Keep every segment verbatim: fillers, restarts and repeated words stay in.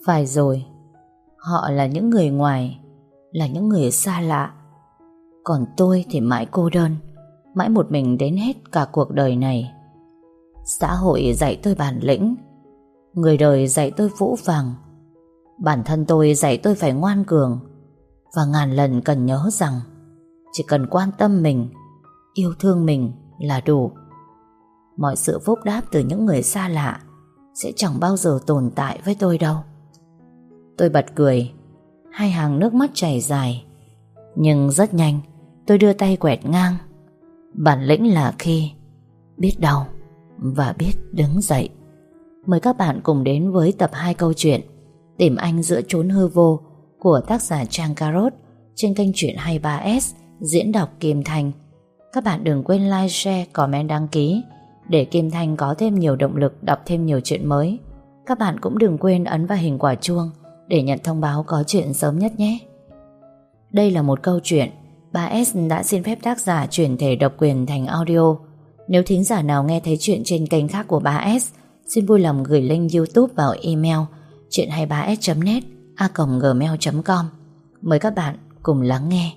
Phải rồi, họ là những người ngoài, là những người xa lạ. Còn tôi thì mãi cô đơn, mãi một mình đến hết cả cuộc đời này. Xã hội dạy tôi bản lĩnh, người đời dạy tôi phũ phàng, bản thân tôi dạy tôi phải ngoan cường. Và ngàn lần cần nhớ rằng chỉ cần quan tâm mình, yêu thương mình là đủ. Mọi sự phúc đáp từ những người xa lạ sẽ chẳng bao giờ tồn tại với tôi đâu. Tôi bật cười, hai hàng nước mắt chảy dài. Nhưng rất nhanh tôi đưa tay quẹt ngang. Bản lĩnh là khi biết đau và biết đứng dậy. Mời các bạn cùng đến với tập hai câu chuyện Tìm anh giữa chốn hư vô của tác giả Trang Carrot trên kênh Chuyện hai mươi ba ét, diễn đọc Kim Thanh. Các bạn đừng quên like, share, comment, đăng ký để Kim Thanh có thêm nhiều động lực đọc thêm nhiều chuyện mới. Các bạn cũng đừng quên ấn vào hình quả chuông để nhận thông báo có chuyện sớm nhất nhé. Đây là một câu chuyện ba ét đã xin phép tác giả chuyển thể độc quyền thành audio. Nếu thính giả nào nghe thấy chuyện trên kênh khác của ba ét, xin vui lòng gửi link YouTube vào email chuyện hai mươi ba s chấm net a còng gmail chấm com. Mời các bạn cùng lắng nghe.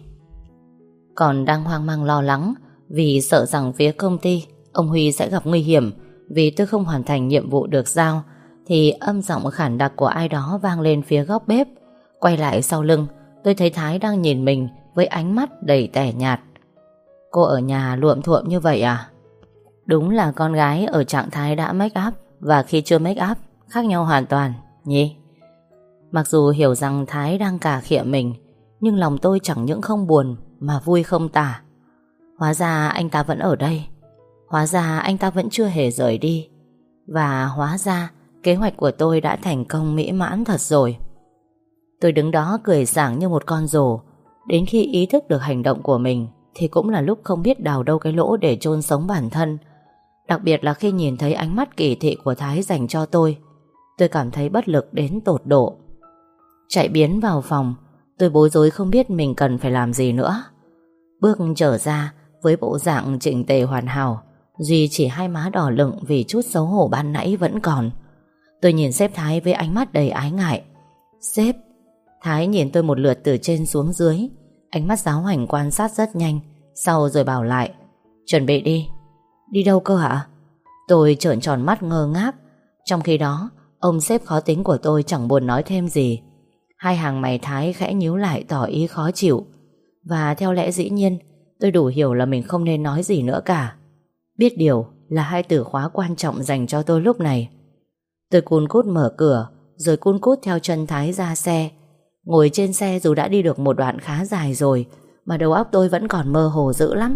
Còn đang hoang mang lo lắng vì sợ rằng phía công ty ông Huy sẽ gặp nguy hiểm vì tôi không hoàn thành nhiệm vụ được giao, thì âm giọng khản đặc của ai đó vang lên phía góc bếp. Quay lại sau lưng, tôi thấy Thái đang nhìn mình với ánh mắt đầy tẻ nhạt. Cô ở nhà luộm thuộm như vậy à? Đúng là con gái ở trạng thái đã make up và khi chưa make up khác nhau hoàn toàn nhỉ? Mặc dù hiểu rằng Thái đang cà khịa mình, nhưng lòng tôi chẳng những không buồn mà vui không tả. Hóa ra anh ta vẫn ở đây. Hóa ra anh ta vẫn chưa hề rời đi. Và hóa ra kế hoạch của tôi đã thành công mỹ mãn thật rồi. Tôi đứng đó cười sảng như một con rồ. Đến khi ý thức được hành động của mình thì cũng là lúc không biết đào đâu cái lỗ để chôn sống bản thân. Đặc biệt là khi nhìn thấy ánh mắt kỳ thị của Thái dành cho tôi, tôi cảm thấy bất lực đến tột độ. Chạy biến vào phòng, tôi bối rối không biết mình cần phải làm gì nữa. Bước trở ra với bộ dạng chỉnh tề hoàn hảo, duy chỉ hai má đỏ lựng vì chút xấu hổ ban nãy vẫn còn. Tôi nhìn sếp Thái với ánh mắt đầy ái ngại. Sếp. Thái nhìn tôi một lượt từ trên xuống dưới, ánh mắt giáo hoành quan sát rất nhanh, sau rồi bảo lại: Chuẩn bị đi. Đi đâu cơ hả? Tôi trợn tròn mắt ngơ ngác. Trong khi đó ông sếp khó tính của tôi chẳng buồn nói thêm gì. Hai hàng mày Thái khẽ nhíu lại tỏ ý khó chịu. Và theo lẽ dĩ nhiên, tôi đủ hiểu là mình không nên nói gì nữa cả. Biết điều là hai từ khóa quan trọng dành cho tôi lúc này. Tôi cun cút mở cửa, rồi cun cút theo chân Thái ra xe. Ngồi trên xe dù đã đi được một đoạn khá dài rồi, mà đầu óc tôi vẫn còn mơ hồ dữ lắm.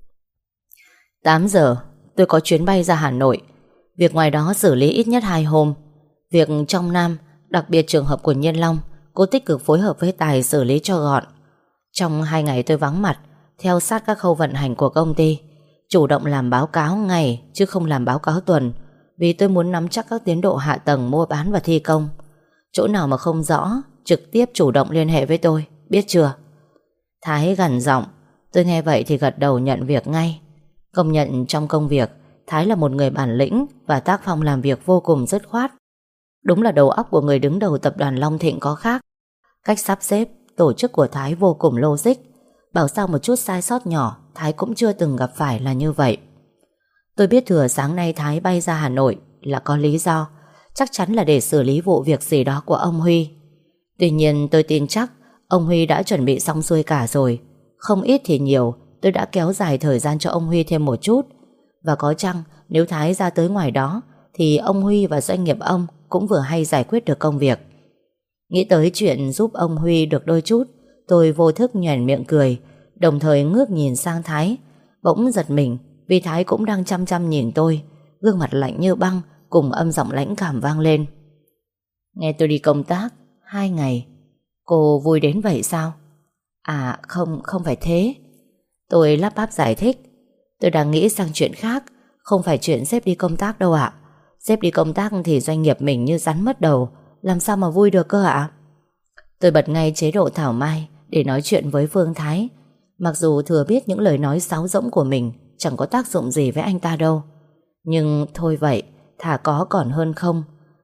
Tám giờ tôi có chuyến bay ra Hà Nội. Việc ngoài đó xử lý ít nhất hai hôm. Việc trong Nam, đặc biệt trường hợp của Nhiên Long, cô tích cực phối hợp với Tài xử lý cho gọn. Trong hai ngày tôi vắng mặt, theo sát các khâu vận hành của công ty, chủ động làm báo cáo ngày chứ không làm báo cáo tuần, vì tôi muốn nắm chắc các tiến độ hạ tầng mua bán và thi công. Chỗ nào mà không rõ, trực tiếp chủ động liên hệ với tôi, biết chưa? Thái gằn giọng. Tôi nghe vậy thì gật đầu nhận việc ngay. Công nhận trong công việc, Thái là một người bản lĩnh và tác phong làm việc vô cùng dứt khoát. Đúng là đầu óc của người đứng đầu tập đoàn Long Thịnh có khác. Cách sắp xếp, tổ chức của Thái vô cùng logic. Bảo sao một chút sai sót nhỏ Thái cũng chưa từng gặp phải là như vậy. Tôi biết thừa sáng nay Thái bay ra Hà Nội là có lý do, chắc chắn là để xử lý vụ việc gì đó của ông Huy. Tuy nhiên tôi tin chắc ông Huy đã chuẩn bị xong xuôi cả rồi. Không ít thì nhiều, tôi đã kéo dài thời gian cho ông Huy thêm một chút. Và có chăng nếu Thái ra tới ngoài đó thì ông Huy và doanh nghiệp ông cũng vừa hay giải quyết được công việc. Nghĩ tới chuyện giúp ông Huy được đôi chút, tôi vô thức nhoẻn miệng cười, đồng thời ngước nhìn sang Thái. Bỗng giật mình vì Thái cũng đang chăm chăm nhìn tôi, gương mặt lạnh như băng cùng âm giọng lãnh cảm vang lên. Nghe tôi đi công tác hai ngày, cô vui đến vậy sao? À không, không phải thế. Tôi lắp bắp giải thích. Tôi đang nghĩ sang chuyện khác, không phải chuyện sếp đi công tác đâu ạ. Sếp đi công tác thì doanh nghiệp mình như rắn mất đầu, làm sao mà vui được cơ ạ? Tôi bật ngay chế độ thảo mai để nói chuyện với Phương Thái. Mặc dù thừa biết những lời nói sáo rỗng của mình chẳng có tác dụng gì với anh ta đâu, nhưng thôi vậy, thà có còn hơn không.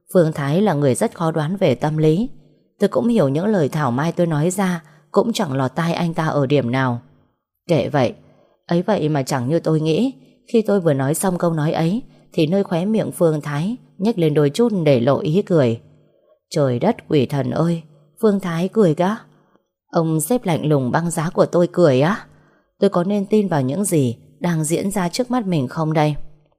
Phương Thái là người rất khó đoán về tâm lý. Tôi cũng hiểu những lời thảo mai tôi nói ra cũng chẳng lọt tai anh ta ở điểm nào. Kệ vậy. Ấy vậy mà chẳng như tôi nghĩ. Khi tôi vừa nói xong câu nói ấy thì nơi khóe miệng Phương Thái nhếch lên đôi chút để lộ ý cười. Trời đất quỷ thần ơi, Phương Thái cười cả. Ông sếp lạnh lùng băng giá của tôi cười á. Tôi có nên tin vào những gì đang diễn ra trước mắt mình không đây?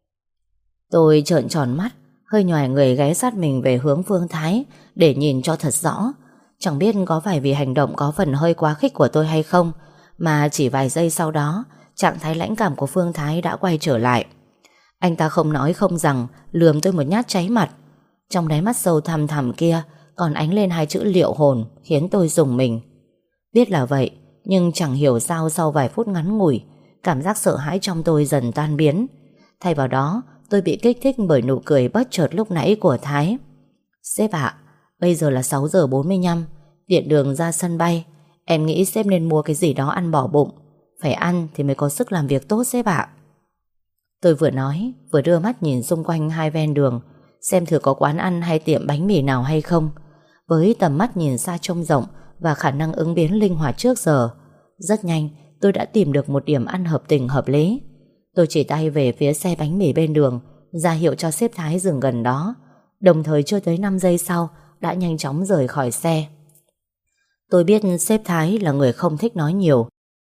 Tôi trợn tròn mắt, hơi nhòi người ghé sát mình về hướng Phương Thái để nhìn cho thật rõ. Chẳng biết có phải vì hành động có phần hơi quá khích của tôi hay không, mà chỉ vài giây sau đó trạng thái lãnh cảm của Phương Thái đã quay trở lại. Anh ta không nói không rằng lườm tôi một nhát cháy mặt. Trong đáy mắt sâu thẳm thẳm kia còn ánh lên hai chữ liệu hồn, khiến tôi rùng mình. Biết là vậy, nhưng chẳng hiểu sao sau vài phút ngắn ngủi, cảm giác sợ hãi trong tôi dần tan biến. Thay vào đó, tôi bị kích thích bởi nụ cười bất chợt lúc nãy của Thái. Sếp ạ, bây giờ là sáu giờ bốn mươi lăm, tiện đường ra sân bay. Em nghĩ sếp nên mua cái gì đó ăn bỏ bụng. Phải ăn thì mới có sức làm việc tốt sếp ạ. Tôi vừa nói, vừa đưa mắt nhìn xung quanh hai ven đường, xem thử có quán ăn hay tiệm bánh mì nào hay không. Với tầm mắt nhìn xa trông rộng và khả năng ứng biến linh hoạt trước giờ, rất nhanh tôi đã tìm được một điểm ăn hợp tình hợp lý. Tôi chỉ tay về phía xe bánh mì bên đường, ra hiệu cho sếp Thái dừng gần đó, đồng thời chưa tới năm giây sau đã nhanh chóng rời khỏi xe. Tôi biết sếp Thái là người không thích nói nhiều,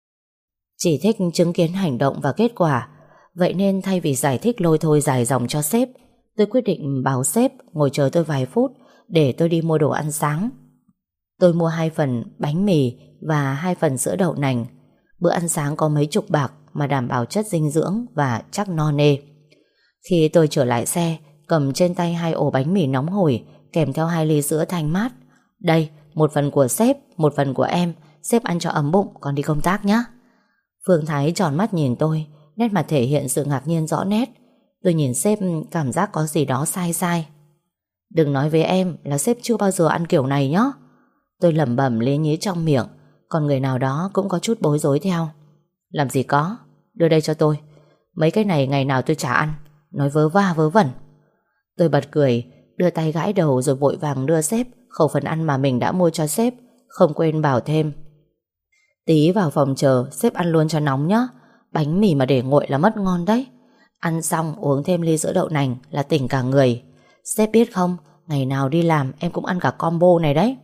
chỉ thích chứng kiến hành động và kết quả. Vậy nên thay vì giải thích lôi thôi dài dòng cho sếp, tôi quyết định bảo sếp ngồi chờ tôi vài phút để tôi đi mua đồ ăn sáng. Tôi mua hai phần bánh mì và hai phần sữa đậu nành. Bữa ăn sáng có mấy chục bạc mà đảm bảo chất dinh dưỡng và chắc no nê. Khi tôi trở lại xe, cầm trên tay hai ổ bánh mì nóng hổi kèm theo hai ly sữa thanh mát. Đây, một phần của sếp, một phần của em. Sếp ăn cho ấm bụng, còn đi công tác nhé. Phương Thái tròn mắt nhìn tôi, nét mặt thể hiện sự ngạc nhiên rõ nét. Tôi nhìn sếp cảm giác có gì đó sai sai. Đừng nói với em là sếp chưa bao giờ ăn kiểu này nhé. Tôi lẩm bẩm lý nhí trong miệng, còn người nào đó cũng có chút bối rối theo. Làm gì có, đưa đây cho tôi. Mấy cái này ngày nào tôi chả ăn. Nói vớ va vớ vẩn. Tôi bật cười, đưa tay gãi đầu rồi vội vàng đưa sếp khẩu phần ăn mà mình đã mua cho sếp, không quên bảo thêm. Tí vào phòng chờ, sếp ăn luôn cho nóng nhé. Bánh mì mà để nguội là mất ngon đấy. Ăn xong uống thêm ly sữa đậu nành là tỉnh cả người. Sếp biết không, ngày nào đi làm em cũng ăn cả combo này đấy.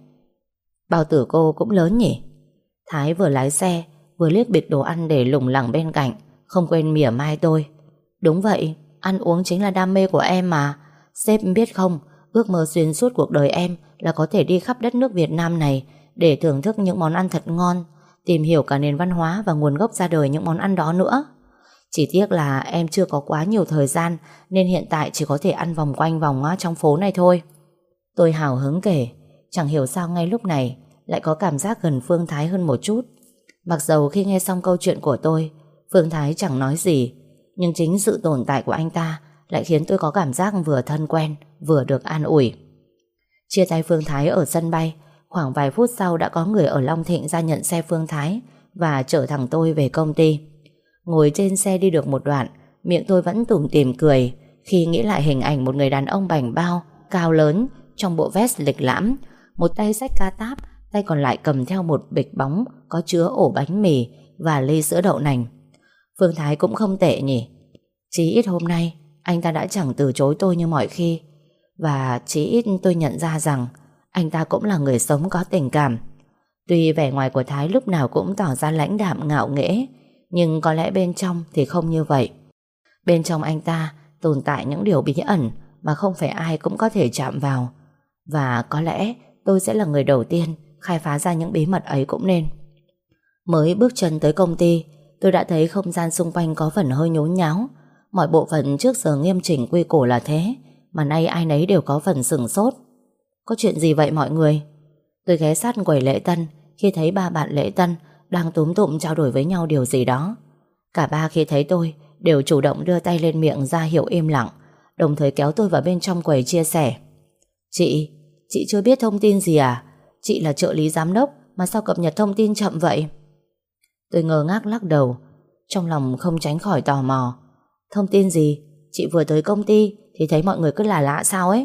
Bao tử cô cũng lớn nhỉ. Thái vừa lái xe vừa liếc bịch đồ ăn để lủng lẳng bên cạnh, không quên mỉa mai tôi. Đúng vậy, ăn uống chính là đam mê của em mà. Sếp biết không, ước mơ xuyên suốt cuộc đời em là có thể đi khắp đất nước Việt Nam này để thưởng thức những món ăn thật ngon, tìm hiểu cả nền văn hóa và nguồn gốc ra đời những món ăn đó nữa. Chỉ tiếc là em chưa có quá nhiều thời gian, nên hiện tại chỉ có thể ăn vòng quanh vòng ngõ trong phố này thôi. Tôi hào hứng kể. Chẳng hiểu sao ngay lúc này lại có cảm giác gần Phương Thái hơn một chút. Mặc dầu khi nghe xong câu chuyện của tôi, Phương Thái chẳng nói gì, nhưng chính sự tồn tại của anh ta lại khiến tôi có cảm giác vừa thân quen, vừa được an ủi. Chia tay Phương Thái ở sân bay, khoảng vài phút sau đã có người ở Long Thịnh ra nhận xe Phương Thái và chở thẳng tôi về công ty. Ngồi trên xe đi được một đoạn, miệng tôi vẫn tủm tỉm cười khi nghĩ lại hình ảnh một người đàn ông bảnh bao, cao lớn, trong bộ vest lịch lãm, một tay xách ca táp, tay còn lại cầm theo một bịch bóng có chứa ổ bánh mì và ly sữa đậu nành. Phương Thái cũng không tệ nhỉ. Chí ít hôm nay anh ta đã chẳng từ chối tôi như mọi khi. Và chí ít tôi nhận ra rằng anh ta cũng là người sống có tình cảm. Tuy vẻ ngoài của Thái lúc nào cũng tỏ ra lãnh đạm ngạo nghễ, nhưng có lẽ bên trong thì không như vậy. Bên trong anh ta tồn tại những điều bí ẩn mà không phải ai cũng có thể chạm vào. Và có lẽ tôi sẽ là người đầu tiên khai phá ra những bí mật ấy cũng nên. Mới bước chân tới công ty, tôi đã thấy không gian xung quanh có phần hơi nhốn nháo. Mọi bộ phận trước giờ nghiêm chỉnh quy củ là thế, mà nay ai nấy đều có phần sửng sốt. Có chuyện gì vậy mọi người? Tôi ghé sát quầy lễ tân khi thấy ba bạn lễ tân đang túm tụm trao đổi với nhau điều gì đó. Cả ba khi thấy tôi đều chủ động đưa tay lên miệng ra hiệu im lặng, đồng thời kéo tôi vào bên trong quầy chia sẻ. Chị, chị chưa biết thông tin gì à? Chị là trợ lý giám đốc mà sao cập nhật thông tin chậm vậy? Tôi ngơ ngác lắc đầu, trong lòng không tránh khỏi tò mò. Thông tin gì? Chị vừa tới công ty thì thấy mọi người cứ lạ lạ sao ấy.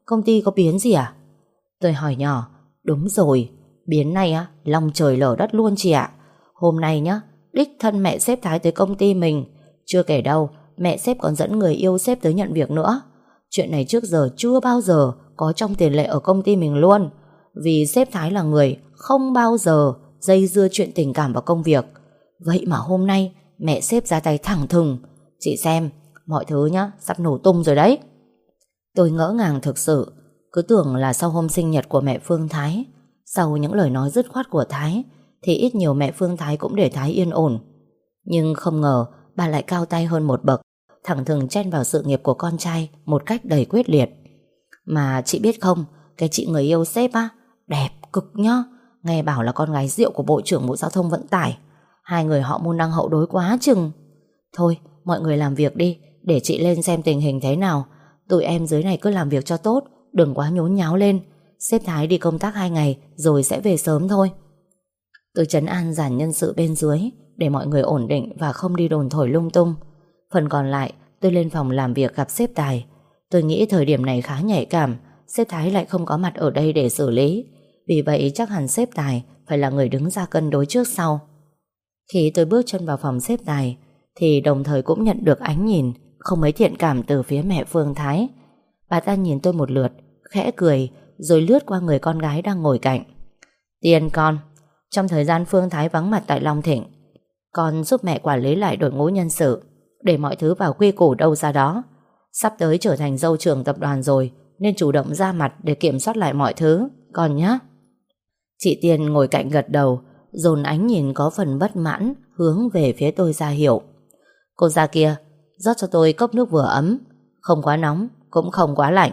công ty có biến gì à? Tôi hỏi nhỏ. Đúng rồi, biến này á, long trời lở đất luôn chị ạ. Hôm nay nhá, đích thân mẹ sếp Thái tới công ty mình. Chưa kể đâu, mẹ sếp còn dẫn người yêu sếp tới nhận việc nữa. Chuyện này trước giờ chưa bao giờ có trong tiền lệ ở công ty mình luôn. Vì sếp Thái là người không bao giờ dây dưa chuyện tình cảm vào công việc. Vậy mà hôm nay mẹ sếp ra tay thẳng thừng. Chị xem, mọi thứ nhá, sắp nổ tung rồi đấy. Tôi ngỡ ngàng thực sự. Cứ tưởng là sau hôm sinh nhật của mẹ Phương Thái, sau những lời nói dứt khoát của Thái, thì ít nhiều mẹ Phương Thái cũng để Thái yên ổn. Nhưng không ngờ bà lại cao tay hơn một bậc, thẳng thừng chen vào sự nghiệp của con trai một cách đầy quyết liệt. Mà chị biết không, cái chị người yêu sếp á, đẹp cực nhá. Nghe bảo là con gái rượu của Bộ trưởng Bộ Giao thông Vận tải. Hai người họ môn đăng hậu đối quá chừng. Thôi, mọi người làm việc đi, để chị lên xem tình hình thế nào. Tụi em dưới này cứ làm việc cho tốt, đừng quá nhốn nháo lên. Sếp Thái đi công tác hai ngày rồi sẽ về sớm thôi. Tôi trấn an dàn nhân sự bên dưới để mọi người ổn định và không đi đồn thổi lung tung. Phần còn lại tôi lên phòng làm việc gặp sếp Tài. Tôi nghĩ thời điểm này khá nhạy cảm, sếp Thái lại không có mặt ở đây để xử lý. Vì vậy chắc hẳn sếp Tài phải là người đứng ra cân đối trước sau. Khi tôi bước chân vào phòng sếp Tài thì đồng thời cũng nhận được ánh nhìn không mấy thiện cảm từ phía mẹ Phương Thái. Bà ta nhìn tôi một lượt, khẽ cười rồi lướt qua người con gái đang ngồi cạnh. Tiên con, trong thời gian Phương Thái vắng mặt tại Long Thịnh, con giúp mẹ quản lý lại đội ngũ nhân sự, để mọi thứ vào quy củ đâu ra đó. Sắp tới trở thành dâu trưởng tập đoàn rồi, nên chủ động ra mặt để kiểm soát lại mọi thứ, con nhé. Chị Tiên ngồi cạnh gật đầu, dồn ánh nhìn có phần bất mãn hướng về phía tôi ra hiệu. Cô ra kia, rót cho tôi cốc nước vừa ấm, không quá nóng, cũng không quá lạnh.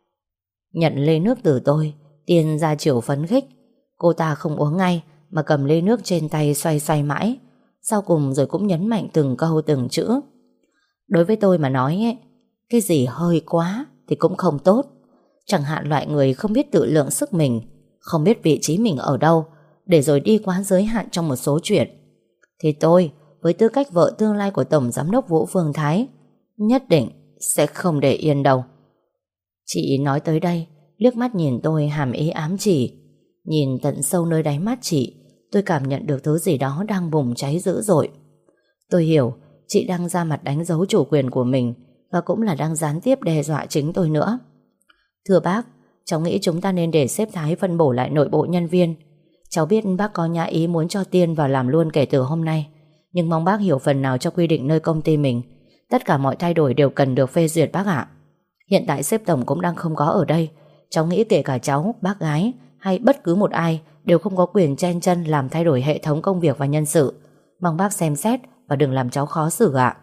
Nhận ly nước từ tôi, Tiên ra chiều phấn khích. Cô ta không uống ngay mà cầm ly nước trên tay xoay xoay mãi. Sau cùng rồi cũng nhấn mạnh từng câu từng chữ. Đối với tôi mà nói ấy, cái gì hơi quá thì cũng không tốt. Chẳng hạn loại người không biết tự lượng sức mình, không biết vị trí mình ở đâu, để rồi đi quá giới hạn trong một số chuyện. Thì tôi, với tư cách vợ tương lai của Tổng Giám đốc Vũ Phương Thái, nhất định sẽ không để yên đâu. Chị nói tới đây, liếc mắt nhìn tôi hàm ý ám chỉ. Nhìn tận sâu nơi đáy mắt chị, tôi cảm nhận được thứ gì đó đang bùng cháy dữ dội. Tôi hiểu chị đang ra mặt đánh dấu chủ quyền của mình, và cũng là đang gián tiếp đe dọa chính tôi nữa. Thưa bác, cháu nghĩ chúng ta nên để sếp Thái phân bổ lại nội bộ nhân viên. Cháu biết bác có nhã ý muốn cho Tiên vào làm luôn kể từ hôm nay, nhưng mong bác hiểu phần nào cho quy định nơi công ty mình. Tất cả mọi thay đổi đều cần được phê duyệt bác ạ. Hiện tại sếp tổng cũng đang không có ở đây. Cháu nghĩ kể cả cháu, bác gái hay bất cứ một ai đều không có quyền chen chân làm thay đổi hệ thống công việc và nhân sự. Mong bác xem xét và đừng làm cháu khó xử ạ.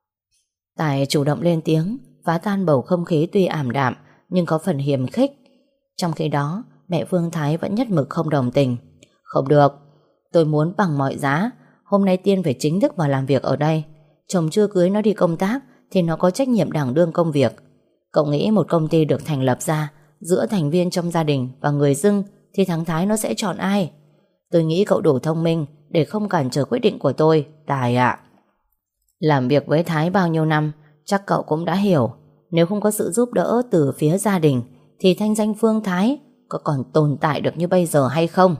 Tài chủ động lên tiếng, phá tan bầu không khí tuy ảm đạm nhưng có phần hiềm khích. Trong khi đó, mẹ Phương Thái vẫn nhất mực không đồng tình. Không được, tôi muốn bằng mọi giá hôm nay Tiên phải chính thức vào làm việc ở đây. Chồng chưa cưới nó đi công tác thì nó có trách nhiệm đảm đương công việc. Cậu nghĩ một công ty được thành lập ra giữa thành viên trong gia đình và người dưng thì thằng Thái nó sẽ chọn ai? Tôi nghĩ cậu đủ thông minh để không cản trở quyết định của tôi, Tài ạ. Làm việc với Thái bao nhiêu năm, chắc cậu cũng đã hiểu, nếu không có sự giúp đỡ từ phía gia đình thì thanh danh Phương Thái có còn tồn tại được như bây giờ hay không?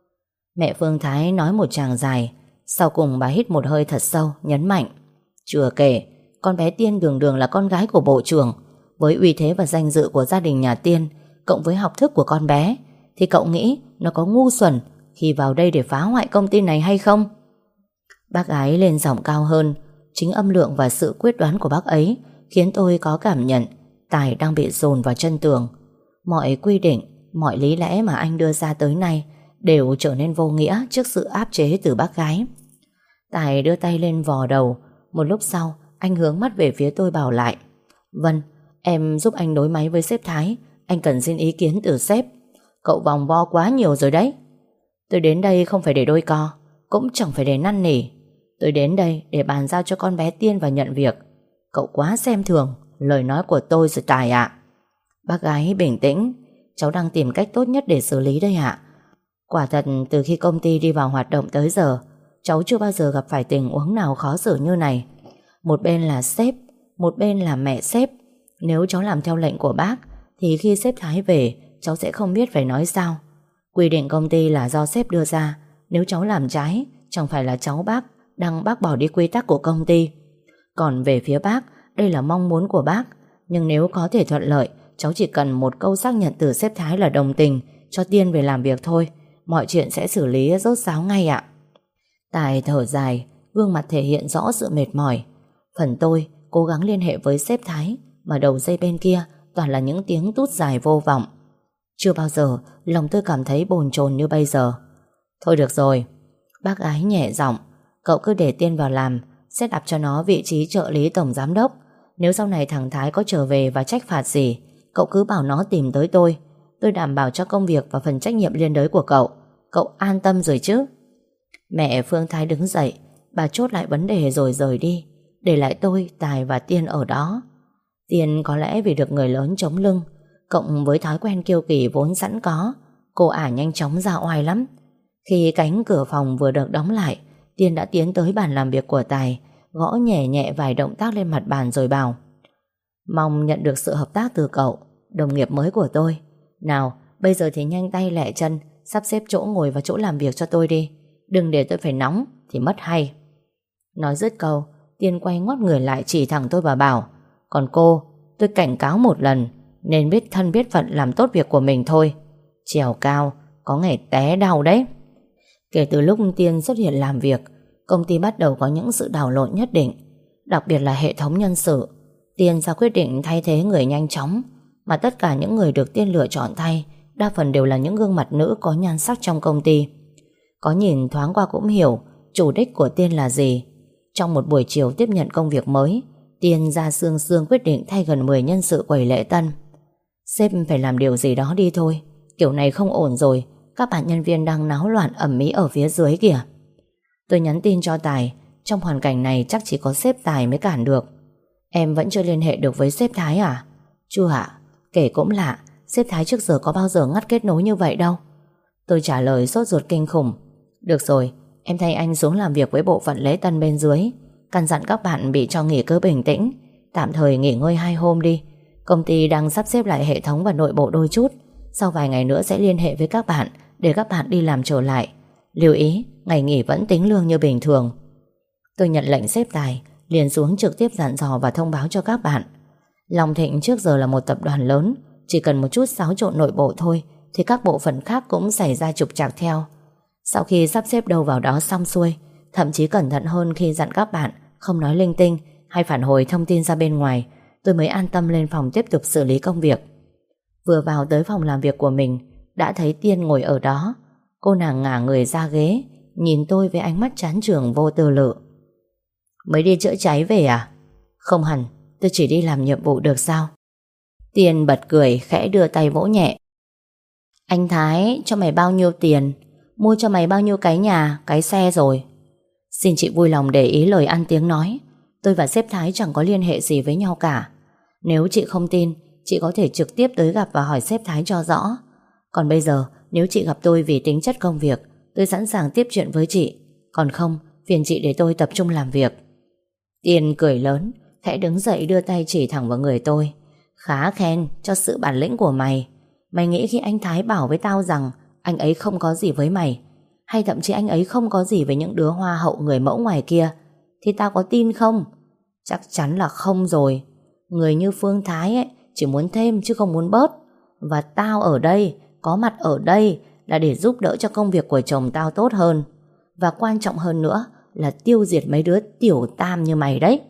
Mẹ Phương Thái nói một tràng dài, sau cùng bà hít một hơi thật sâu, nhấn mạnh. Chưa kể, con bé Tiên đường đường là con gái của bộ trưởng. Với uy thế và danh dự của gia đình nhà Tiên, cộng với học thức của con bé, thì cậu nghĩ nó có ngu xuẩn khi vào đây để phá hoại công ty này hay không? Bác gái lên giọng cao hơn. Chính âm lượng và sự quyết đoán của bác ấy khiến tôi có cảm nhận Tài đang bị dồn vào chân tường. Mọi quy định, mọi lý lẽ mà anh đưa ra tới nay đều trở nên vô nghĩa trước sự áp chế từ bác gái. Tài đưa tay lên vò đầu. Một lúc sau anh hướng mắt về phía tôi bảo lại. Vân, em giúp anh nối máy với sếp Thái. Anh cần xin ý kiến từ sếp. Cậu vòng vo quá nhiều rồi đấy. Tôi đến đây không phải để đôi co, cũng chẳng phải để năn nỉ. Tôi đến đây để bàn giao cho con bé Tiên và nhận việc. Cậu quá xem thường lời nói của tôi rồi Tài ạ. Bác gái bình tĩnh. Cháu đang tìm cách tốt nhất để xử lý đây ạ. Quả thật từ khi công ty đi vào hoạt động tới giờ, cháu chưa bao giờ gặp phải tình huống nào khó xử như này. Một bên là sếp, một bên là mẹ sếp. Nếu cháu làm theo lệnh của bác thì khi sếp Thái về cháu sẽ không biết phải nói sao. Quy định công ty là do sếp đưa ra. Nếu cháu làm trái, chẳng phải là cháu bác đang bác bỏ đi quy tắc của công ty. Còn về phía bác, đây là mong muốn của bác. Nhưng nếu có thể thuận lợi, cháu chỉ cần một câu xác nhận từ sếp Thái là đồng tình cho Tiên về làm việc thôi. Mọi chuyện sẽ xử lý rốt ráo ngay ạ. Tài thở dài, gương mặt thể hiện rõ sự mệt mỏi. Phần tôi cố gắng liên hệ với sếp Thái, mà đầu dây bên kia toàn là những tiếng tút dài vô vọng. Chưa bao giờ lòng tôi cảm thấy bồn chồn như bây giờ. Thôi được rồi, bác gái nhẹ giọng, cậu cứ để Tiên vào làm, sẽ đặt cho nó vị trí trợ lý tổng giám đốc. Nếu sau này thằng Thái có trở về và trách phạt gì, cậu cứ bảo nó tìm tới tôi. Tôi đảm bảo cho công việc và phần trách nhiệm liên đới của cậu. Cậu an tâm rồi chứ? Mẹ Phương Thái đứng dậy, bà chốt lại vấn đề rồi rời đi, để lại tôi, Tài và Tiên ở đó. Tiên có lẽ vì được người lớn chống lưng, cộng với thói quen kiêu kỳ vốn sẵn có, cô ả nhanh chóng ra oai lắm. Khi cánh cửa phòng vừa được đóng lại, Tiên đã tiến tới bàn làm việc của Tài, gõ nhẹ nhẹ vài động tác lên mặt bàn rồi bảo: mong nhận được sự hợp tác từ cậu, đồng nghiệp mới của tôi. Nào, bây giờ thì nhanh tay lẹ chân, sắp xếp chỗ ngồi và chỗ làm việc cho tôi đi. Đừng để tôi phải nóng thì mất hay. Nói dứt câu, Tiên quay ngoắt người lại chỉ thẳng tôi và bảo: còn cô, tôi cảnh cáo một lần, nên biết thân biết phận làm tốt việc của mình thôi. Trèo cao, có ngày té đau đấy. Kể từ lúc Tiên xuất hiện làm việc, công ty bắt đầu có những sự đảo lộn nhất định, đặc biệt là hệ thống nhân sự. Tiên ra quyết định thay thế người nhanh chóng, mà tất cả những người được Tiên lựa chọn thay đa phần đều là những gương mặt nữ có nhan sắc trong công ty. Có nhìn thoáng qua cũng hiểu chủ đích của Tiên là gì. Trong một buổi chiều tiếp nhận công việc mới, Tiên ra xương xương quyết định thay gần mười nhân sự quầy lễ tân. Sếp phải làm điều gì đó đi thôi, kiểu này không ổn rồi. Các bạn nhân viên đang náo loạn ầm ĩ ở phía dưới kìa. Tôi nhắn tin cho Tài, trong hoàn cảnh này chắc chỉ có sếp Tài mới cản được. Em vẫn chưa liên hệ được với sếp Thái à? Chưa ạ. Kể cũng lạ, sếp Thái trước giờ có bao giờ ngắt kết nối như vậy đâu. Tôi trả lời sốt ruột kinh khủng. Được rồi, em thay anh xuống làm việc với bộ phận lễ tân bên dưới, căn dặn các bạn bị cho nghỉ cứ bình tĩnh, tạm thời nghỉ ngơi hai hôm đi. Công ty đang sắp xếp lại hệ thống và nội bộ đôi chút, sau vài ngày nữa sẽ liên hệ với các bạn để các bạn đi làm trở lại. Lưu ý, ngày nghỉ vẫn tính lương như bình thường. Tôi nhận lệnh sếp Tài, liền xuống trực tiếp dặn dò và thông báo cho các bạn. Long Thịnh trước giờ là một tập đoàn lớn, chỉ cần một chút xáo trộn nội bộ thôi thì các bộ phận khác cũng xảy ra trục trặc theo. Sau khi sắp xếp đâu vào đó xong xuôi, thậm chí cẩn thận hơn khi dặn các bạn không nói linh tinh hay phản hồi thông tin ra bên ngoài, tôi mới an tâm lên phòng tiếp tục xử lý công việc. Vừa vào tới phòng làm việc của mình, đã thấy Tiên ngồi ở đó. Cô nàng ngả người ra ghế, nhìn tôi với ánh mắt chán chường vô tư lự. Mới đi chữa cháy về à? Không hẳn, tôi chỉ đi làm nhiệm vụ được sao? Tiên bật cười khẽ đưa tay vỗ nhẹ. Anh Thái cho mày bao nhiêu tiền? Mua cho mày bao nhiêu cái nhà, cái xe rồi? Xin chị vui lòng để ý lời ăn tiếng nói. Tôi và sếp Thái chẳng có liên hệ gì với nhau cả. Nếu chị không tin, chị có thể trực tiếp tới gặp và hỏi sếp Thái cho rõ. Còn bây giờ, nếu chị gặp tôi vì tính chất công việc, tôi sẵn sàng tiếp chuyện với chị. Còn không, phiền chị để tôi tập trung làm việc. Tiên cười lớn, khẽ đứng dậy đưa tay chỉ thẳng vào người tôi. Khá khen cho sự bản lĩnh của mày. Mày nghĩ khi anh Thái bảo với tao rằng anh ấy không có gì với mày, hay thậm chí anh ấy không có gì với những đứa hoa hậu người mẫu ngoài kia, thì tao có tin không? Chắc chắn là không rồi. Người như Phương Thái ấy chỉ muốn thêm chứ không muốn bớt. Và tao ở đây, có mặt ở đây là để giúp đỡ cho công việc của chồng tao tốt hơn. Và quan trọng hơn nữa là tiêu diệt mấy đứa tiểu tam như mày đấy.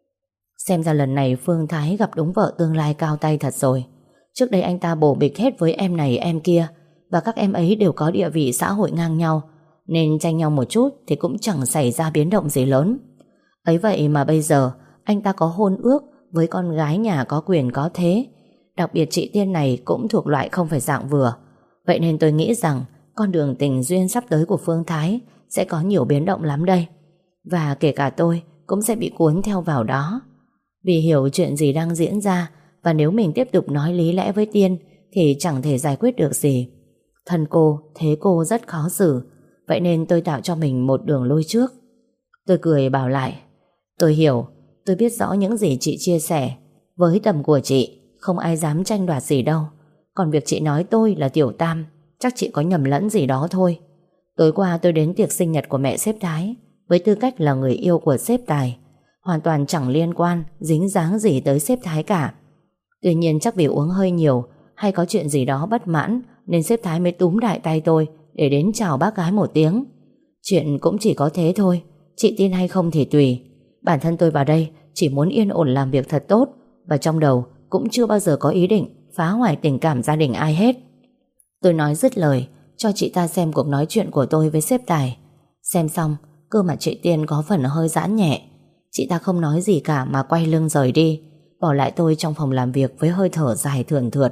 Xem ra lần này Phương Thái gặp đúng vợ tương lai cao tay thật rồi. Trước đây anh ta bổ bịch hết với em này em kia, và các em ấy đều có địa vị xã hội ngang nhau, nên tranh nhau một chút thì cũng chẳng xảy ra biến động gì lớn. Ấy vậy mà bây giờ anh ta có hôn ước với con gái nhà có quyền có thế. Đặc biệt chị Tiên này cũng thuộc loại không phải dạng vừa. Vậy nên tôi nghĩ rằng con đường tình duyên sắp tới của Phương Thái sẽ có nhiều biến động lắm đây. Và kể cả tôi cũng sẽ bị cuốn theo vào đó. Vì hiểu chuyện gì đang diễn ra, và nếu mình tiếp tục nói lý lẽ với Tiên thì chẳng thể giải quyết được gì. Thân cô, thế cô rất khó xử. Vậy nên tôi tạo cho mình một đường lui trước. Tôi cười bảo lại: tôi hiểu, tôi biết rõ những gì chị chia sẻ. Với tầm của chị, không ai dám tranh đoạt gì đâu. Còn việc chị nói tôi là Tiểu Tam, chắc chị có nhầm lẫn gì đó thôi. Tối qua tôi đến tiệc sinh nhật của mẹ sếp Thái với tư cách là người yêu của sếp Tài, hoàn toàn chẳng liên quan, dính dáng gì tới sếp Thái cả. Tuy nhiên chắc vì uống hơi nhiều hay có chuyện gì đó bất mãn nên sếp Thái mới túm đại tay tôi để đến chào bác gái một tiếng. Chuyện cũng chỉ có thế thôi, chị tin hay không thì tùy. Bản thân tôi vào đây chỉ muốn yên ổn làm việc thật tốt, và trong đầu cũng chưa bao giờ có ý định phá hoại tình cảm gia đình ai hết. Tôi nói dứt lời, cho chị ta xem cuộc nói chuyện của tôi với sếp Tài. Xem xong, cơ mặt chị Tiên có phần hơi giãn nhẹ. Chị ta không nói gì cả mà quay lưng rời đi, bỏ lại tôi trong phòng làm việc với hơi thở dài thườn thượt.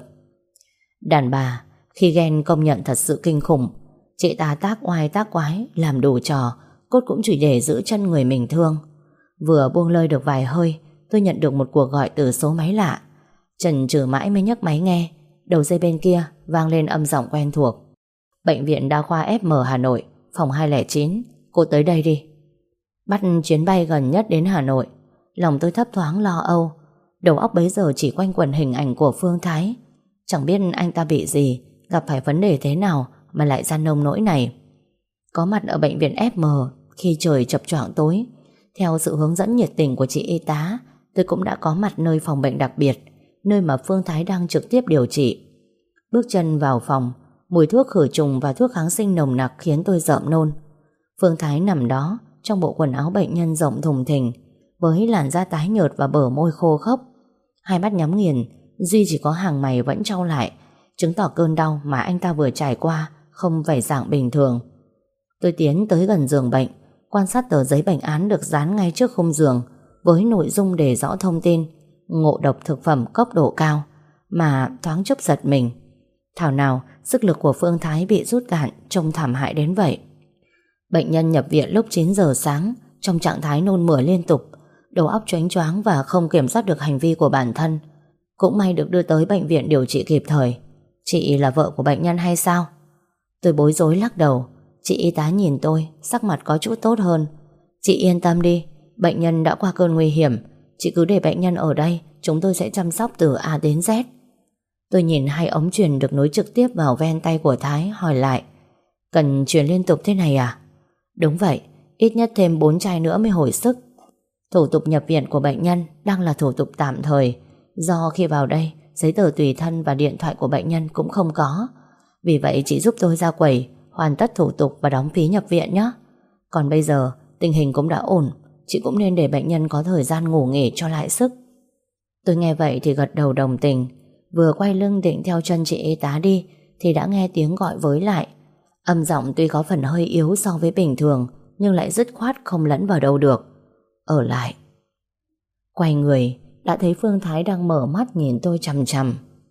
Đàn bà khi ghen công nhận thật sự kinh khủng. Chị ta tác oai tác quái, làm đủ trò, cốt cũng chỉ để giữ chân người mình thương. Vừa buông lơi được vài hơi, tôi nhận được một cuộc gọi từ số máy lạ. Chần chừ mãi mới nhấc máy nghe. Đầu dây bên kia vang lên âm giọng quen thuộc. Bệnh viện Đa khoa ép em Hà Nội, phòng hai không chín. Cô tới đây đi. Bắt chuyến bay gần nhất đến Hà Nội. Lòng tôi thấp thoáng lo âu. Đầu óc bấy giờ chỉ quanh quẩn hình ảnh của Phương Thái. Chẳng biết anh ta bị gì, gặp phải vấn đề thế nào mà lại ra nông nỗi này. Có mặt ở bệnh viện ép em khi trời chập choạng tối, theo sự hướng dẫn nhiệt tình của chị y tá, tôi cũng đã có mặt nơi phòng bệnh đặc biệt, nơi mà Phương Thái đang trực tiếp điều trị. Bước chân vào phòng, mùi thuốc khử trùng và thuốc kháng sinh nồng nặc khiến tôi rợm nôn. Phương Thái nằm đó trong bộ quần áo bệnh nhân rộng thùng thình, với làn da tái nhợt và bờ môi khô khốc. Hai mắt nhắm nghiền, duy chỉ có hàng mày vẫn trao lại, chứng tỏ cơn đau mà anh ta vừa trải qua không phải dạng bình thường. Tôi tiến tới gần giường bệnh, quan sát tờ giấy bệnh án được dán ngay trước khung giường, với nội dung đề rõ thông tin ngộ độc thực phẩm cấp độ cao, mà thoáng chốc giật mình. Thảo nào sức lực của Phương Thái bị rút cạn, trông thảm hại đến vậy. Bệnh nhân nhập viện lúc chín giờ sáng, trong trạng thái nôn mửa liên tục, đầu óc choáng choáng và không kiểm soát được hành vi của bản thân. Cũng may được đưa tới bệnh viện điều trị kịp thời. Chị là vợ của bệnh nhân hay sao? Tôi bối rối lắc đầu. Chị y tá nhìn tôi, sắc mặt có chút tốt hơn. Chị yên tâm đi, bệnh nhân đã qua cơn nguy hiểm. Chị cứ để bệnh nhân ở đây, chúng tôi sẽ chăm sóc từ A đến Z. Tôi nhìn hai ống truyền được nối trực tiếp vào ven tay của Thái, hỏi lại. Cần truyền liên tục thế này à? Đúng vậy, ít nhất thêm bốn chai nữa mới hồi sức. Thủ tục nhập viện của bệnh nhân đang là thủ tục tạm thời, do khi vào đây giấy tờ tùy thân và điện thoại của bệnh nhân cũng không có. Vì vậy chị giúp tôi ra quầy, hoàn tất thủ tục và đóng phí nhập viện nhé. Còn bây giờ tình hình cũng đã ổn, chị cũng nên để bệnh nhân có thời gian ngủ nghỉ cho lại sức. Tôi nghe vậy thì gật đầu đồng tình. Vừa quay lưng định theo chân chị y tá đi thì đã nghe tiếng gọi với lại. Âm giọng tuy có phần hơi yếu so với bình thường, nhưng lại dứt khoát không lẫn vào đâu được. Ở lại. Quay người, đã thấy Phương Thái đang mở mắt nhìn tôi chằm chằm.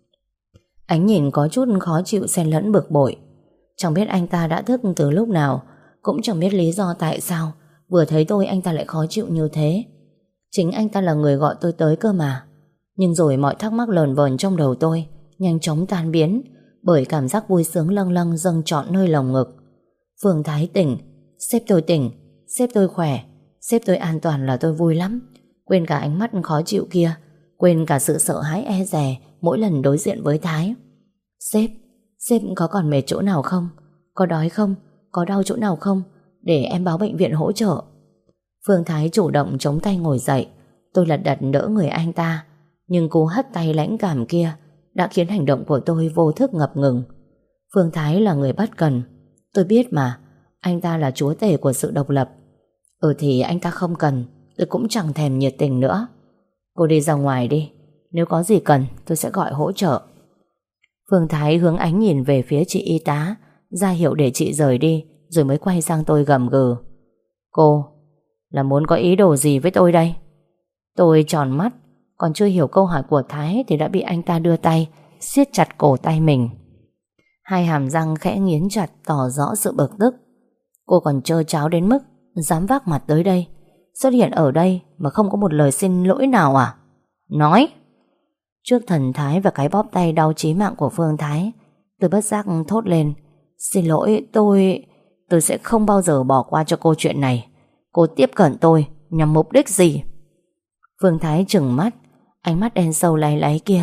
Ánh nhìn có chút khó chịu xen lẫn bực bội. Chẳng biết anh ta đã thức từ lúc nào, cũng chẳng biết lý do tại sao vừa thấy tôi anh ta lại khó chịu như thế. Chính anh ta là người gọi tôi tới cơ mà. Nhưng rồi mọi thắc mắc lờn vờn trong đầu tôi nhanh chóng tan biến bởi cảm giác vui sướng lâng lâng dâng trọn nơi lồng ngực. Phương Thái tỉnh, sếp tôi tỉnh, sếp tôi khỏe, sếp tôi an toàn là tôi vui lắm. Quên cả ánh mắt khó chịu kia, quên cả sự sợ hãi e dè mỗi lần đối diện với Thái. Sếp, sếp có còn mệt chỗ nào không? Có đói không? Có đau chỗ nào không? Để em báo bệnh viện hỗ trợ. Phương Thái chủ động chống tay ngồi dậy. Tôi lật đật đỡ người anh ta, nhưng cú hất tay lãnh cảm kia đã khiến hành động của tôi vô thức ngập ngừng. Phương Thái là người bất cần, tôi biết mà. Anh ta là chúa tể của sự độc lập. Ừ thì anh ta không cần, tôi cũng chẳng thèm nhiệt tình nữa. Cô đi ra ngoài đi, nếu có gì cần tôi sẽ gọi hỗ trợ. Phương Thái hướng ánh nhìn về phía chị y tá, ra hiệu để chị rời đi, rồi mới quay sang tôi gầm gừ. Cô là muốn có ý đồ gì với tôi đây? Tôi tròn mắt, còn chưa hiểu câu hỏi của Thái thì đã bị anh ta đưa tay siết chặt cổ tay mình. Hai hàm răng khẽ nghiến chặt tỏ rõ sự bực tức. Cô còn trơ tráo đến mức dám vác mặt tới đây, xuất hiện ở đây mà không có một lời xin lỗi nào à? Nói! Trước thần thái và cái bóp tay đau chí mạng của Phương Thái, tôi bất giác thốt lên. Xin lỗi, tôi... Tôi sẽ không bao giờ bỏ qua cho cô chuyện này. Cô tiếp cận tôi nhằm mục đích gì? Phương Thái trừng mắt, ánh mắt đen sâu láy láy kia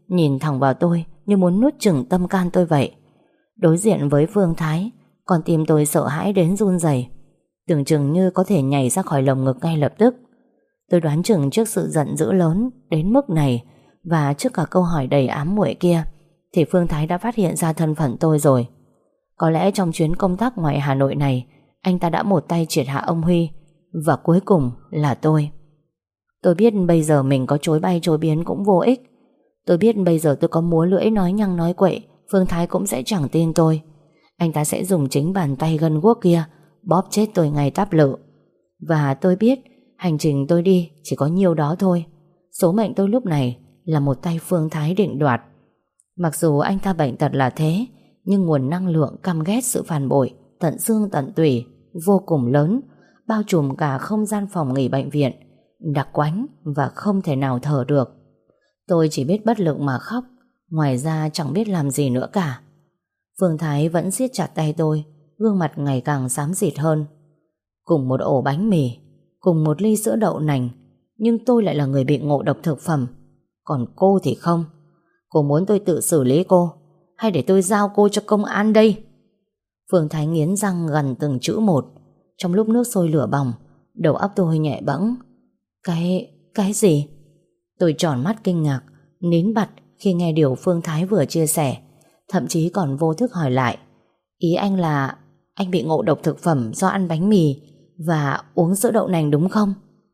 nhìn thẳng vào tôi như muốn nuốt chửng tâm can tôi vậy. Đối diện với Phương Thái, con tim tôi sợ hãi đến run rẩy, tưởng chừng như có thể nhảy ra khỏi lồng ngực ngay lập tức. Tôi đoán chừng trước sự giận dữ lớn đến mức này và trước cả câu hỏi đầy ám muội kia thì Phương Thái đã phát hiện ra thân phận tôi rồi. Có lẽ trong chuyến công tác ngoài Hà Nội này, anh ta đã một tay triệt hạ ông Huy, và cuối cùng là tôi. Tôi biết bây giờ mình có chối bay chối biến cũng vô ích. Tôi biết bây giờ tôi có múa lưỡi nói nhăng nói quậy, Phương Thái cũng sẽ chẳng tin tôi. Anh ta sẽ dùng chính bàn tay gân guốc kia bóp chết tôi ngay táp lự. Và tôi biết hành trình tôi đi chỉ có nhiêu đó thôi. Số mệnh tôi lúc này là một tay Phương Thái định đoạt. Mặc dù anh ta bệnh tật là thế, nhưng nguồn năng lượng căm ghét sự phản bội tận xương tận tủy vô cùng lớn, bao trùm cả không gian phòng nghỉ bệnh viện, đặc quánh và không thể nào thở được. Tôi chỉ biết bất lực mà khóc, ngoài ra chẳng biết làm gì nữa cả. Phương Thái vẫn siết chặt tay tôi, gương mặt ngày càng xám xịt hơn. Cùng một ổ bánh mì, cùng một ly sữa đậu nành, nhưng tôi lại là người bị ngộ độc thực phẩm, còn cô thì không. Cô muốn tôi tự xử lý cô, hay để tôi giao cô cho công an đây? Phương Thái nghiến răng gần từng chữ một. Trong lúc nước sôi lửa bỏng, đầu óc tôi nhẹ bẫng. Cái... cái gì? Tôi tròn mắt kinh ngạc, nín bặt khi nghe điều Phương Thái vừa chia sẻ, thậm chí còn vô thức hỏi lại. Ý anh là anh bị ngộ độc thực phẩm do ăn bánh mì và uống sữa đậu nành đúng không?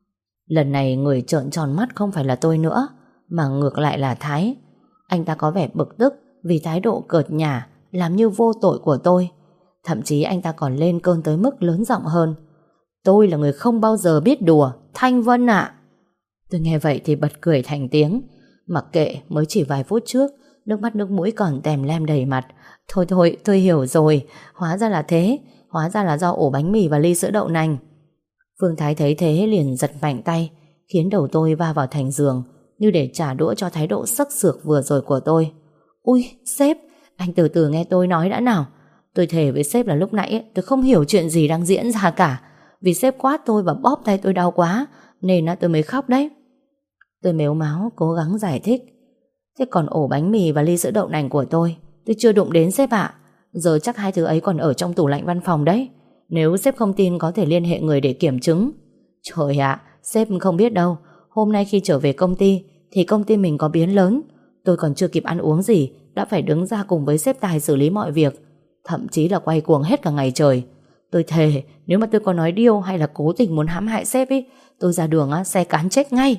Lần này người trợn tròn mắt không phải là tôi nữa, mà ngược lại là Thái. Anh ta có vẻ bực tức vì thái độ cợt nhả, làm như vô tội của tôi. Thậm chí anh ta còn lên cơn tới mức lớn giọng hơn. Tôi là người không bao giờ biết đùa, Thanh Vân ạ. Tôi nghe vậy thì bật cười thành tiếng. Mặc kệ, mới chỉ vài phút trước, nước mắt nước mũi còn tèm lem đầy mặt. Thôi thôi, tôi hiểu rồi, hóa ra là thế, hóa ra là do ổ bánh mì và ly sữa đậu nành. Phương Thái thấy thế liền giật mạnh tay, khiến đầu tôi va vào thành giường, như để trả đũa cho thái độ sắc sược vừa rồi của tôi. Ui, sếp, anh từ từ nghe tôi nói đã nào. Tôi thề với sếp là lúc nãy ấy, tôi không hiểu chuyện gì đang diễn ra cả. Vì sếp quát tôi và bóp tay tôi đau quá, nên tôi mới khóc đấy. Tôi mếu máo cố gắng giải thích. Thế còn ổ bánh mì và ly sữa đậu nành của tôi, tôi chưa đụng đến sếp ạ. Giờ chắc hai thứ ấy còn ở trong tủ lạnh văn phòng đấy. Nếu sếp không tin có thể liên hệ người để kiểm chứng. Trời ạ, sếp không biết đâu. Hôm nay khi trở về công ty thì công ty mình có biến lớn. Tôi còn chưa kịp ăn uống gì đã phải đứng ra cùng với sếp Tài xử lý mọi việc, thậm chí là quay cuồng hết cả ngày trời. Tôi thề nếu mà tôi có nói điêu hay là cố tình muốn hãm hại sếp ấy, tôi ra đường á, xe cán chết ngay.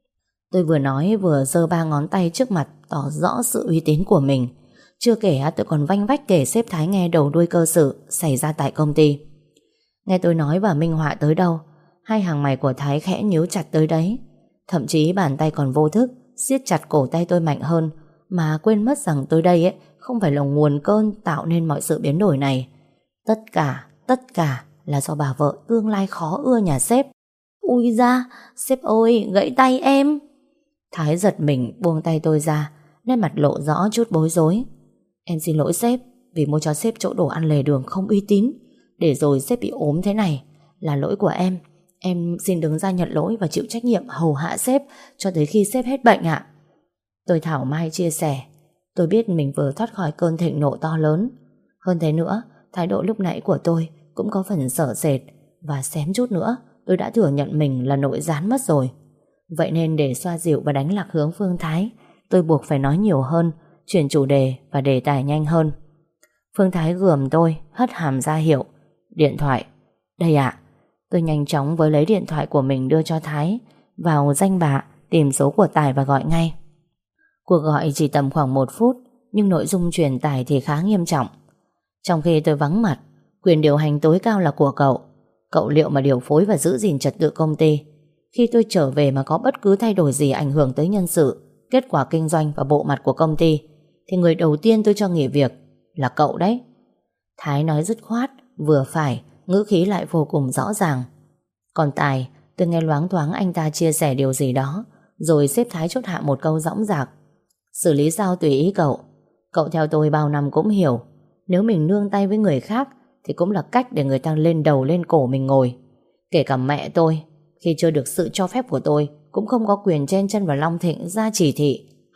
Tôi vừa nói vừa giơ ba ngón tay trước mặt tỏ rõ sự uy tín của mình. Chưa kể tôi còn vanh vách kể sếp Thái nghe đầu đuôi cơ sự xảy ra tại công ty. Nghe tôi nói và minh họa tới đâu, hai hàng mày của Thái khẽ nhíu chặt tới đấy. Thậm chí bàn tay còn vô thức siết chặt cổ tay tôi mạnh hơn, mà quên mất rằng tôi đây ấy không phải là nguồn cơn tạo nên mọi sự biến đổi này. Tất cả, tất cả là do bà vợ tương lai khó ưa nhà sếp. Ui da, sếp ơi, gãy tay em. Thái giật mình buông tay tôi ra, nét mặt lộ rõ chút bối rối. Em xin lỗi sếp vì mua cho sếp chỗ đồ ăn lề đường không uy tín, để rồi sếp bị ốm thế này. Là lỗi của em. Em xin đứng ra nhận lỗi và chịu trách nhiệm hầu hạ sếp cho tới khi sếp hết bệnh ạ. Tôi thảo mai chia sẻ. Tôi biết mình vừa thoát khỏi cơn thịnh nộ to lớn. Hơn thế nữa, thái độ lúc nãy của tôi cũng có phần sợ sệt, và xém chút nữa tôi đã thừa nhận mình là nội gián mất rồi. Vậy nên để xoa dịu và đánh lạc hướng Phương Thái, tôi buộc phải nói nhiều hơn, chuyển chủ đề và đề tài nhanh hơn. Phương Thái gườm tôi, hất hàm ra hiệu. Điện thoại. Đây ạ. Tôi nhanh chóng với lấy điện thoại của mình đưa cho Thái, vào danh bạ, tìm số của Tài và gọi ngay. Cuộc gọi chỉ tầm khoảng một phút, nhưng nội dung truyền tải thì khá nghiêm trọng. Trong khi tôi vắng mặt, quyền điều hành tối cao là của cậu. Cậu liệu mà điều phối và giữ gìn trật tự công ty. Khi tôi trở về mà có bất cứ thay đổi gì ảnh hưởng tới nhân sự, kết quả kinh doanh và bộ mặt của công ty, thì người đầu tiên tôi cho nghỉ việc là cậu đấy. Thái nói dứt khoát, vừa phải, ngữ khí lại vô cùng rõ ràng. Còn Tài, tôi nghe loáng thoáng anh ta chia sẻ điều gì đó, rồi sếp Thái chốt hạ một câu dõng dạc. Xử lý sao tùy ý cậu. Cậu theo tôi bao năm cũng hiểu, nếu mình nương tay với người khác thì cũng là cách để người ta lên đầu lên cổ mình ngồi. Kể cả mẹ tôi, khi chưa được sự cho phép của tôi, cũng không có quyền chen chân vào Long Thịnh ra chỉ thị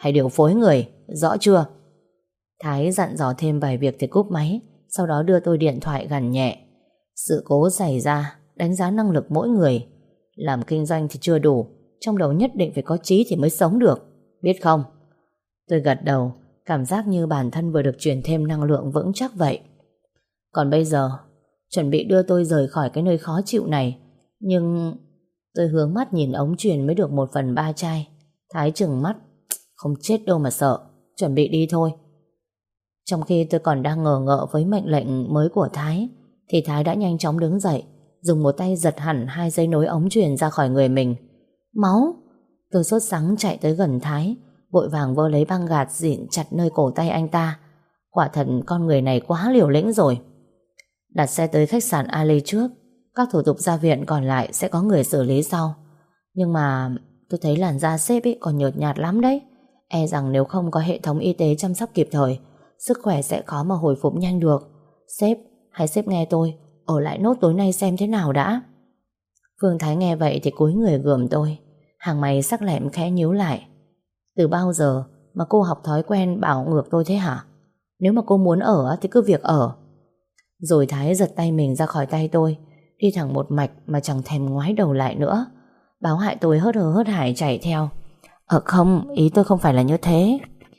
hay điều phối người, rõ chưa? Thái dặn dò thêm vài việc thì cúp máy, sau đó đưa tôi điện thoại gằn nhẹ. Sự cố xảy ra, đánh giá năng lực mỗi người. Làm kinh doanh thì chưa đủ, trong đầu nhất định phải có trí thì mới sống được, biết không? Tôi gật đầu, cảm giác như bản thân vừa được truyền thêm năng lượng vững chắc vậy. Còn bây giờ, chuẩn bị đưa tôi rời khỏi cái nơi khó chịu này. Nhưng tôi hướng mắt nhìn ống truyền mới được một phần ba chai. Thái trừng mắt. Không chết đâu mà sợ, chuẩn bị đi thôi. Trong khi tôi còn đang ngờ ngợ với mệnh lệnh mới của Thái, thì Thái đã nhanh chóng đứng dậy, dùng một tay giật hẳn hai dây nối ống truyền ra khỏi người mình. Máu! Tôi sốt sắng chạy tới gần Thái, vội vàng vơ lấy băng gạt dịn chặt nơi cổ tay anh ta. Quả thật con người này quá liều lĩnh rồi. Đặt xe tới khách sạn Ali trước, các thủ tục ra viện còn lại sẽ có người xử lý sau. Nhưng mà tôi thấy làn da sếp ấy còn nhợt nhạt lắm đấy. E rằng nếu không có hệ thống y tế chăm sóc kịp thời, sức khỏe sẽ khó mà hồi phục nhanh được. Sếp, hay sếp nghe tôi, ở lại nốt tối nay xem thế nào đã. Phương Thái nghe vậy thì cúi người gườm tôi, hàng mày sắc lẹm khẽ nhíu lại. Từ bao giờ mà cô học thói quen bảo ngược tôi thế hả? Nếu mà cô muốn ở thì cứ việc ở. Rồi Thái giật tay mình ra khỏi tay tôi, đi thẳng một mạch mà chẳng thèm ngoái đầu lại nữa. Báo hại tôi hớt hờ hớt hải chạy theo. Ờ không, ý tôi không phải là như thế.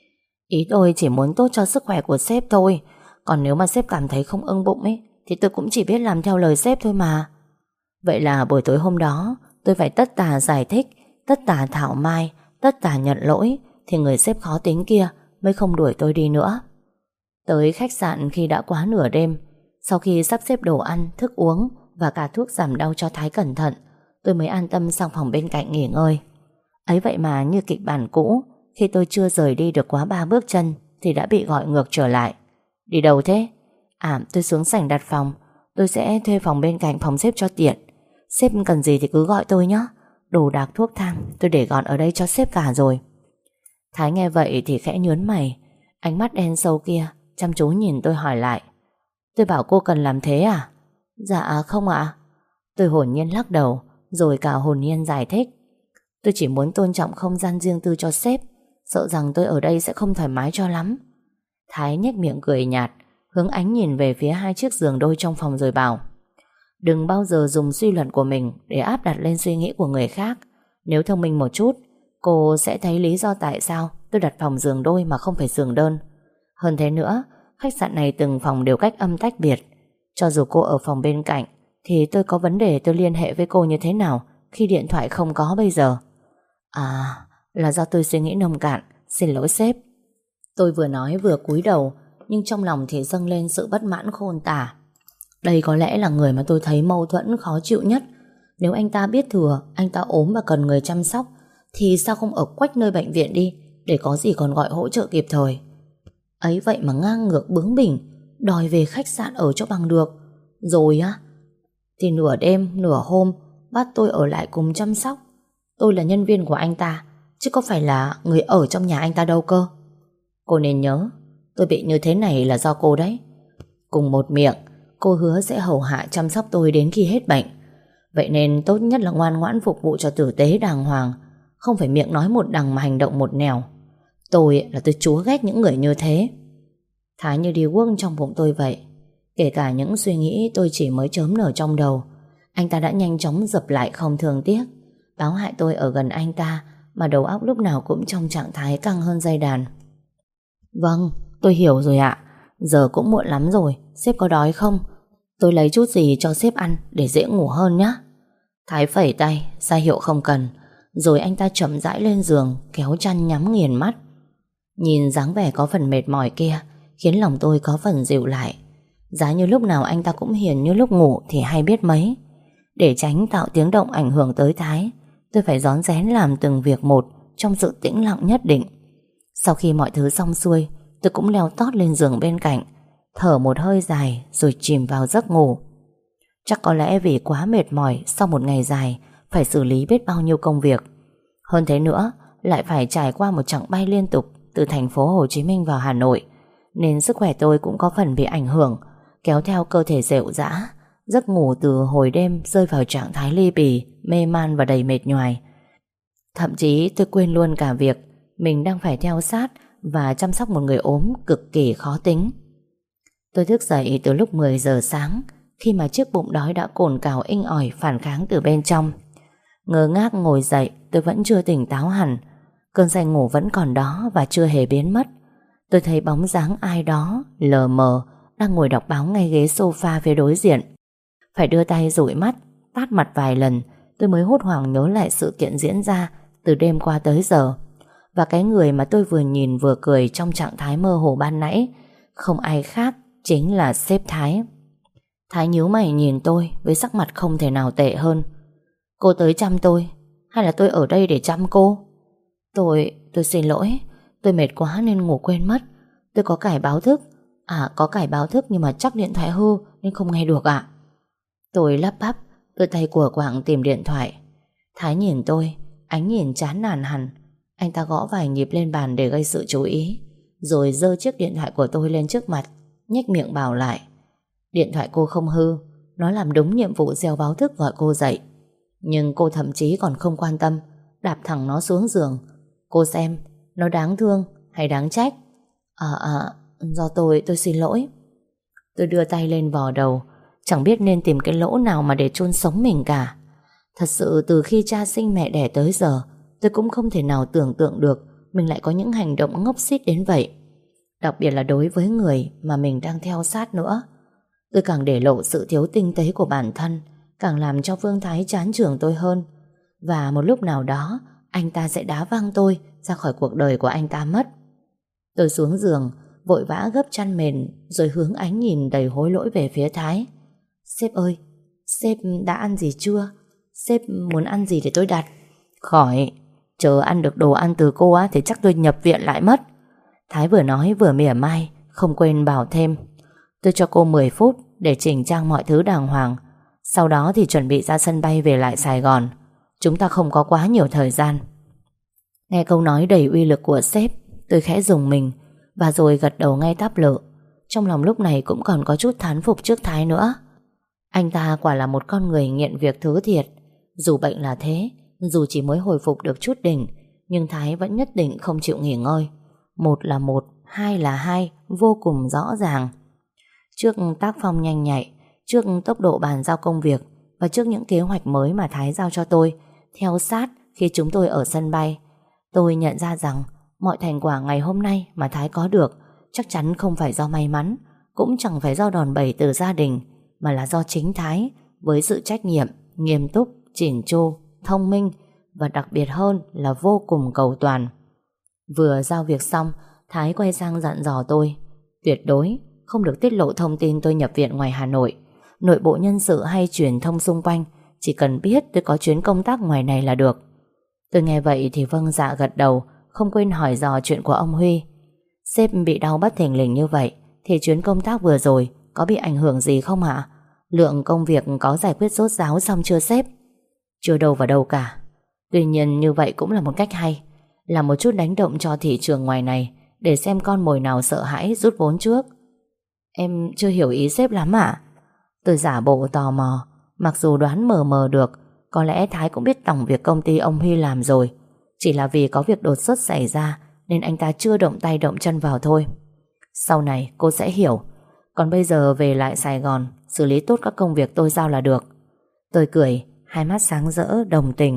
Ý tôi chỉ muốn tốt cho sức khỏe của sếp thôi. Còn nếu mà sếp cảm thấy không ưng bụng ấy, thì tôi cũng chỉ biết làm theo lời sếp thôi mà. Vậy là buổi tối hôm đó tôi phải tất tả giải thích, tất tả thảo mai, tất tả nhận lỗi, thì người sếp khó tính kia mới không đuổi tôi đi nữa. Tới khách sạn khi đã quá nửa đêm, sau khi sắp xếp đồ ăn, thức uống và cả thuốc giảm đau cho Thái cẩn thận, tôi mới an tâm sang phòng bên cạnh nghỉ ngơi. Ấy vậy mà như kịch bản cũ, khi tôi chưa rời đi được quá ba bước chân thì đã bị gọi ngược trở lại. Đi đâu thế? À, tôi xuống sảnh đặt phòng. Tôi sẽ thuê phòng bên cạnh phòng sếp cho tiện. Sếp cần gì thì cứ gọi tôi nhé. Đồ đạc thuốc thang tôi để gọn ở đây cho sếp cả rồi. Thái nghe vậy thì khẽ nhướng mày, ánh mắt đen sâu kia chăm chú nhìn tôi hỏi lại. Tôi bảo cô cần làm thế à? Dạ không ạ. Tôi hồn nhiên lắc đầu, rồi cả hồn nhiên giải thích. Tôi chỉ muốn tôn trọng không gian riêng tư cho sếp, sợ rằng tôi ở đây sẽ không thoải mái cho lắm. Thái nhếch miệng cười nhạt, hướng ánh nhìn về phía hai chiếc giường đôi trong phòng rồi bảo. Đừng bao giờ dùng suy luận của mình để áp đặt lên suy nghĩ của người khác. Nếu thông minh một chút, cô sẽ thấy lý do tại sao tôi đặt phòng giường đôi mà không phải giường đơn. Hơn thế nữa, khách sạn này từng phòng đều cách âm tách biệt. Cho dù cô ở phòng bên cạnh, thì tôi có vấn đề tôi liên hệ với cô như thế nào khi điện thoại không có bây giờ? À, là do tôi suy nghĩ nông cạn, xin lỗi sếp. Tôi vừa nói vừa cúi đầu, nhưng trong lòng thì dâng lên sự bất mãn khôn tả. Đây có lẽ là người mà tôi thấy mâu thuẫn khó chịu nhất. Nếu anh ta biết thừa anh ta ốm và cần người chăm sóc, thì sao không ở quách nơi bệnh viện đi, để có gì còn gọi hỗ trợ kịp thời. Ấy vậy mà ngang ngược bướng bỉnh, đòi về khách sạn ở cho bằng được. Rồi á, thì nửa đêm nửa hôm bắt tôi ở lại cùng chăm sóc. Tôi là nhân viên của anh ta, chứ có phải là người ở trong nhà anh ta đâu cơ. Cô nên nhớ, tôi bị như thế này là do cô đấy. Cùng một miệng, cô hứa sẽ hầu hạ chăm sóc tôi đến khi hết bệnh. Vậy nên tốt nhất là ngoan ngoãn phục vụ cho tử tế đàng hoàng, không phải miệng nói một đằng mà hành động một nẻo. Tôi là tôi chúa ghét những người như thế. Thái như đi guốc trong bụng tôi vậy. Kể cả những suy nghĩ tôi chỉ mới chớm nở trong đầu, anh ta đã nhanh chóng dập lại không thương tiếc. Báo hại tôi ở gần anh ta mà đầu óc lúc nào cũng trong trạng thái căng hơn dây đàn. Vâng, tôi hiểu rồi ạ. Giờ cũng muộn lắm rồi, sếp có đói không? Tôi lấy chút gì cho sếp ăn để dễ ngủ hơn nhé. Thái phẩy tay ra hiệu không cần, rồi anh ta chậm rãi lên giường, kéo chăn nhắm nghiền mắt. Nhìn dáng vẻ có phần mệt mỏi kia khiến lòng tôi có phần dịu lại. Giá như lúc nào anh ta cũng hiền như lúc ngủ thì hay biết mấy. Để tránh tạo tiếng động ảnh hưởng tới Thái, tôi phải rón rén làm từng việc một trong sự tĩnh lặng nhất định. Sau khi mọi thứ xong xuôi, tôi cũng leo tót lên giường bên cạnh, thở một hơi dài rồi chìm vào giấc ngủ. Chắc có lẽ vì quá mệt mỏi sau một ngày dài phải xử lý biết bao nhiêu công việc. Hơn thế nữa, lại phải trải qua một chặng bay liên tục từ thành phố Hồ Chí Minh vào Hà Nội, nên sức khỏe tôi cũng có phần bị ảnh hưởng, kéo theo cơ thể rệu rã. Giấc ngủ từ hồi đêm rơi vào trạng thái ly bì, mê man và đầy mệt nhoài. Thậm chí tôi quên luôn cả việc mình đang phải theo sát và chăm sóc một người ốm cực kỳ khó tính. Tôi thức dậy từ lúc mười giờ sáng, khi mà chiếc bụng đói đã cồn cào inh ỏi phản kháng từ bên trong. Ngơ ngác ngồi dậy, tôi vẫn chưa tỉnh táo hẳn. Cơn say ngủ vẫn còn đó và chưa hề biến mất. Tôi thấy bóng dáng ai đó lờ mờ đang ngồi đọc báo ngay ghế sofa phía đối diện. Phải đưa tay dụi mắt, tát mặt vài lần, tôi mới hốt hoảng nhớ lại sự kiện diễn ra từ đêm qua tới giờ. Và cái người mà tôi vừa nhìn vừa cười trong trạng thái mơ hồ ban nãy không ai khác, chính là sếp Thái. Thái nhíu mày nhìn tôi với sắc mặt không thể nào tệ hơn. Cô tới chăm tôi hay là tôi ở đây để chăm cô? Tôi, tôi xin lỗi. Tôi mệt quá nên ngủ quên mất. Tôi có cải báo thức. À, có cải báo thức nhưng mà chắc điện thoại hư nên không nghe được ạ. Tôi lắp bắp, tôi tay của quạng tìm điện thoại. Thái nhìn tôi, ánh nhìn chán nản hẳn. Anh ta gõ vài nhịp lên bàn để gây sự chú ý, rồi giơ chiếc điện thoại của tôi lên trước mặt, nhếch miệng bảo lại. Điện thoại cô không hư, nó làm đúng nhiệm vụ reo báo thức gọi cô dậy. Nhưng cô thậm chí còn không quan tâm, đạp thẳng nó xuống giường. Cô xem, nó đáng thương hay đáng trách? À à, do tôi, tôi xin lỗi. Tôi đưa tay lên vò đầu, chẳng biết nên tìm cái lỗ nào mà để chôn sống mình cả. Thật sự từ khi cha sinh mẹ đẻ tới giờ, tôi cũng không thể nào tưởng tượng được mình lại có những hành động ngốc xít đến vậy. Đặc biệt là đối với người mà mình đang theo sát nữa. Tôi càng để lộ sự thiếu tinh tế của bản thân, càng làm cho Phương Thái chán chường tôi hơn. Và một lúc nào đó, anh ta sẽ đá văng tôi ra khỏi cuộc đời của anh ta mất. Tôi xuống giường, vội vã gấp chăn mền, rồi hướng ánh nhìn đầy hối lỗi về phía Thái. Sếp ơi, sếp đã ăn gì chưa? Sếp muốn ăn gì để tôi đặt? Khỏi, chờ ăn được đồ ăn từ cô á thì chắc tôi nhập viện lại mất. Thái vừa nói vừa mỉa mai, không quên bảo thêm. Tôi cho cô mười phút để chỉnh trang mọi thứ đàng hoàng. Sau đó thì chuẩn bị ra sân bay về lại Sài Gòn. Chúng ta không có quá nhiều thời gian. Nghe câu nói đầy uy lực của sếp, tôi khẽ rùng mình và rồi gật đầu ngay táp lự. Trong lòng lúc này cũng còn có chút thán phục trước Thái nữa. Anh ta quả là một con người nghiện việc thứ thiệt. Dù bệnh là thế, dù chỉ mới hồi phục được chút đỉnh, nhưng Thái vẫn nhất định không chịu nghỉ ngơi. Một là một, hai là hai, vô cùng rõ ràng. Trước tác phong nhanh nhạy, trước tốc độ bàn giao công việc và trước những kế hoạch mới mà Thái giao cho tôi, theo sát khi chúng tôi ở sân bay, tôi nhận ra rằng mọi thành quả ngày hôm nay mà Thái có được chắc chắn không phải do may mắn, cũng chẳng phải do đòn bẩy từ gia đình, mà là do chính Thái với sự trách nhiệm, nghiêm túc, chỉn chu, thông minh và đặc biệt hơn là vô cùng cầu toàn. Vừa giao việc xong, Thái quay sang dặn dò tôi tuyệt đối không được tiết lộ thông tin tôi nhập viện ngoài Hà Nội. Nội bộ nhân sự hay truyền thông xung quanh chỉ cần biết tôi có chuyến công tác ngoài này là được. Tôi nghe vậy thì vâng dạ gật đầu, không quên hỏi dò chuyện của ông Huy. Sếp bị đau bất thình lình như vậy thì chuyến công tác vừa rồi có bị ảnh hưởng gì không ạ? Lượng công việc có giải quyết rốt ráo xong chưa sếp? Chưa đâu vào đâu cả. Tuy nhiên như vậy cũng là một cách hay, là một chút đánh động cho thị trường ngoài này, để xem con mồi nào sợ hãi rút vốn trước. Em chưa hiểu ý sếp lắm ạ. Tôi giả bộ tò mò, mặc dù đoán mờ mờ được có lẽ Thái cũng biết tổng việc công ty ông Huy làm rồi, chỉ là vì có việc đột xuất xảy ra nên anh ta chưa động tay động chân vào thôi. Sau này cô sẽ hiểu. Còn bây giờ về lại Sài Gòn, xử lý tốt các công việc tôi giao là được. Tôi cười, hai mắt sáng rỡ đồng tình.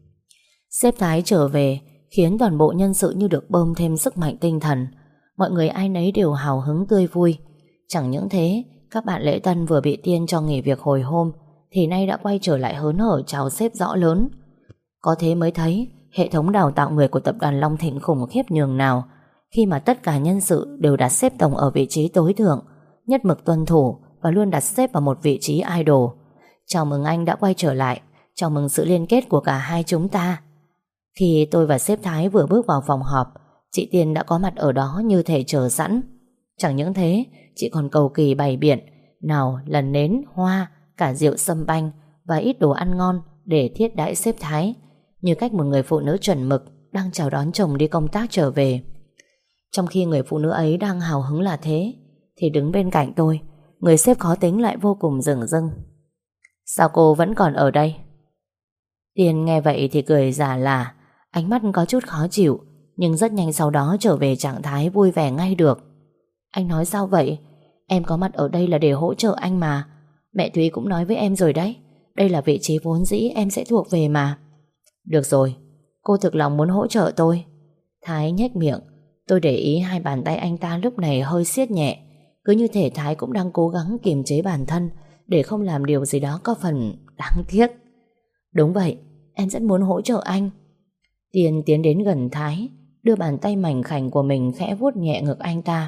Sếp Thái trở về khiến toàn bộ nhân sự như được bơm thêm sức mạnh tinh thần. Mọi người ai nấy đều hào hứng tươi vui. Chẳng những thế, các bạn lễ tân vừa bị tiên cho nghỉ việc hồi hôm thì nay đã quay trở lại hớn hở chào sếp rõ lớn. Có thế mới thấy hệ thống đào tạo người của tập đoàn Long Thịnh khủng khiếp nhường nào, khi mà tất cả nhân sự đều đặt sếp tổng ở vị trí tối thượng, nhất mực tuân thủ và luôn đặt sếp vào một vị trí idol. Chào mừng anh đã quay trở lại, chào mừng sự liên kết của cả hai chúng ta. Khi tôi và sếp Thái vừa bước vào phòng họp, chị Tiên đã có mặt ở đó như thể chờ sẵn. Chẳng những thế, chị còn cầu kỳ bày biện, nào là nến, hoa, cả rượu sâm banh và ít đồ ăn ngon để thiết đãi sếp Thái, như cách một người phụ nữ chuẩn mực đang chào đón chồng đi công tác trở về. Trong khi người phụ nữ ấy đang hào hứng là thế, thì đứng bên cạnh tôi, người sếp khó tính lại vô cùng dửng dưng. Sao cô vẫn còn ở đây? Tiên nghe vậy thì cười giả lả, ánh mắt có chút khó chịu, nhưng rất nhanh sau đó trở về trạng thái vui vẻ ngay được. Anh nói sao vậy? Em có mặt ở đây là để hỗ trợ anh mà. Mẹ Thúy cũng nói với em rồi đấy, đây là vị trí vốn dĩ em sẽ thuộc về mà. Được rồi, cô thực lòng muốn hỗ trợ tôi. Thái nhếch miệng. Tôi để ý hai bàn tay anh ta lúc này hơi siết nhẹ, cứ như thể Thái cũng đang cố gắng kiềm chế bản thân để không làm điều gì đó có phần đáng tiếc. Đúng vậy, em rất muốn hỗ trợ anh. Tiên tiến đến gần Thái, đưa bàn tay mảnh khảnh của mình khẽ vuốt nhẹ ngực anh ta.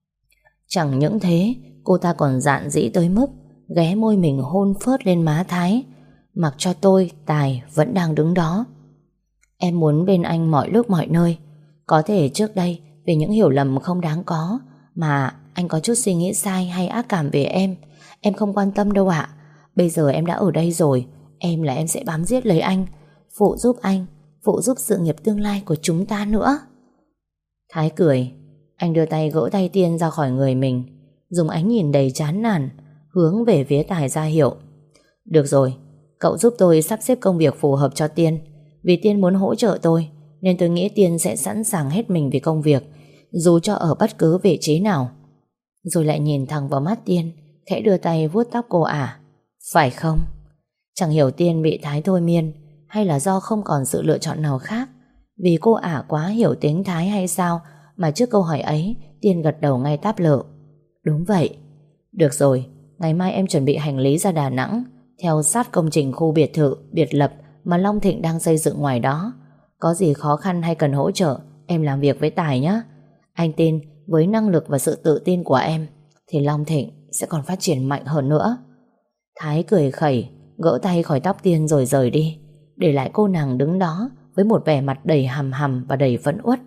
Chẳng những thế, cô ta còn dạn dĩ tới mức ghé môi mình hôn phớt lên má Thái, mặc cho tôi, Tài vẫn đang đứng đó. Em muốn bên anh mọi lúc mọi nơi. Có thể trước đây vì những hiểu lầm không đáng có mà anh có chút suy nghĩ sai hay ác cảm về em, em không quan tâm đâu ạ. Bây giờ em đã ở đây rồi, em là em sẽ bám giết lấy anh, phụ giúp anh, phụ giúp sự nghiệp tương lai của chúng ta nữa. Thái cười. Anh đưa tay gỡ tay Tiên ra khỏi người mình, dùng ánh nhìn đầy chán nản hướng về phía Tài ra hiệu. Được rồi, cậu giúp tôi sắp xếp công việc phù hợp cho Tiên. Vì Tiên muốn hỗ trợ tôi nên tôi nghĩ Tiên sẽ sẵn sàng hết mình vì công việc, dù cho ở bất cứ vị trí nào. Rồi lại nhìn thẳng vào mắt Tiên, khẽ đưa tay vuốt tóc cô ả. Phải không? Chẳng hiểu Tiên bị Thái thôi miên hay là do không còn sự lựa chọn nào khác, vì cô ả quá hiểu tính Thái hay sao mà trước câu hỏi ấy Tiên gật đầu ngay táp lợ. Đúng vậy. Được rồi, ngày mai em chuẩn bị hành lý ra Đà Nẵng, theo sát công trình khu biệt thự biệt lập mà Long Thịnh đang xây dựng ngoài đó. Có gì khó khăn hay cần hỗ trợ, em làm việc với Tài nhé. Anh tin với năng lực và sự tự tin của em thì Long Thịnh sẽ còn phát triển mạnh hơn nữa. Thái cười khẩy, gỡ tay khỏi tóc Tiên rồi rời đi, để lại cô nàng đứng đó với một vẻ mặt đầy hầm hầm và đầy phẫn uất.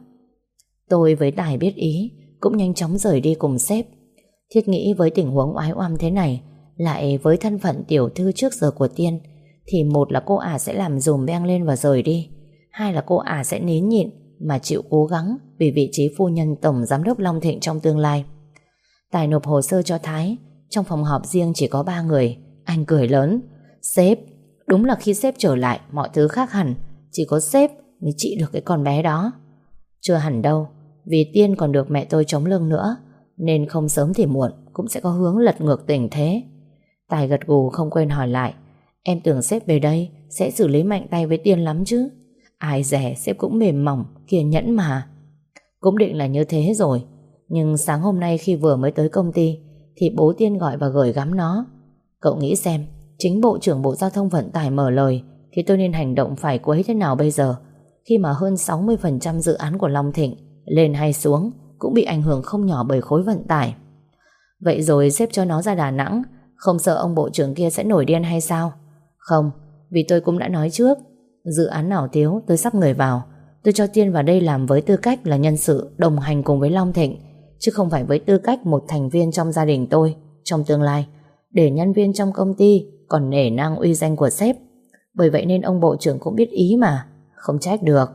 Tôi với Tài biết ý cũng nhanh chóng rời đi cùng sếp. Thiết nghĩ với tình huống oái oăm thế này, lại với thân phận tiểu thư trước giờ của Tiên, thì một là cô ả sẽ làm dùm beng lên và rời đi, hai là cô ả sẽ nín nhịn mà chịu cố gắng vì vị trí phu nhân tổng giám đốc Long Thịnh trong tương lai. Tài nộp hồ sơ cho Thái. Trong phòng họp riêng chỉ có ba người. Anh cười lớn. Sếp, đúng là khi sếp trở lại mọi thứ khác hẳn. Chỉ có sếp mới trị được cái con bé đó. Chưa hẳn đâu, vì Tiên còn được mẹ tôi chống lưng nữa, nên không sớm thì muộn cũng sẽ có hướng lật ngược tình thế. Tài gật gù không quên hỏi lại. Em tưởng sếp về đây sẽ xử lý mạnh tay với Tiên lắm chứ. Ai dè sếp cũng mềm mỏng, kiên nhẫn mà. Cũng định là như thế rồi, nhưng sáng hôm nay khi vừa mới tới công ty thì bố Tiên gọi và gửi gắm nó. Cậu nghĩ xem, chính Bộ trưởng Bộ Giao thông Vận tải mở lời thì tôi nên hành động phải quấy thế nào bây giờ, khi mà hơn sáu mươi phần trăm dự án của Long Thịnh lên hay xuống cũng bị ảnh hưởng không nhỏ bởi khối vận tải. Vậy rồi sếp cho nó ra Đà Nẵng, không sợ ông bộ trưởng kia sẽ nổi điên hay sao? Không, vì tôi cũng đã nói trước, dự án nào thiếu tôi sắp người vào. Tôi cho Tiên vào đây làm với tư cách là nhân sự đồng hành cùng với Long Thịnh, chứ không phải với tư cách một thành viên trong gia đình tôi trong tương lai, để nhân viên trong công ty còn nể nang uy danh của sếp. Bởi vậy nên ông bộ trưởng cũng biết ý mà, không trách được.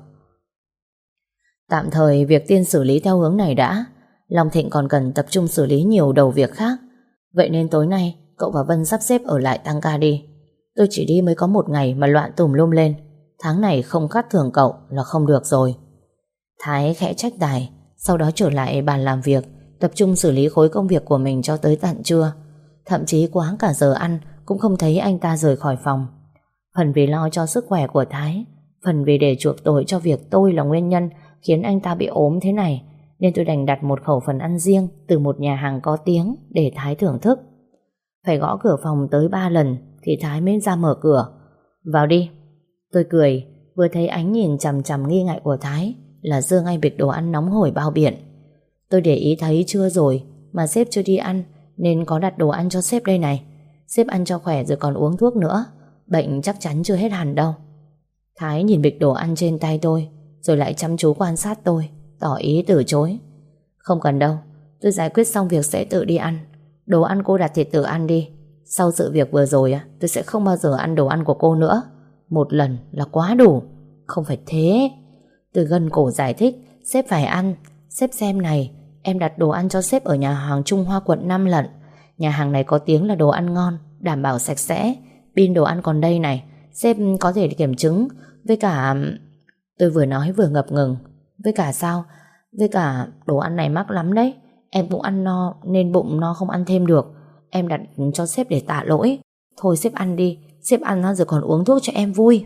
Tạm thời việc Tiên xử lý theo hướng này đã. Long Thịnh còn cần tập trung xử lý nhiều đầu việc khác. Vậy nên tối nay cậu và Vân sắp xếp ở lại tăng ca đi. Tôi chỉ đi mới có một ngày mà loạn tùm lum lên. Tháng này không cắt thưởng cậu là không được rồi. Thái khẽ trách Tài, sau đó trở lại bàn làm việc, tập trung xử lý khối công việc của mình cho tới tận trưa. Thậm chí quá cả giờ ăn cũng không thấy anh ta rời khỏi phòng. Phần vì lo cho sức khỏe của Thái, phần vì để chuộc tội cho việc tôi là nguyên nhân khiến anh ta bị ốm thế này, nên tôi đành đặt một khẩu phần ăn riêng từ một nhà hàng có tiếng để Thái thưởng thức. Phải gõ cửa phòng tới ba lần thì Thái mới ra mở cửa. Vào đi. Tôi cười, vừa thấy ánh nhìn chằm chằm nghi ngại của Thái là giơ ngay bịch đồ ăn nóng hổi bao biện. Tôi để ý thấy trưa rồi mà sếp chưa đi ăn, nên có đặt đồ ăn cho sếp đây này. Sếp ăn cho khỏe rồi còn uống thuốc nữa, bệnh chắc chắn chưa hết hẳn đâu. Thái nhìn bịch đồ ăn trên tay tôi, rồi lại chăm chú quan sát tôi, tỏ ý từ chối. Không cần đâu, tôi giải quyết xong việc sẽ tự đi ăn. Đồ ăn cô đặt thì tự ăn đi. Sau sự việc vừa rồi tôi sẽ không bao giờ ăn đồ ăn của cô nữa. Một lần là quá đủ. Không phải thế. Tôi gân cổ giải thích. Sếp phải ăn. Sếp xem này, em đặt đồ ăn cho sếp ở nhà hàng Trung Hoa quận năm lận. Nhà hàng này có tiếng là đồ ăn ngon, đảm bảo sạch sẽ. Pin đồ ăn còn đây này, sếp có thể kiểm chứng. Với cả... Tôi vừa nói vừa ngập ngừng. Với cả sao? Với cả đồ ăn này mắc lắm đấy. Em cũng ăn no nên bụng no không ăn thêm được. Em đặt cho sếp để tạ lỗi. Thôi sếp ăn đi, sếp ăn rồi còn uống thuốc cho em vui.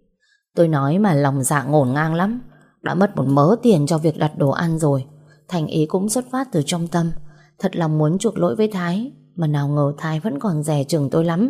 Tôi nói mà lòng dạ ngổn ngang lắm. Đã mất một mớ tiền cho việc đặt đồ ăn rồi. Thành ý cũng xuất phát từ trong tâm. Thật lòng muốn chuộc lỗi với Thái, mà nào ngờ Thái vẫn còn dè chừng tôi lắm.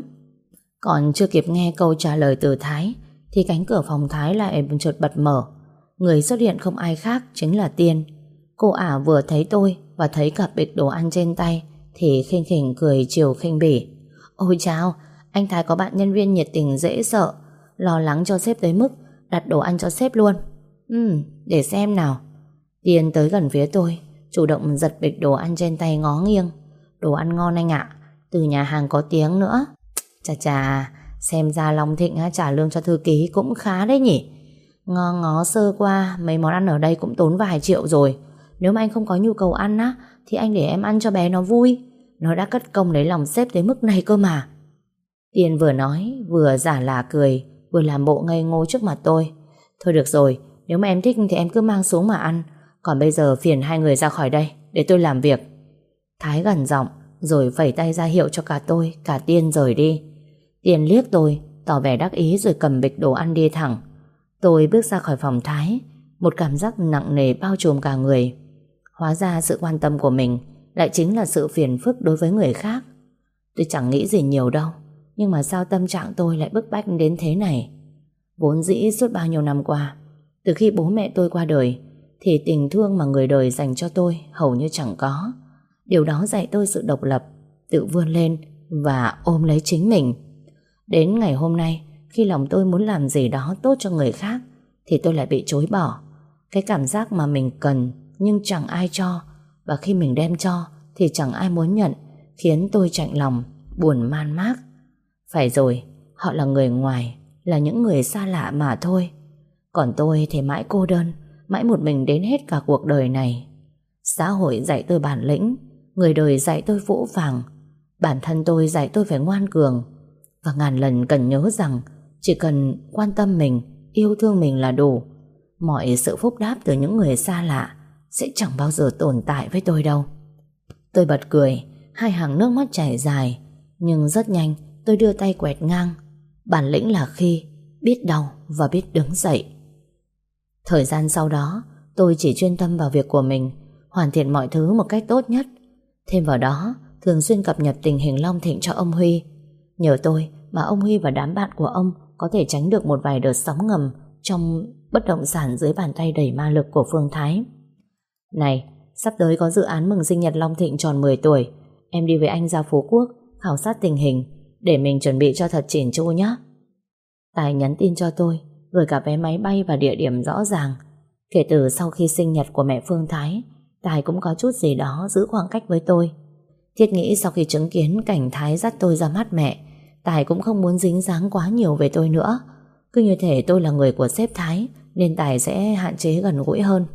Còn chưa kịp nghe câu trả lời từ Thái thì cánh cửa phòng Thái lại chợt bật mở. Người xuất hiện không ai khác chính là Tiên. Cô ả vừa thấy tôi và thấy cả bịch đồ ăn trên tay thì khinh khỉnh cười chiều khinh bỉ. Ôi chao, anh Thái có bạn nhân viên nhiệt tình dễ sợ, lo lắng cho sếp tới mức đặt đồ ăn cho sếp luôn. Ừ, để xem nào. Tiên tới gần phía tôi, chủ động giật bịch đồ ăn trên tay ngó nghiêng. Đồ ăn ngon anh ạ, từ nhà hàng có tiếng nữa. Chà chà, xem ra Long Thịnh trả lương cho thư ký cũng khá đấy nhỉ. Ngó ngó sơ qua, mấy món ăn ở đây cũng tốn vài triệu rồi. Nếu mà anh không có nhu cầu ăn á thì anh để em ăn cho bé nó vui. Nó đã cất công lấy lòng sếp tới mức này cơ mà. Tiên vừa nói vừa giả lả cười, vừa làm bộ ngây ngô trước mặt tôi. Thôi được rồi, nếu mà em thích thì em cứ mang xuống mà ăn. Còn bây giờ phiền hai người ra khỏi đây để tôi làm việc. Thái gần giọng rồi phẩy tay ra hiệu cho cả tôi, cả Tiên rời đi. Tiên liếc tôi, tỏ vẻ đắc ý rồi cầm bịch đồ ăn đi thẳng. Tôi bước ra khỏi phòng Thái, một cảm giác nặng nề bao trùm cả người. Hóa ra sự quan tâm của mình lại chính là sự phiền phức đối với người khác. Tôi chẳng nghĩ gì nhiều đâu, nhưng mà sao tâm trạng tôi lại bức bách đến thế này? Vốn dĩ suốt bao nhiêu năm qua, từ khi bố mẹ tôi qua đời, thì tình thương mà người đời dành cho tôi hầu như chẳng có. Điều đó dạy tôi sự độc lập, tự vươn lên và ôm lấy chính mình. Đến ngày hôm nay, khi lòng tôi muốn làm gì đó tốt cho người khác thì tôi lại bị chối bỏ. Cái cảm giác mà mình cần nhưng chẳng ai cho, và khi mình đem cho thì chẳng ai muốn nhận, khiến tôi chạnh lòng, buồn man mác. Phải rồi, họ là người ngoài, là những người xa lạ mà thôi. Còn tôi thì mãi cô đơn, mãi một mình đến hết cả cuộc đời này. Xã hội dạy tôi bản lĩnh, người đời dạy tôi phũ phàng, bản thân tôi dạy tôi phải ngoan cường. Và ngàn lần cần nhớ rằng chỉ cần quan tâm mình, yêu thương mình là đủ. Mọi sự phúc đáp từ những người xa lạ sẽ chẳng bao giờ tồn tại với tôi đâu. Tôi bật cười, hai hàng nước mắt chảy dài. Nhưng rất nhanh tôi đưa tay quẹt ngang. Bản lĩnh là khi biết đau và biết đứng dậy. Thời gian sau đó tôi chỉ chuyên tâm vào việc của mình, hoàn thiện mọi thứ một cách tốt nhất. Thêm vào đó, thường xuyên cập nhật tình hình Long Thịnh cho ông Huy. Nhờ tôi mà ông Huy và đám bạn của ông có thể tránh được một vài đợt sóng ngầm trong bất động sản dưới bàn tay đầy ma lực của Phương Thái. Này, sắp tới có dự án mừng sinh nhật Long Thịnh tròn mười tuổi. Em đi với anh ra Phú Quốc khảo sát tình hình để mình chuẩn bị cho thật chỉn chu nhé. Tài nhắn tin cho tôi, gửi cả vé máy bay và địa điểm rõ ràng. Kể từ sau khi sinh nhật của mẹ Phương Thái, Tài cũng có chút gì đó giữ khoảng cách với tôi. Thiết nghĩ sau khi chứng kiến cảnh Thái dắt tôi ra mắt mẹ, Tài cũng không muốn dính dáng quá nhiều về tôi nữa. Cứ như thể tôi là người của sếp Thái, nên Tài sẽ hạn chế gần gũi hơn.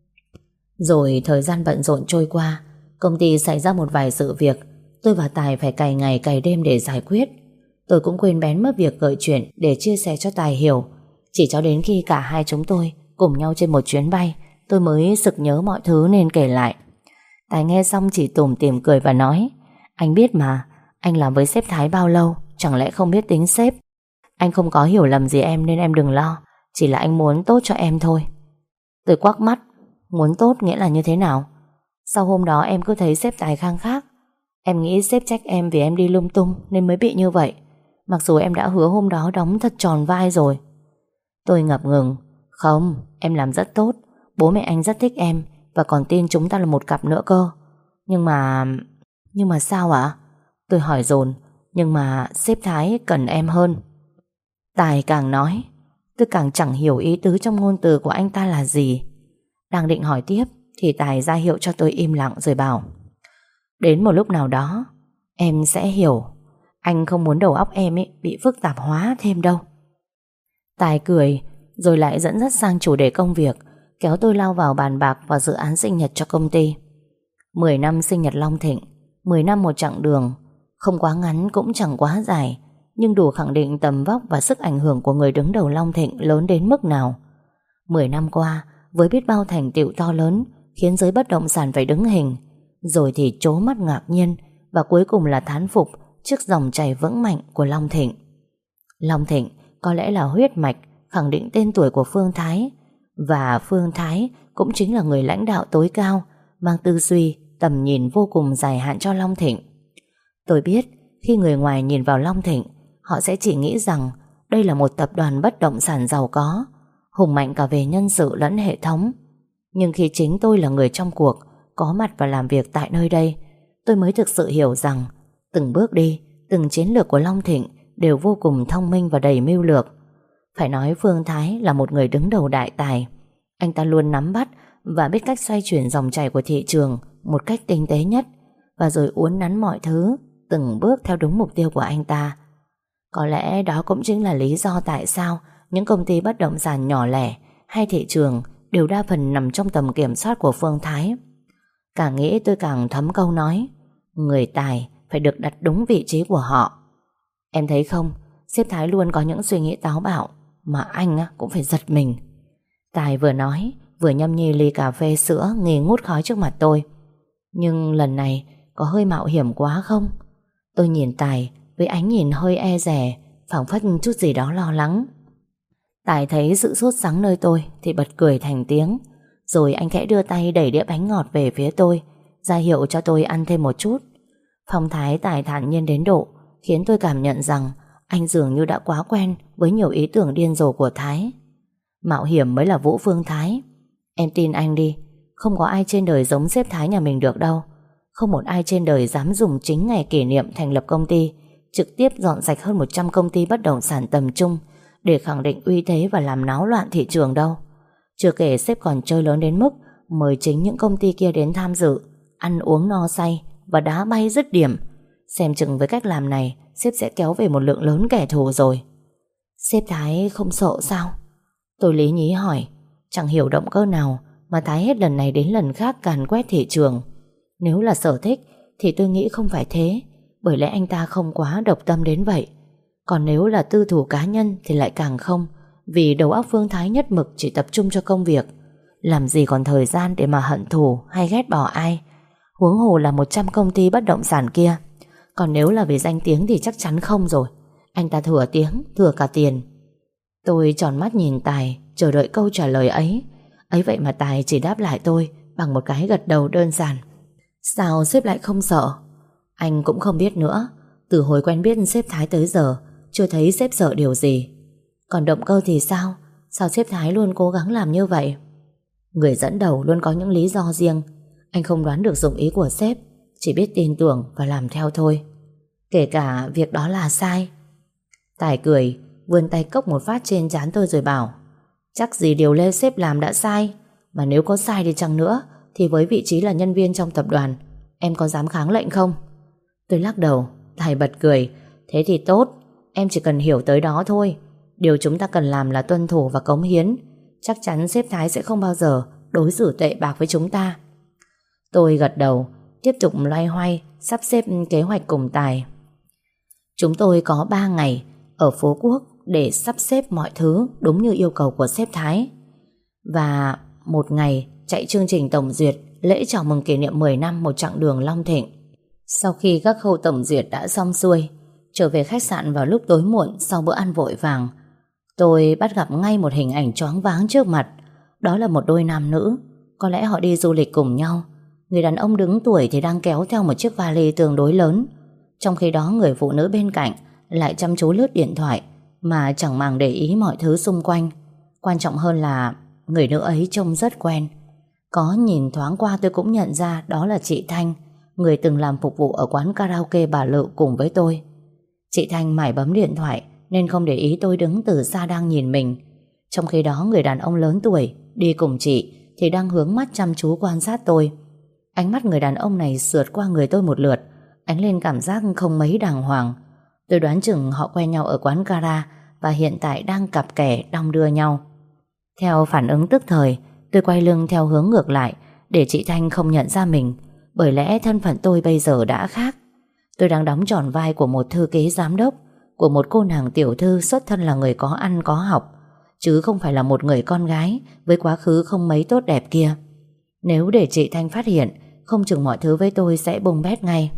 Rồi thời gian bận rộn trôi qua, công ty xảy ra một vài sự việc. Tôi và Tài phải cày ngày cày đêm để giải quyết. Tôi cũng quên bén mất việc gợi chuyện để chia sẻ cho Tài hiểu. Chỉ cho đến khi cả hai chúng tôi cùng nhau trên một chuyến bay, tôi mới sực nhớ mọi thứ nên kể lại. Tài nghe xong chỉ tủm tỉm cười và nói: Anh biết mà, anh làm với sếp Thái bao lâu, chẳng lẽ không biết tính sếp? Anh không có hiểu lầm gì em nên em đừng lo. Chỉ là anh muốn tốt cho em thôi. Tôi quắc mắt: Muốn tốt nghĩa là như thế nào? Sau hôm đó em cứ thấy sếp Tài khang khác. Em nghĩ sếp trách em vì em đi lung tung nên mới bị như vậy, mặc dù em đã hứa hôm đó đóng thật tròn vai rồi. Tôi ngập ngừng: Không, em làm rất tốt. Bố mẹ anh rất thích em và còn tin chúng ta là một cặp nữa cơ. Nhưng mà... Nhưng mà sao ạ? Tôi hỏi dồn. Nhưng mà sếp Thái cần em hơn. Tài càng nói, tôi càng chẳng hiểu ý tứ trong ngôn từ của anh ta là gì. Đang định hỏi tiếp thì Tài ra hiệu cho tôi im lặng rồi bảo: Đến một lúc nào đó em sẽ hiểu. Anh không muốn đầu óc em ấy bị phức tạp hóa thêm đâu. Tài cười rồi lại dẫn dắt sang chủ đề công việc, kéo tôi lao vào bàn bạc và dự án sinh nhật cho công ty. Mười năm sinh nhật Long Thịnh, mười năm một chặng đường, không quá ngắn cũng chẳng quá dài, nhưng đủ khẳng định tầm vóc và sức ảnh hưởng của người đứng đầu Long Thịnh lớn đến mức nào. Mười năm qua, với biết bao thành tựu to lớn khiến giới bất động sản phải đứng hình, rồi thì trố mắt ngạc nhiên và cuối cùng là thán phục trước dòng chảy vững mạnh của Long Thịnh. Long Thịnh có lẽ là huyết mạch khẳng định tên tuổi của Phương Thái, và Phương Thái cũng chính là người lãnh đạo tối cao, mang tư duy, tầm nhìn vô cùng dài hạn cho Long Thịnh. Tôi biết khi người ngoài nhìn vào Long Thịnh, họ sẽ chỉ nghĩ rằng đây là một tập đoàn bất động sản giàu có, hùng mạnh cả về nhân sự lẫn hệ thống. Nhưng khi chính tôi là người trong cuộc, có mặt và làm việc tại nơi đây, tôi mới thực sự hiểu rằng từng bước đi, từng chiến lược của Long Thịnh đều vô cùng thông minh và đầy mưu lược. Phải nói Phương Thái là một người đứng đầu đại tài. Anh ta luôn nắm bắt và biết cách xoay chuyển dòng chảy của thị trường một cách tinh tế nhất, và rồi uốn nắn mọi thứ từng bước theo đúng mục tiêu của anh ta. Có lẽ đó cũng chính là lý do tại sao những công ty bất động sản nhỏ lẻ hay thị trường đều đa phần nằm trong tầm kiểm soát của Phương Thái. Càng nghĩ tôi càng thấm câu nói, người tài phải được đặt đúng vị trí của họ. Em thấy không, sếp Thái luôn có những suy nghĩ táo bạo mà anh cũng phải giật mình. Tài vừa nói vừa nhâm nhi ly cà phê sữa nghi ngút khói trước mặt tôi. Nhưng lần này có hơi mạo hiểm quá không? Tôi nhìn Tài với ánh nhìn hơi e dè, phảng phất chút gì đó lo lắng. Tài thấy sự sốt sắng nơi tôi thì bật cười thành tiếng, rồi anh khẽ đưa tay đẩy đĩa bánh ngọt về phía tôi, ra hiệu cho tôi ăn thêm một chút. Phong thái Tài thản nhiên đến độ khiến tôi cảm nhận rằng anh dường như đã quá quen với nhiều ý tưởng điên rồ của Thái. Mạo hiểm mới là Vũ Phương Thái. Em tin anh đi, không có ai trên đời giống sếp Thái nhà mình được đâu. Không một ai trên đời dám dùng chính ngày kỷ niệm thành lập công ty trực tiếp dọn sạch hơn một trăm công ty bất động sản tầm trung để khẳng định uy thế và làm náo loạn thị trường đâu. Chưa kể sếp còn chơi lớn đến mức mời chính những công ty kia đến tham dự, ăn uống no say và đá bay dứt điểm. Xem chừng với cách làm này, sếp sẽ kéo về một lượng lớn kẻ thù rồi. Sếp Thái không sợ sao? Tôi lý nhí hỏi. Chẳng hiểu động cơ nào mà Thái hết lần này đến lần khác càn quét thị trường. Nếu là sở thích thì tôi nghĩ không phải thế, bởi lẽ anh ta không quá độc tâm đến vậy. Còn nếu là tư thù cá nhân thì lại càng không, vì đầu óc Phương Thái nhất mực chỉ tập trung cho công việc, làm gì còn thời gian để mà hận thù hay ghét bỏ ai. Huống hồ là một trăm công ty bất động sản kia. Còn nếu là về danh tiếng thì chắc chắn không rồi. Anh ta thừa tiếng, thừa cả tiền. Tôi tròn mắt nhìn Tài, chờ đợi câu trả lời ấy. Ấy vậy mà Tài chỉ đáp lại tôi bằng một cái gật đầu đơn giản. Sao sếp lại không sợ? Anh cũng không biết nữa. Từ hồi quen biết sếp Thái tới giờ chưa thấy sếp sợ điều gì. Còn động cơ thì sao? Sao sếp Thái luôn cố gắng làm như vậy? Người dẫn đầu luôn có những lý do riêng. Anh không đoán được dụng ý của sếp, chỉ biết tin tưởng và làm theo thôi. Kể cả việc đó là sai. Tài cười, vươn tay cốc một phát trên trán tôi rồi bảo, chắc gì điều lê sếp làm đã sai. Mà nếu có sai đi chăng nữa thì với vị trí là nhân viên trong tập đoàn, em có dám kháng lệnh không? Tôi lắc đầu. Tài bật cười. Thế thì tốt, em chỉ cần hiểu tới đó thôi. Điều chúng ta cần làm là tuân thủ và cống hiến. Chắc chắn sếp Thái sẽ không bao giờ đối xử tệ bạc với chúng ta. Tôi gật đầu, tiếp tục loay hoay sắp xếp kế hoạch cùng Tài. Chúng tôi có ba ngày ở Phú Quốc để sắp xếp mọi thứ đúng như yêu cầu của sếp Thái, và một ngày chạy chương trình tổng duyệt lễ chào mừng kỷ niệm mười năm một chặng đường Long Thịnh. Sau khi các khâu tổng duyệt đã xong xuôi, trở về khách sạn vào lúc tối muộn sau bữa ăn vội vàng, tôi bắt gặp ngay một hình ảnh choáng váng trước mặt. Đó là một đôi nam nữ. Có lẽ họ đi du lịch cùng nhau. Người đàn ông đứng tuổi thì đang kéo theo một chiếc vali tương đối lớn, trong khi đó người phụ nữ bên cạnh lại chăm chú lướt điện thoại mà chẳng màng để ý mọi thứ xung quanh. Quan trọng hơn là người nữ ấy trông rất quen. Có nhìn thoáng qua tôi cũng nhận ra đó là chị Thanh, người từng làm phục vụ ở quán karaoke Bà Lự cùng với tôi. Chị Thanh mải bấm điện thoại nên không để ý tôi đứng từ xa đang nhìn mình. Trong khi đó người đàn ông lớn tuổi đi cùng chị thì đang hướng mắt chăm chú quan sát tôi. Ánh mắt người đàn ông này sượt qua người tôi một lượt, ánh lên cảm giác không mấy đàng hoàng. Tôi đoán chừng họ quen nhau ở quán gara và hiện tại đang cặp kè đong đưa nhau. Theo phản ứng tức thời, tôi quay lưng theo hướng ngược lại để chị Thanh không nhận ra mình, bởi lẽ thân phận tôi bây giờ đã khác. Tôi đang đóng tròn vai của một thư ký giám đốc, của một cô nàng tiểu thư xuất thân là người có ăn có học. chứ không phải là một người con gái với quá khứ không mấy tốt đẹp kia. Nếu để chị Thanh phát hiện, không chừng mọi thứ với tôi sẽ bung bét ngay.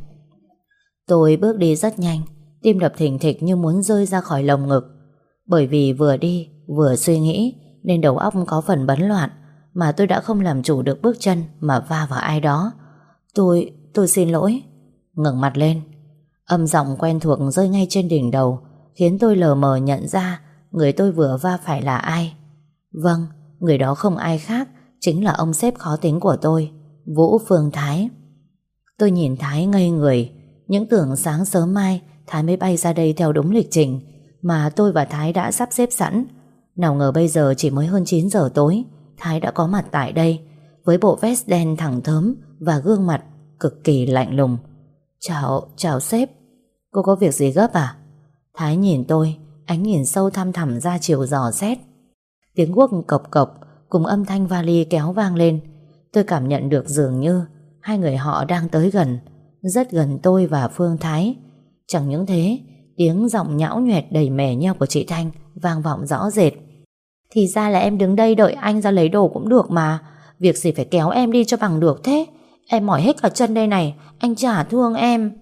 Tôi bước đi rất nhanh, tim đập thình thịch như muốn rơi ra khỏi lồng ngực. Bởi vì vừa đi vừa suy nghĩ nên đầu óc có phần bấn loạn, mà tôi đã không làm chủ được bước chân mà va vào ai đó. Tôi, tôi xin lỗi. Ngẩng mặt lên, âm giọng quen thuộc rơi ngay trên đỉnh đầu, khiến tôi lờ mờ nhận ra người tôi vừa va phải là ai. Vâng, người đó không ai khác, chính là ông sếp khó tính của tôi, Vũ Phương Thái. Tôi nhìn Thái ngây người, những tưởng sáng sớm mai Thái mới bay ra đây theo đúng lịch trình mà tôi và Thái đã sắp xếp sẵn. Nào ngờ bây giờ chỉ mới hơn chín giờ tối, Thái đã có mặt tại đây với bộ vest đen thẳng thớm và gương mặt cực kỳ lạnh lùng. Chào, chào sếp. Cô có việc gì gấp à? Thái nhìn tôi, ánh nhìn sâu thăm thẳm ra chiều dò xét. Tiếng guốc cộc cộc cùng âm thanh vali kéo vang lên. Tôi cảm nhận được dường như hai người họ đang tới gần, rất gần tôi và Phương Thái. Chẳng những thế, tiếng giọng nhão nhoẹt đầy mè nheo của chị Thanh vang vọng rõ rệt. Thì ra là em đứng đây đợi anh ra lấy đồ cũng được mà, việc gì phải kéo em đi cho bằng được thế. Em mỏi hết cả chân đây này, anh chả thương em.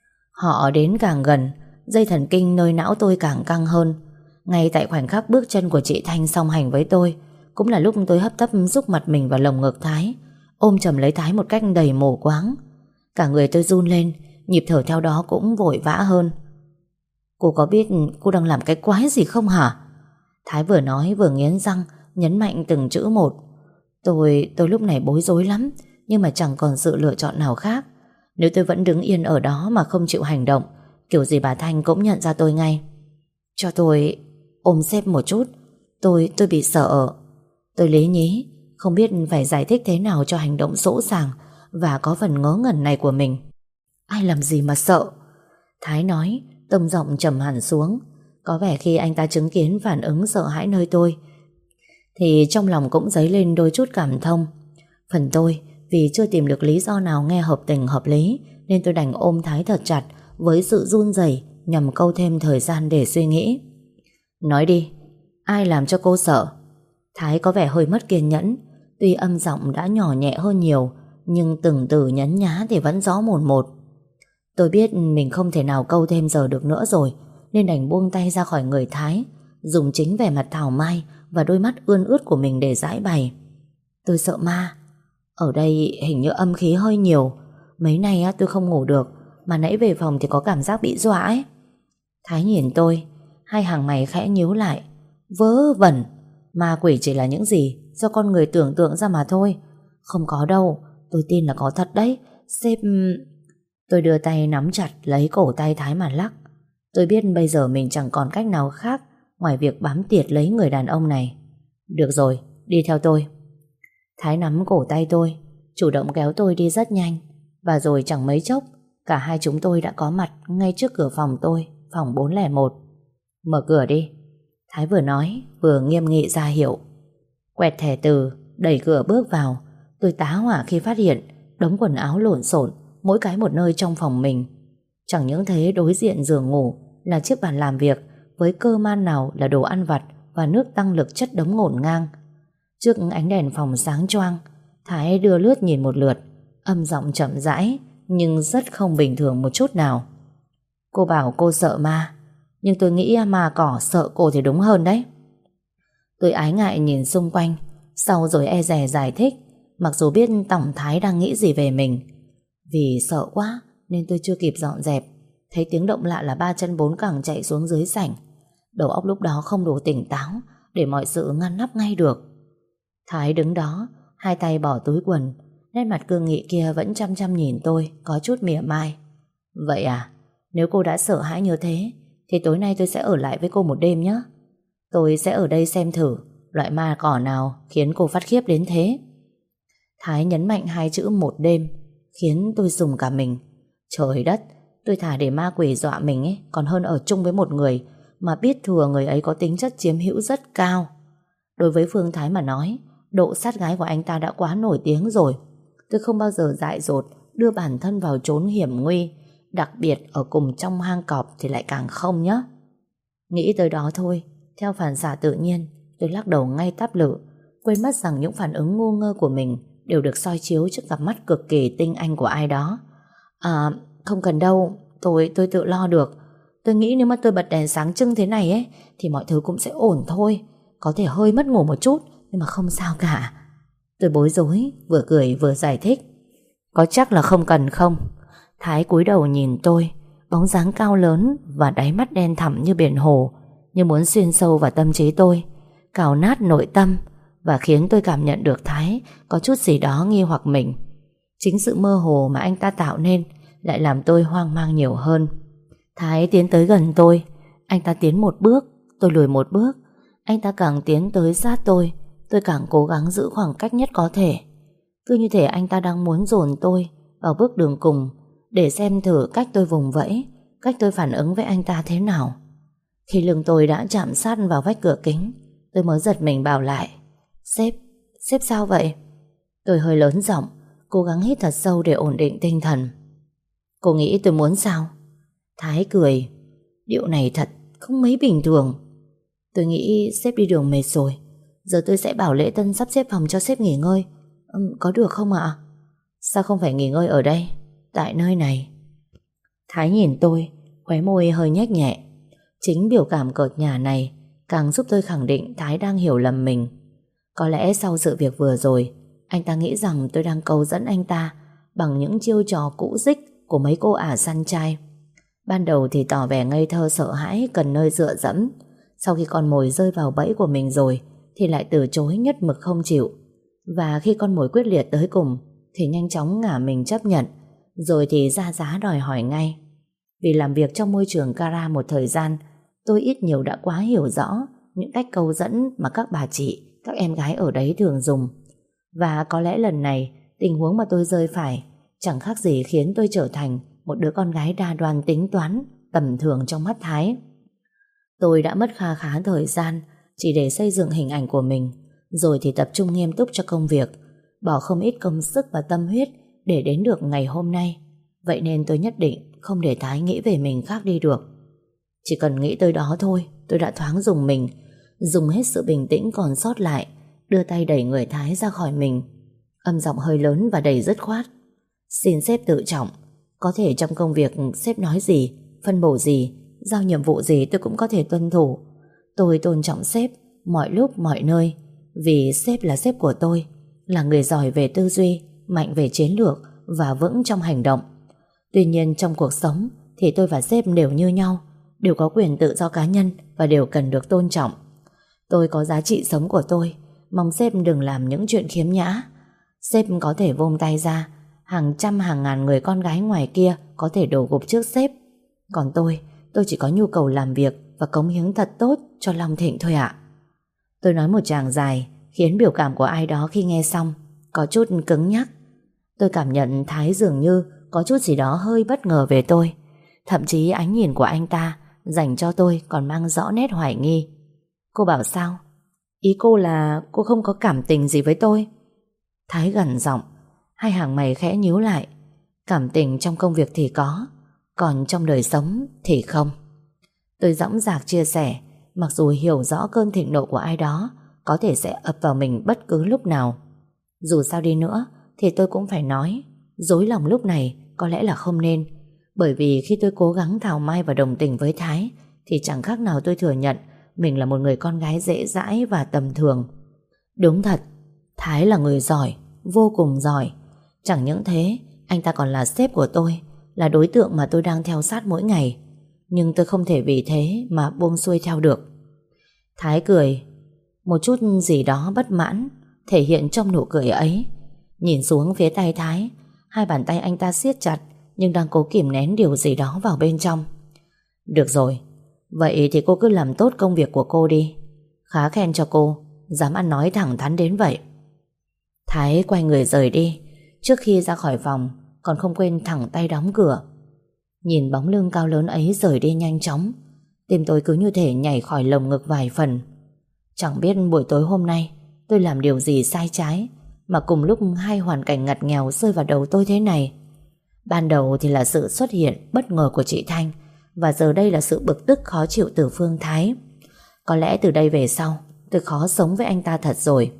Họ đến càng gần, dây thần kinh nơi não tôi càng căng hơn. Ngay tại khoảnh khắc bước chân của chị Thanh song hành với tôi, cũng là lúc tôi hấp tấp rúc mặt mình vào lồng ngực Thái, ôm chầm lấy Thái một cách đầy mù quáng. Cả người tôi run lên, nhịp thở theo đó cũng vội vã hơn. Cô có biết cô đang làm cái quái gì không hả? Thái vừa nói vừa nghiến răng, nhấn mạnh từng chữ một. Tôi, tôi lúc này bối rối lắm, nhưng mà chẳng còn sự lựa chọn nào khác. Nếu tôi vẫn đứng yên ở đó mà không chịu hành động, kiểu gì bà Thanh cũng nhận ra tôi ngay. Cho tôi ôm sếp một chút. Tôi, tôi bị sợ. Tôi lý nhí, không biết phải giải thích thế nào cho hành động sỗ sàng và có phần ngớ ngẩn này của mình. Ai làm gì mà sợ? Thái nói, tông giọng trầm hẳn xuống. Có vẻ khi anh ta chứng kiến phản ứng sợ hãi nơi tôi thì trong lòng cũng dấy lên đôi chút cảm thông. Phần tôi, vì chưa tìm được lý do nào nghe hợp tình hợp lý, nên tôi đành ôm Thái thật chặt với sự run rẩy nhằm câu thêm thời gian để suy nghĩ. Nói đi, ai làm cho cô sợ? Thái có vẻ hơi mất kiên nhẫn. Tuy âm giọng đã nhỏ nhẹ hơn nhiều, nhưng từng từ nhấn nhá thì vẫn rõ mồn một. Tôi biết mình không thể nào câu thêm giờ được nữa rồi, nên đành buông tay ra khỏi người Thái, dùng chính vẻ mặt thảo mai và đôi mắt ươn ướt của mình để giải bày. Tôi sợ ma. Ở đây hình như âm khí hơi nhiều. Mấy nay tôi không ngủ được, mà nãy về phòng thì có cảm giác bị dọa ấy. Thái nhìn tôi, hai hàng mày khẽ nhíu lại. Vớ vẩn, ma quỷ chỉ là những gì do con người tưởng tượng ra mà thôi. Không có đâu, tôi tin là có thật đấy. Sếp... Tôi đưa tay nắm chặt lấy cổ tay Thái mà lắc. Tôi biết bây giờ mình chẳng còn cách nào khác ngoài việc bám tiệt lấy người đàn ông này. Được rồi, đi theo tôi. Thái nắm cổ tay tôi, chủ động kéo tôi đi rất nhanh. Và rồi chẳng mấy chốc, cả hai chúng tôi đã có mặt ngay trước cửa phòng tôi, phòng bốn không một. Mở cửa đi. Thái vừa nói vừa nghiêm nghị ra hiệu. Quẹt thẻ từ, đẩy cửa bước vào. Tôi tá hỏa khi phát hiện đống quần áo lộn xộn, mỗi cái một nơi trong phòng mình. Chẳng những thế, đối diện giường ngủ là chiếc bàn làm việc với cơ man nào là đồ ăn vặt và nước tăng lực chất đống ngổn ngang. Trước ánh đèn phòng sáng choang, Thái đưa lướt nhìn một lượt, âm giọng chậm rãi nhưng rất không bình thường một chút nào. Cô bảo cô sợ ma, nhưng tôi nghĩ ma cỏ sợ cô thì đúng hơn đấy. Tôi ái ngại nhìn xung quanh, sau rồi e dè giải thích, mặc dù biết tổng Thái đang nghĩ gì về mình. Vì sợ quá nên tôi chưa kịp dọn dẹp, thấy tiếng động lạ là ba chân bốn cẳng chạy xuống dưới sảnh. Đầu óc lúc đó không đủ tỉnh táo để mọi sự ngăn nắp ngay được. Thái đứng đó, hai tay bỏ túi quần, nét mặt cương nghị kia vẫn chăm chăm nhìn tôi, có chút mỉa mai. Vậy à, nếu cô đã sợ hãi như thế thì tối nay tôi sẽ ở lại với cô một đêm nhé. Tôi sẽ ở đây xem thử loại ma cỏ nào khiến cô phát khiếp đến thế. Thái nhấn mạnh hai chữ một đêm, khiến tôi rùng cả mình. Trời đất, tôi thà để ma quỷ dọa mình ấy, còn hơn ở chung với một người mà biết thừa người ấy có tính chất chiếm hữu rất cao. Đối với Phương Thái mà nói, độ sát gái của anh ta đã quá nổi tiếng rồi. Tôi không bao giờ dại dột đưa bản thân vào chốn hiểm nguy, đặc biệt ở cùng trong hang cọp thì lại càng không nhé. Nghĩ tới đó thôi, theo phản xạ tự nhiên, Tôi lắc đầu ngay táp lự, quên mất rằng những phản ứng ngu ngơ của mình đều được soi chiếu trước cặp mắt cực kỳ tinh anh của ai đó. À, không cần đâu, tôi tôi tự lo được. Tôi nghĩ nếu mà tôi bật đèn sáng trưng thế này ấy thì mọi thứ cũng sẽ ổn thôi. Có thể hơi mất ngủ một chút, nhưng mà không sao cả. Tôi bối rối, vừa cười vừa giải thích. Có chắc là không cần không? Thái cúi đầu nhìn tôi, bóng dáng cao lớn và đáy mắt đen thẳm như biển hồ, như muốn xuyên sâu vào tâm trí tôi, cào nát nội tâm, và khiến tôi cảm nhận được Thái có chút gì đó nghi hoặc mình. Chính sự mơ hồ mà anh ta tạo nên lại làm tôi hoang mang nhiều hơn. Thái tiến tới gần tôi. Anh ta tiến một bước, tôi lùi một bước. Anh ta càng tiến tới sát tôi, tôi càng cố gắng giữ khoảng cách nhất có thể. Cứ như thể anh ta đang muốn dồn tôi vào bước đường cùng, để xem thử cách tôi vùng vẫy, cách tôi phản ứng với anh ta thế nào. Khi lưng tôi đã chạm sát vào vách cửa kính, tôi mới giật mình bảo lại. Sếp, sếp sao vậy? Tôi hơi lớn giọng, cố gắng hít thật sâu để ổn định tinh thần. Cô nghĩ tôi muốn sao? Thái cười. Điệu này thật không mấy bình thường. Tôi nghĩ sếp đi đường mệt rồi, giờ tôi sẽ bảo lễ tân sắp xếp phòng cho sếp nghỉ ngơi. ừ, Có được không ạ? Sao không phải nghỉ ngơi ở đây, tại nơi này? Thái nhìn tôi, khóe môi hơi nhếch nhẹ. Chính biểu cảm cợt nhả này càng giúp tôi khẳng định Thái đang hiểu lầm mình. Có lẽ sau sự việc vừa rồi, anh ta nghĩ rằng tôi đang câu dẫn anh ta bằng những chiêu trò cũ dích của mấy cô ả săn trai. Ban đầu thì tỏ vẻ ngây thơ sợ hãi, cần nơi dựa dẫm. Sau khi con mồi rơi vào bẫy của mình rồi thì lại từ chối nhất mực không chịu. Và khi con mồi quyết liệt tới cùng thì nhanh chóng ngả mình chấp nhận, rồi thì ra giá đòi hỏi ngay. Vì làm việc trong môi trường Cara một thời gian, tôi ít nhiều đã quá hiểu rõ những cách câu dẫn mà các bà chị, các em gái ở đấy thường dùng. Và có lẽ lần này tình huống mà tôi rơi phải chẳng khác gì khiến tôi trở thành một đứa con gái đa đoan tính toán, tầm thường trong mắt Thái. Tôi đã mất kha khá thời gian chỉ để xây dựng hình ảnh của mình, rồi thì tập trung nghiêm túc cho công việc, bỏ không ít công sức và tâm huyết để đến được ngày hôm nay. Vậy nên tôi nhất định không để Thái nghĩ về mình khác đi được. Chỉ cần nghĩ tới đó thôi, tôi đã thoáng dùng mình, dùng hết sự bình tĩnh còn sót lại, đưa tay đẩy người Thái ra khỏi mình, âm giọng hơi lớn và đầy dứt khoát. Xin sếp tự trọng. Có thể trong công việc sếp nói gì, phân bổ gì, giao nhiệm vụ gì tôi cũng có thể tuân thủ. Tôi tôn trọng sếp mọi lúc mọi nơi, vì sếp là sếp của tôi, là người giỏi về tư duy, mạnh về chiến lược và vững trong hành động. Tuy nhiên trong cuộc sống thì tôi và sếp đều như nhau, đều có quyền tự do cá nhân và đều cần được tôn trọng. Tôi có giá trị sống của tôi, mong sếp đừng làm những chuyện khiếm nhã. Sếp có thể vung tay ra, hàng trăm hàng ngàn người con gái ngoài kia có thể đổ gục trước sếp. Còn tôi, tôi chỉ có nhu cầu làm việc và cống hiến thật tốt cho Long Thịnh thôi ạ. Tôi nói một tràng dài, khiến biểu cảm của ai đó khi nghe xong có chút cứng nhắc. Tôi cảm nhận Thái dường như có chút gì đó hơi bất ngờ về tôi. Thậm chí ánh nhìn của anh ta dành cho tôi còn mang rõ nét hoài nghi. Cô bảo sao? Ý cô là cô không có cảm tình gì với tôi? Thái gằn giọng, hai hàng mày khẽ nhíu lại. Cảm tình trong công việc thì có, còn trong đời sống thì không. Tôi dõng dạc chia sẻ, mặc dù hiểu rõ cơn thịnh nộ của ai đó có thể sẽ ập vào mình bất cứ lúc nào. Dù sao đi nữa thì tôi cũng phải nói, dối lòng lúc này có lẽ là không nên. Bởi vì khi tôi cố gắng thảo mai và đồng tình với Thái thì chẳng khác nào tôi thừa nhận mình là một người con gái dễ dãi và tầm thường. Đúng thật, Thái là người giỏi, vô cùng giỏi. Chẳng những thế, anh ta còn là sếp của tôi, là đối tượng mà tôi đang theo sát mỗi ngày. Nhưng tôi không thể vì thế mà buông xuôi theo được. Thái cười, một chút gì đó bất mãn thể hiện trong nụ cười ấy. Nhìn xuống phía tay Thái, hai bàn tay anh ta siết chặt nhưng đang cố kìm nén điều gì đó vào bên trong. Được rồi, vậy thì cô cứ làm tốt công việc của cô đi. Khá khen cho cô, dám ăn nói thẳng thắn đến vậy. Thái quay người rời đi. Trước khi ra khỏi phòng còn không quên thẳng tay đóng cửa. Nhìn bóng lưng cao lớn ấy rời đi nhanh chóng, tim tôi cứ như thể nhảy khỏi lồng ngực vài phần. Chẳng biết buổi tối hôm nay tôi làm điều gì sai trái mà cùng lúc hai hoàn cảnh ngặt nghèo rơi vào đầu tôi thế này. Ban đầu thì là sự xuất hiện bất ngờ của chị Thanh, và giờ đây là sự bực tức khó chịu từ Phương Thái. Có lẽ từ đây về sau tôi khó sống với anh ta thật rồi.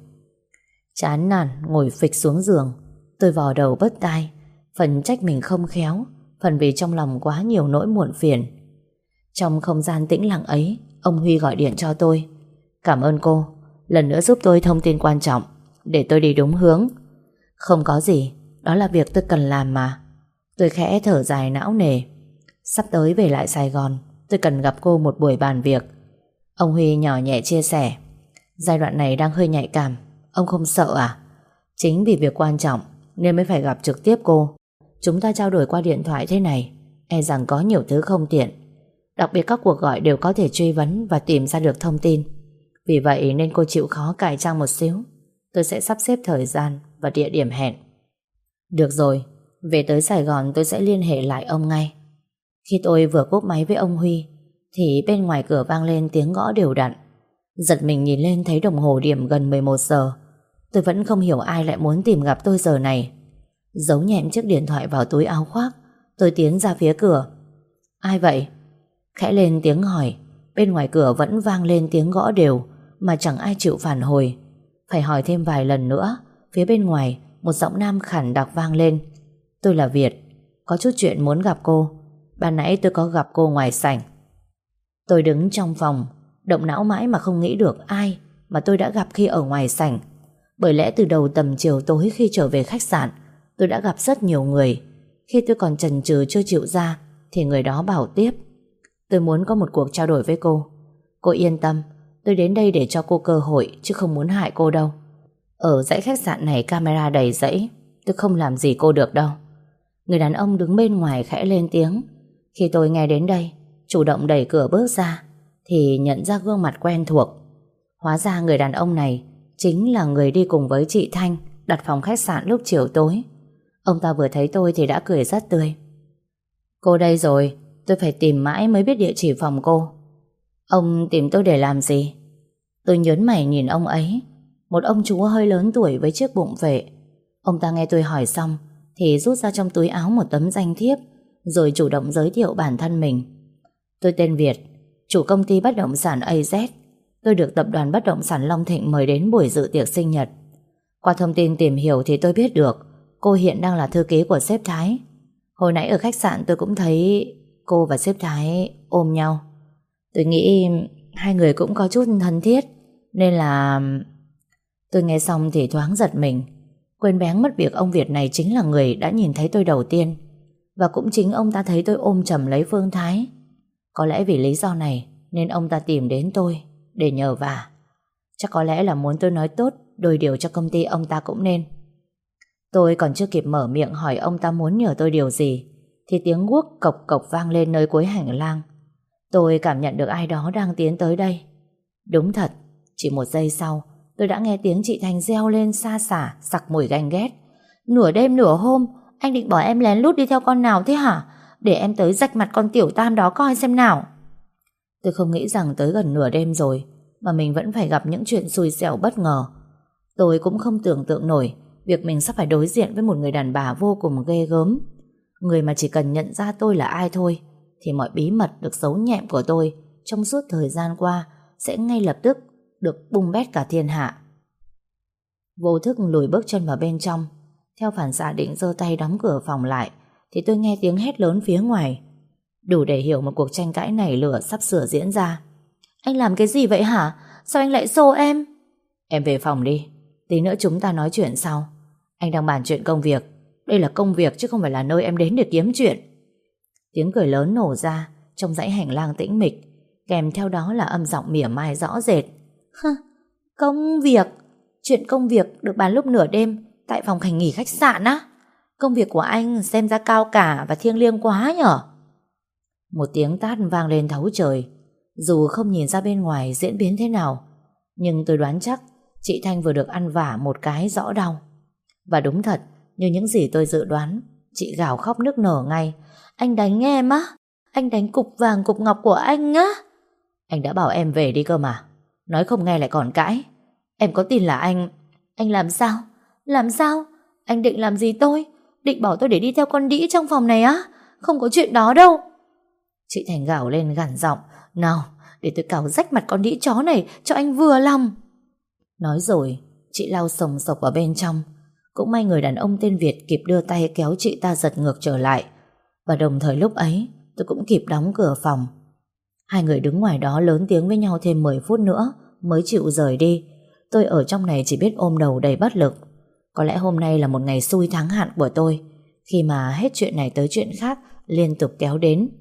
Chán nản ngồi phịch xuống giường, tôi vò đầu bứt tai, phần trách mình không khéo, phần vì trong lòng quá nhiều nỗi muộn phiền. Trong không gian tĩnh lặng ấy, ông Huy gọi điện cho tôi. Cảm ơn cô, lần nữa giúp tôi thông tin quan trọng, để tôi đi đúng hướng. Không có gì, đó là việc tôi cần làm mà. Tôi khẽ thở dài não nề. Sắp tới về lại Sài Gòn, tôi cần gặp cô một buổi bàn việc. Ông Huy nhỏ nhẹ chia sẻ. Giai đoạn này đang hơi nhạy cảm, ông không sợ à? Chính vì việc quan trọng nên mới phải gặp trực tiếp cô. Chúng ta trao đổi qua điện thoại thế này, e rằng có nhiều thứ không tiện. Đặc biệt các cuộc gọi đều có thể truy vấn và tìm ra được thông tin. Vì vậy nên cô chịu khó cải trang một xíu. Tôi sẽ sắp xếp thời gian và địa điểm hẹn. Được rồi, về tới Sài Gòn tôi sẽ liên hệ lại ông ngay. Khi tôi vừa cúp máy với ông Huy thì bên ngoài cửa vang lên tiếng gõ đều đặn. Giật mình nhìn lên thấy đồng hồ điểm gần mười một giờ. Tôi vẫn không hiểu ai lại muốn tìm gặp tôi giờ này. Giấu nhẹm chiếc điện thoại vào túi áo khoác, tôi tiến ra phía cửa. Ai vậy? Khẽ lên tiếng hỏi. Bên ngoài cửa vẫn vang lên tiếng gõ đều mà chẳng ai chịu phản hồi. Phải hỏi thêm vài lần nữa. Phía bên ngoài một giọng nam khản đặc vang lên. Tôi là Việt, có chút chuyện muốn gặp cô. Ban nãy tôi có gặp cô ngoài sảnh. Tôi đứng trong phòng, động não mãi mà không nghĩ được ai mà tôi đã gặp khi ở ngoài sảnh. Bởi lẽ từ đầu tầm chiều tối khi trở về khách sạn, tôi đã gặp rất nhiều người. Khi tôi còn chần chừ chưa chịu ra thì người đó bảo tiếp. Tôi muốn có một cuộc trao đổi với cô. Cô yên tâm, tôi đến đây để cho cô cơ hội chứ không muốn hại cô đâu. Ở dãy khách sạn này camera đầy dãy, tôi không làm gì cô được đâu. Người đàn ông đứng bên ngoài khẽ lên tiếng. Khi tôi nghe đến đây, chủ động đẩy cửa bước ra thì nhận ra gương mặt quen thuộc. Hóa ra người đàn ông này chính là người đi cùng với chị Thanh đặt phòng khách sạn lúc chiều tối. Ông ta vừa thấy tôi thì đã cười rất tươi. Cô đây rồi, tôi phải tìm mãi mới biết địa chỉ phòng cô. Ông tìm tôi để làm gì? Tôi nhớn mày nhìn ông ấy. Một ông chú hơi lớn tuổi với chiếc bụng phệ. Ông ta nghe tôi hỏi xong thì rút ra trong túi áo một tấm danh thiếp, rồi chủ động giới thiệu bản thân mình. Tôi tên Việt, chủ công ty bất động sản a Z. Tôi được tập đoàn bất động sản Long Thịnh mời đến buổi dự tiệc sinh nhật. Qua thông tin tìm hiểu thì tôi biết được cô hiện đang là thư ký của sếp Thái. Hồi nãy ở khách sạn tôi cũng thấy cô và sếp Thái ôm nhau. Tôi nghĩ hai người cũng có chút thân thiết, nên là... Tôi nghe xong thì thoáng giật mình, quên bén mất việc ông Việt này chính là người đã nhìn thấy tôi đầu tiên. Và cũng chính ông ta thấy tôi ôm chầm lấy Phương Thái. Có lẽ vì lý do này nên ông ta tìm đến tôi để nhờ vả. Chắc có lẽ là muốn tôi nói tốt đôi điều cho công ty ông ta cũng nên. Tôi còn chưa kịp mở miệng hỏi ông ta muốn nhờ tôi điều gì thì tiếng guốc cộc cộc vang lên nơi cuối hành lang. Tôi cảm nhận được ai đó đang tiến tới đây. Đúng thật, chỉ một giây sau tôi đã nghe tiếng chị Thanh reo lên xa xả, sặc mùi ganh ghét. Nửa đêm nửa hôm, anh định bỏ em lén lút đi theo con nào thế hả? Để em tới rạch mặt con tiểu tam đó coi xem nào. Tôi không nghĩ rằng tới gần nửa đêm rồi mà mình vẫn phải gặp những chuyện xui xẻo bất ngờ. Tôi cũng không tưởng tượng nổi việc mình sắp phải đối diện với một người đàn bà vô cùng ghê gớm. Người mà chỉ cần nhận ra tôi là ai thôi thì mọi bí mật được giấu nhẹm của tôi trong suốt thời gian qua sẽ ngay lập tức được bung bét cả thiên hạ. Vô thức lùi bước chân vào bên trong. Theo phản xạ định giơ tay đóng cửa phòng lại thì tôi nghe tiếng hét lớn phía ngoài. Đủ để hiểu một cuộc tranh cãi nảy lửa sắp sửa diễn ra. Anh làm cái gì vậy hả? Sao anh lại xô em? Em về phòng đi, tí nữa chúng ta nói chuyện sau. Anh đang bàn chuyện công việc. Đây là công việc chứ không phải là nơi em đến để kiếm chuyện. Tiếng cười lớn nổ ra trong dãy hành lang tĩnh mịch, kèm theo đó là âm giọng mỉa mai rõ rệt. Hơ, công việc? Chuyện công việc được bàn lúc nửa đêm tại phòng khách nghỉ khách sạn á? Công việc của anh xem ra cao cả và thiêng liêng quá nhở? Một tiếng tát vang lên thấu trời. Dù không nhìn ra bên ngoài diễn biến thế nào, nhưng tôi đoán chắc chị Thanh vừa được ăn vả một cái rõ đau. Và đúng thật, như những gì tôi dự đoán, chị gào khóc nức nở ngay. Anh đánh em á? Anh đánh cục vàng cục ngọc của anh á? Anh đã bảo em về đi cơ mà. Nói không nghe lại còn cãi. Em có tin là anh... Anh làm sao? Làm sao? Anh định làm gì tôi? Định bỏ tôi để đi theo con đĩ trong phòng này á? Không có chuyện đó đâu. Chị Thành gào lên gằn giọng. Nào, để tôi cào rách mặt con đĩ chó này cho anh vừa lòng. Nói rồi, chị lao sồng sộc vào bên trong. Cũng may người đàn ông tên Việt kịp đưa tay kéo chị ta giật ngược trở lại. Và đồng thời lúc ấy, tôi cũng kịp đóng cửa phòng. Hai người đứng ngoài đó lớn tiếng với nhau thêm mười phút nữa mới chịu rời đi. Tôi ở trong này chỉ biết ôm đầu đầy bất lực. Có lẽ hôm nay là một ngày xui thắng hạn của tôi, khi mà hết chuyện này tới chuyện khác liên tục kéo đến.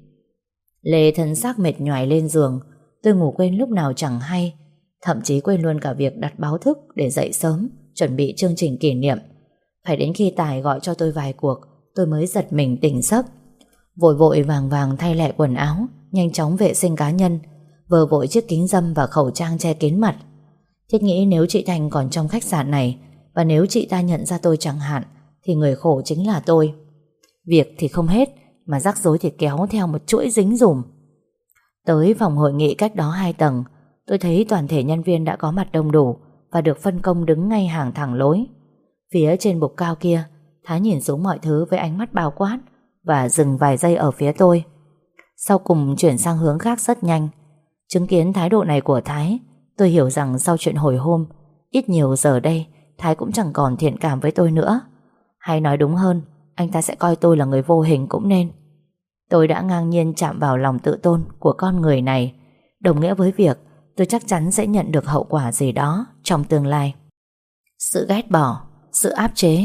Lê thân xác mệt nhoài lên giường. Tôi ngủ quên lúc nào chẳng hay, thậm chí quên luôn cả việc đặt báo thức để dậy sớm chuẩn bị chương trình kỷ niệm. Phải đến khi Tài gọi cho tôi vài cuộc, tôi mới giật mình tỉnh giấc. Vội vội vàng vàng thay lại quần áo, nhanh chóng vệ sinh cá nhân, vờ vội chiếc kính râm và khẩu trang che kín mặt. Thiết nghĩ nếu chị Thành còn trong khách sạn này, và nếu chị ta nhận ra tôi chẳng hạn, thì người khổ chính là tôi. Việc thì không hết, mà rắc rối thì kéo theo một chuỗi dính dùm. Tới phòng hội nghị cách đó hai tầng, tôi thấy toàn thể nhân viên đã có mặt đông đủ và được phân công đứng ngay hàng thẳng lối. Phía trên bục cao kia, Thái nhìn xuống mọi thứ với ánh mắt bao quát và dừng vài giây ở phía tôi. Sau cùng chuyển sang hướng khác rất nhanh. Chứng kiến thái độ này của Thái, tôi hiểu rằng sau chuyện hồi hôm, ít nhiều giờ đây Thái cũng chẳng còn thiện cảm với tôi nữa. Hay nói đúng hơn, anh ta sẽ coi tôi là người vô hình cũng nên. Tôi đã ngang nhiên chạm vào lòng tự tôn của con người này, đồng nghĩa với việc tôi chắc chắn sẽ nhận được hậu quả gì đó trong tương lai. Sự ghét bỏ, sự áp chế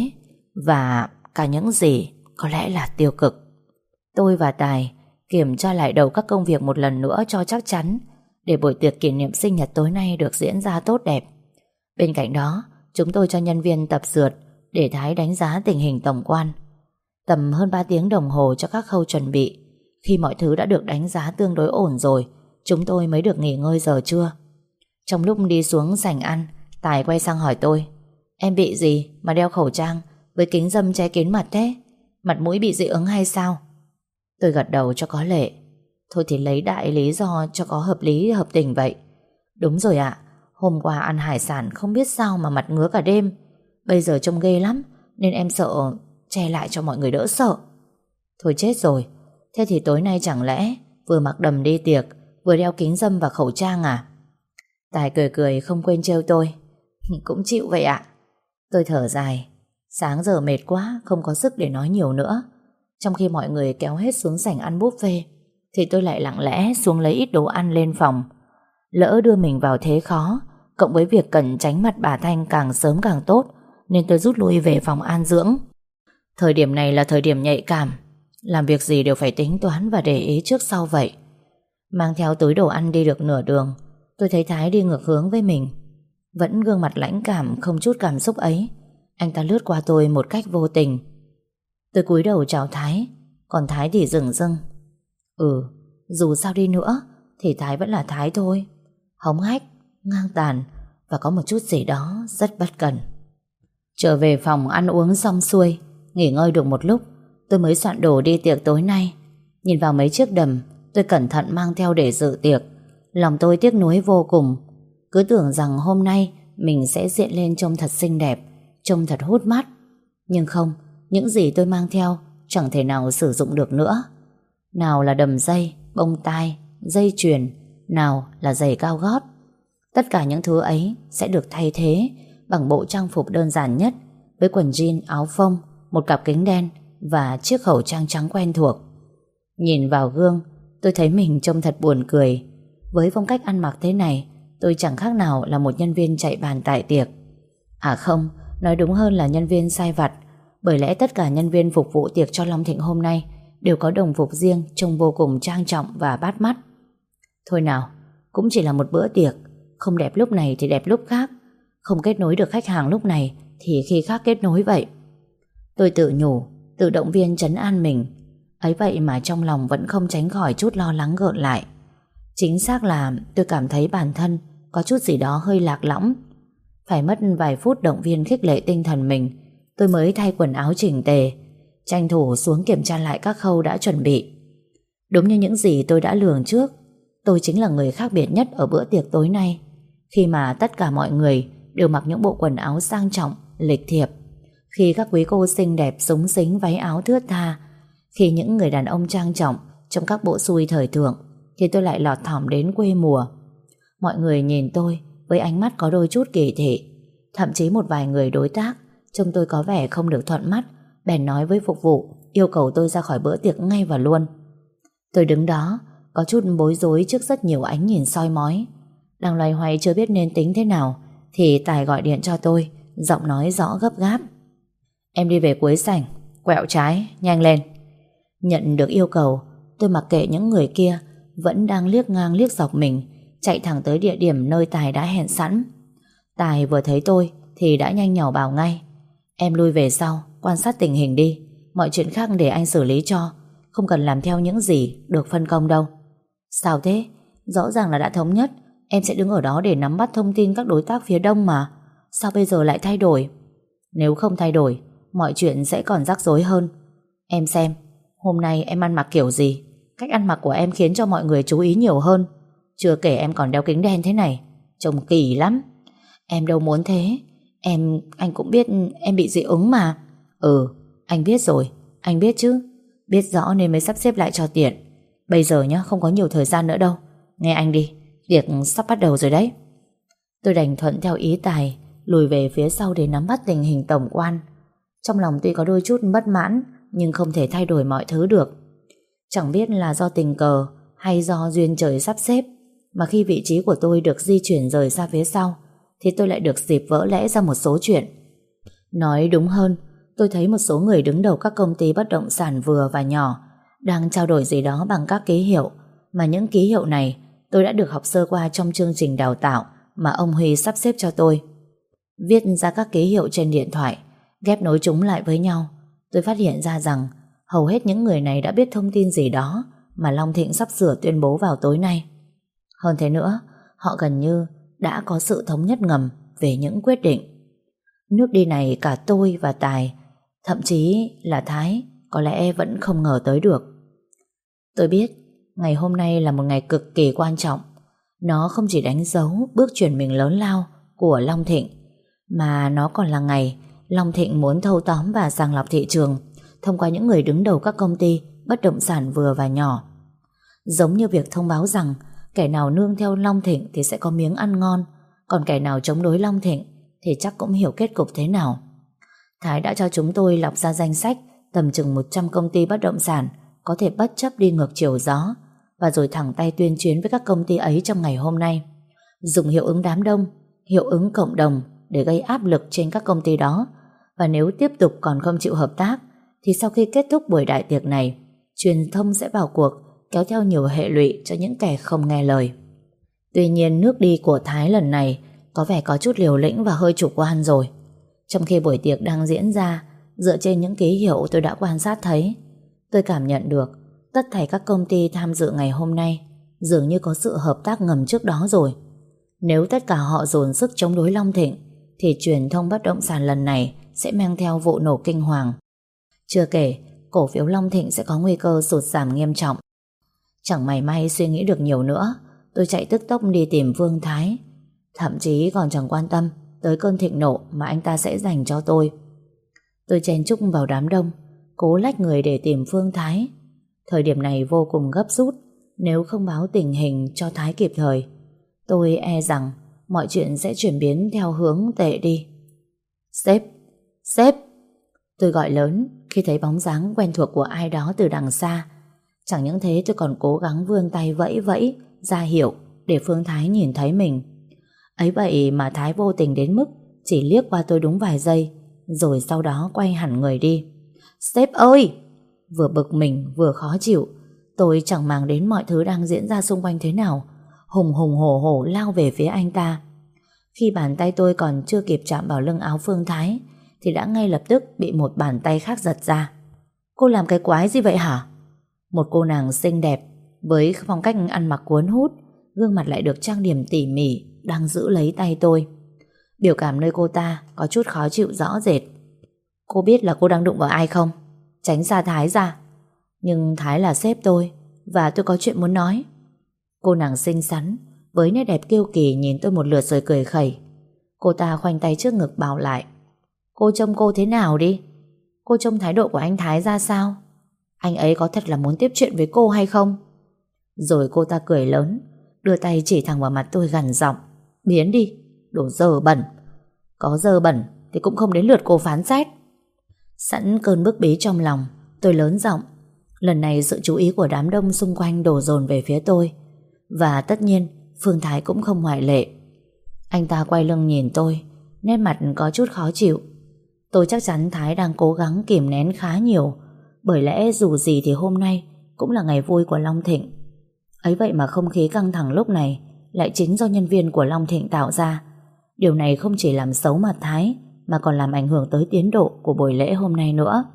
và cả những gì có lẽ là tiêu cực. Tôi và Tài kiểm tra lại đầu các công việc một lần nữa cho chắc chắn, để buổi tiệc kỷ niệm sinh nhật tối nay được diễn ra tốt đẹp. Bên cạnh đó, chúng tôi cho nhân viên tập dượt để Thái đánh giá tình hình tổng quan. Tầm hơn ba tiếng đồng hồ cho các khâu chuẩn bị. Khi mọi thứ đã được đánh giá tương đối ổn rồi, chúng tôi mới được nghỉ ngơi giờ trưa. Trong lúc đi xuống sảnh ăn, Tài quay sang hỏi tôi: "Em bị gì mà đeo khẩu trang với kính râm che kín mặt thế? Mặt mũi bị dị ứng hay sao?" Tôi gật đầu cho có lệ. Thôi thì lấy đại lý do cho có hợp lý hợp tình vậy. "Đúng rồi ạ, hôm qua ăn hải sản không biết sao mà mặt ngứa cả đêm. Bây giờ trông ghê lắm, nên em sợ che lại cho mọi người đỡ sợ." Thôi chết rồi, thế thì tối nay chẳng lẽ vừa mặc đầm đi tiệc, vừa đeo kính râm và khẩu trang à? Tài cười cười không quên trêu tôi: "Cũng chịu vậy ạ." Tôi thở dài. Sáng giờ mệt quá, không có sức để nói nhiều nữa. Trong khi mọi người kéo hết xuống sảnh ăn buffet, thì tôi lại lặng lẽ xuống lấy ít đồ ăn lên phòng. Lỡ đưa mình vào thế khó, cộng với việc cần tránh mặt bà Thanh càng sớm càng tốt, nên tôi rút lui về phòng an dưỡng. Thời điểm này là thời điểm nhạy cảm, làm việc gì đều phải tính toán và để ý trước sau vậy. Mang theo túi đồ ăn đi được nửa đường, tôi thấy Thái đi ngược hướng với mình. Vẫn gương mặt lãnh cảm không chút cảm xúc ấy, anh ta lướt qua tôi một cách vô tình. Tôi cúi đầu chào Thái, còn Thái thì dửng dưng. Ừ, dù sao đi nữa thì Thái vẫn là Thái thôi, hống hách, ngang tàn và có một chút gì đó rất bất cần. Trở về phòng ăn uống xong xuôi, nghỉ ngơi được một lúc, tôi mới soạn đồ đi tiệc tối nay. Nhìn vào mấy chiếc đầm tôi cẩn thận mang theo để dự tiệc, lòng tôi tiếc nuối vô cùng. Cứ tưởng rằng hôm nay mình sẽ diện lên trông thật xinh đẹp, trông thật hút mắt. Nhưng không, những gì tôi mang theo chẳng thể nào sử dụng được nữa. Nào là đầm dây, bông tai, dây chuyền, nào là giày cao gót. Tất cả những thứ ấy sẽ được thay thế bằng bộ trang phục đơn giản nhất, với quần jean, áo phông, một cặp kính đen và chiếc khẩu trang trắng quen thuộc. Nhìn vào gương, tôi thấy mình trông thật buồn cười. Với phong cách ăn mặc thế này, tôi chẳng khác nào là một nhân viên chạy bàn tại tiệc. À không, nói đúng hơn là nhân viên sai vặt, bởi lẽ tất cả nhân viên phục vụ tiệc cho Long Thịnh hôm nay đều có đồng phục riêng, trông vô cùng trang trọng và bắt mắt. Thôi nào, cũng chỉ là một bữa tiệc, không đẹp lúc này thì đẹp lúc khác, không kết nối được khách hàng lúc này thì khi khác kết nối vậy. Tôi tự nhủ, tự động viên trấn an mình. Ấy vậy mà trong lòng vẫn không tránh khỏi chút lo lắng gợn lại. Chính xác là tôi cảm thấy bản thân có chút gì đó hơi lạc lõng. Phải mất vài phút động viên khích lệ tinh thần mình, tôi mới thay quần áo chỉnh tề, tranh thủ xuống kiểm tra lại các khâu đã chuẩn bị. Đúng như những gì tôi đã lường trước, tôi chính là người khác biệt nhất ở bữa tiệc tối nay, khi mà tất cả mọi người đều mặc những bộ quần áo sang trọng, lịch thiệp, khi các quý cô xinh đẹp xúng xính váy áo thướt tha, khi những người đàn ông trang trọng trong các bộ xui thời thượng thì tôi lại lọt thỏm đến quê mùa. Mọi người nhìn tôi với ánh mắt có đôi chút kỳ thị. Thậm chí một vài người đối tác trông tôi có vẻ không được thuận mắt, bèn nói với phục vụ yêu cầu tôi ra khỏi bữa tiệc ngay và luôn. Tôi đứng đó có chút bối rối trước rất nhiều ánh nhìn soi mói. Đang loay hoay chưa biết nên tính thế nào thì Tài gọi điện cho tôi, giọng nói rõ gấp gáp. Em đi về cuối sảnh, quẹo trái, nhanh lên. Nhận được yêu cầu, tôi mặc kệ những người kia vẫn đang liếc ngang liếc dọc mình, chạy thẳng tới địa điểm nơi Tài đã hẹn sẵn. Tài vừa thấy tôi thì đã nhanh nhảu bảo ngay: Em lui về sau, quan sát tình hình đi. Mọi chuyện khác để anh xử lý cho, không cần làm theo những gì được phân công đâu. Sao thế? Rõ ràng là đã thống nhất em sẽ đứng ở đó để nắm bắt thông tin các đối tác phía đông mà. Sao bây giờ lại thay đổi? Nếu không thay đổi, mọi chuyện sẽ còn rắc rối hơn. Em xem, hôm nay em ăn mặc kiểu gì? Cách ăn mặc của em khiến cho mọi người chú ý nhiều hơn. Chưa kể em còn đeo kính đen thế này, trông kỳ lắm. Em đâu muốn thế. Em, anh cũng biết em bị dị ứng mà. Ừ, anh biết rồi, anh biết chứ. Biết rõ nên mới sắp xếp lại cho tiện. Bây giờ nhá, không có nhiều thời gian nữa đâu. Nghe anh đi, tiệc sắp bắt đầu rồi đấy. Tôi đành thuận theo ý Tài, lùi về phía sau để nắm bắt tình hình tổng quan. Trong lòng tuy có đôi chút bất mãn, nhưng không thể thay đổi mọi thứ được. Chẳng biết là do tình cờ hay do duyên trời sắp xếp, mà khi vị trí của tôi được di chuyển rời ra phía sau thì tôi lại được dịp vỡ lẽ ra một số chuyện. Nói đúng hơn, tôi thấy một số người đứng đầu các công ty bất động sản vừa và nhỏ đang trao đổi gì đó bằng các ký hiệu, mà những ký hiệu này tôi đã được học sơ qua trong chương trình đào tạo mà ông Huy sắp xếp cho tôi. Viết ra các ký hiệu trên điện thoại, ghép nối chúng lại với nhau, tôi phát hiện ra rằng hầu hết những người này đã biết thông tin gì đó mà Long Thịnh sắp sửa tuyên bố vào tối nay. Hơn thế nữa, họ gần như đã có sự thống nhất ngầm về những quyết định. Nước đi này cả tôi và Tài, thậm chí là Thái, có lẽ vẫn không ngờ tới được. Tôi biết ngày hôm nay là một ngày cực kỳ quan trọng. Nó không chỉ đánh dấu bước chuyển mình lớn lao của Long Thịnh, mà nó còn là ngày Long Thịnh muốn thâu tóm và sàng lọc thị trường thông qua những người đứng đầu các công ty bất động sản vừa và nhỏ. Giống như việc thông báo rằng kẻ nào nương theo Long Thịnh thì sẽ có miếng ăn ngon, còn kẻ nào chống đối Long Thịnh thì chắc cũng hiểu kết cục thế nào. Thái đã cho chúng tôi lọc ra danh sách tầm chừng một trăm công ty bất động sản có thể bất chấp đi ngược chiều gió, và rồi thẳng tay tuyên chiến với các công ty ấy trong ngày hôm nay, dùng hiệu ứng đám đông, hiệu ứng cộng đồng để gây áp lực trên các công ty đó. Và nếu tiếp tục còn không chịu hợp tác thì sau khi kết thúc buổi đại tiệc này, truyền thông sẽ vào cuộc, kéo theo nhiều hệ lụy cho những kẻ không nghe lời. Tuy nhiên nước đi của Thái lần này có vẻ có chút liều lĩnh và hơi chủ quan rồi. Trong khi buổi tiệc đang diễn ra, dựa trên những ký hiệu tôi đã quan sát thấy, tôi cảm nhận được tất thảy các công ty tham dự ngày hôm nay dường như có sự hợp tác ngầm trước đó rồi. Nếu tất cả họ dồn sức chống đối Long Thịnh thì truyền thông bất động sản lần này sẽ mang theo vụ nổ kinh hoàng. Chưa kể cổ phiếu Long Thịnh sẽ có nguy cơ sụt giảm nghiêm trọng. Chẳng mảy may suy nghĩ được nhiều nữa, tôi chạy tức tốc đi tìm Vương Thái, thậm chí còn chẳng quan tâm tới cơn thịnh nộ mà anh ta sẽ dành cho tôi. Tôi chen chúc vào đám đông, cố lách người để tìm Phương Thái. Thời điểm này vô cùng gấp rút, nếu không báo tình hình cho Thái kịp thời, tôi e rằng mọi chuyện sẽ chuyển biến theo hướng tệ đi. Sếp, sếp! Tôi gọi lớn khi thấy bóng dáng quen thuộc của ai đó từ đằng xa. Chẳng những thế, tôi còn cố gắng vươn tay vẫy vẫy ra hiệu để Phương Thái nhìn thấy mình. Ấy vậy mà Thái vô tình đến mức chỉ liếc qua tôi đúng vài giây, rồi sau đó quay hẳn người đi. Sếp ơi! Vừa bực mình vừa khó chịu, tôi chẳng màng đến mọi thứ đang diễn ra xung quanh thế nào, hùng hùng hổ hổ lao về phía anh ta. Khi bàn tay tôi còn chưa kịp chạm vào lưng áo Phương Thái thì đã ngay lập tức bị một bàn tay khác giật ra. Cô làm cái quái gì vậy hả? Một cô nàng xinh đẹp với phong cách ăn mặc cuốn hút, gương mặt lại được trang điểm tỉ mỉ, đang giữ lấy tay tôi. Biểu cảm nơi cô ta có chút khó chịu rõ rệt. Cô biết là cô đang đụng vào ai không? Tránh xa Thái ra. Nhưng Thái là sếp tôi, và tôi có chuyện muốn nói. Cô nàng xinh xắn với nét đẹp kiêu kỳ nhìn tôi một lượt rồi cười khẩy. Cô ta khoanh tay trước ngực bảo lại: Cô trông cô thế nào đi? Cô trông thái độ của anh Thái ra sao? Anh ấy có thật là muốn tiếp chuyện với cô hay không? Rồi cô ta cười lớn, đưa tay chỉ thẳng vào mặt tôi gằn giọng: Biến đi, đồ dơ bẩn. Có dơ bẩn thì cũng không đến lượt cô phán xét. Sẵn cơn bức bí trong lòng, tôi lớn giọng. Lần này sự chú ý của đám đông xung quanh đổ dồn về phía tôi, và tất nhiên Phương Thái cũng không ngoại lệ. Anh ta quay lưng nhìn tôi, nét mặt có chút khó chịu. Tôi chắc chắn Thái đang cố gắng kìm nén khá nhiều, bởi lẽ dù gì thì hôm nay cũng là ngày vui của Long Thịnh. Ấy vậy mà không khí căng thẳng lúc này lại chính do nhân viên của Long Thịnh tạo ra. Điều này không chỉ làm xấu mặt Thái, mà còn làm ảnh hưởng tới tiến độ của buổi lễ hôm nay nữa.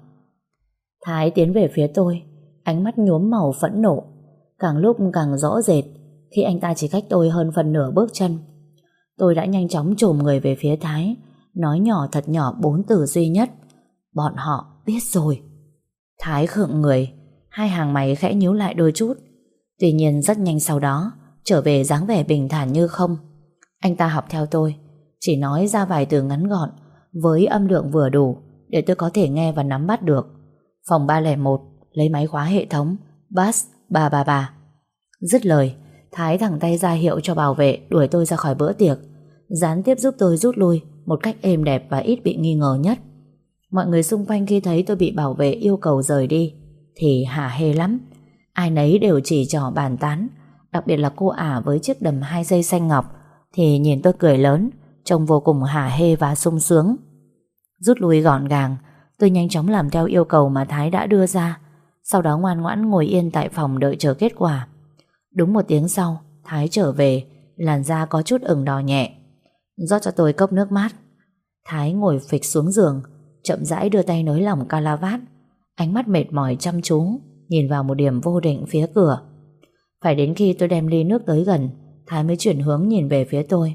Thái tiến về phía tôi, ánh mắt nhuốm màu phẫn nộ, càng lúc càng rõ rệt khi anh ta chỉ cách tôi hơn phần nửa bước chân. Tôi đã nhanh chóng chồm người về phía Thái, nói nhỏ thật nhỏ bốn từ duy nhất: Bọn họ biết rồi. Thái khựng người, hai hàng mày khẽ nhíu lại đôi chút. Tuy nhiên rất nhanh sau đó trở về dáng vẻ bình thản như không. Anh ta học theo tôi, chỉ nói ra vài từ ngắn gọn với âm lượng vừa đủ để tôi có thể nghe và nắm bắt được. Phòng ba không một, lấy máy khóa hệ thống, Bass ba ba ba. Dứt lời, Thái thẳng tay ra hiệu cho bảo vệ đuổi tôi ra khỏi bữa tiệc, gián tiếp giúp tôi rút lui một cách êm đẹp và ít bị nghi ngờ nhất. Mọi người xung quanh khi thấy tôi bị bảo vệ yêu cầu rời đi thì hả hê lắm. Ai nấy đều chỉ trỏ bàn tán, đặc biệt là cô ả với chiếc đầm hai dây xanh ngọc thì nhìn tôi cười lớn, trông vô cùng hả hê và sung sướng. Rút lui gọn gàng, tôi nhanh chóng làm theo yêu cầu mà Thái đã đưa ra, sau đó ngoan ngoãn ngồi yên tại phòng đợi chờ kết quả. Đúng một tiếng sau, Thái trở về, làn da có chút ửng đỏ nhẹ, rót cho tôi cốc nước mát. Thái ngồi phịch xuống giường, chậm rãi đưa tay nới lỏng calavat, ánh mắt mệt mỏi chăm chú nhìn vào một điểm vô định phía cửa. Phải đến khi tôi đem ly nước tới gần, Thái mới chuyển hướng nhìn về phía tôi.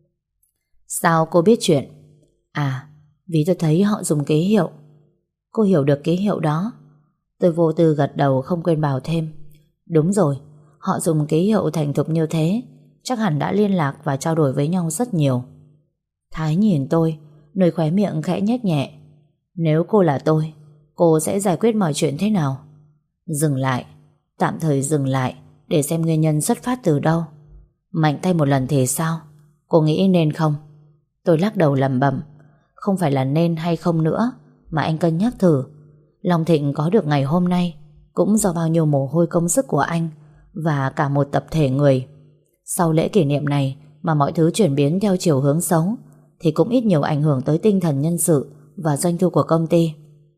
Sao cô biết chuyện? À, vì tôi thấy họ dùng ký hiệu. Cô hiểu được ký hiệu đó? Tôi vô tư gật đầu, không quên bảo thêm. Đúng rồi, họ dùng ký hiệu thành thục như thế, chắc hẳn đã liên lạc và trao đổi với nhau rất nhiều. Thái nhìn tôi, nơi khóe miệng khẽ nhếch nhẹ. Nếu cô là tôi, cô sẽ giải quyết mọi chuyện thế nào? Dừng lại, tạm thời dừng lại để xem nguyên nhân xuất phát từ đâu. Mạnh tay một lần thì sao? Cô nghĩ nên không? Tôi lắc đầu lẩm bẩm. Không phải là nên hay không nữa, mà anh cân nhắc thử. Long Thịnh có được ngày hôm nay cũng do bao nhiêu mồ hôi công sức của anh và cả một tập thể người. Sau lễ kỷ niệm này mà mọi thứ chuyển biến theo chiều hướng xấu thì cũng ít nhiều ảnh hưởng tới tinh thần nhân sự và doanh thu của công ty.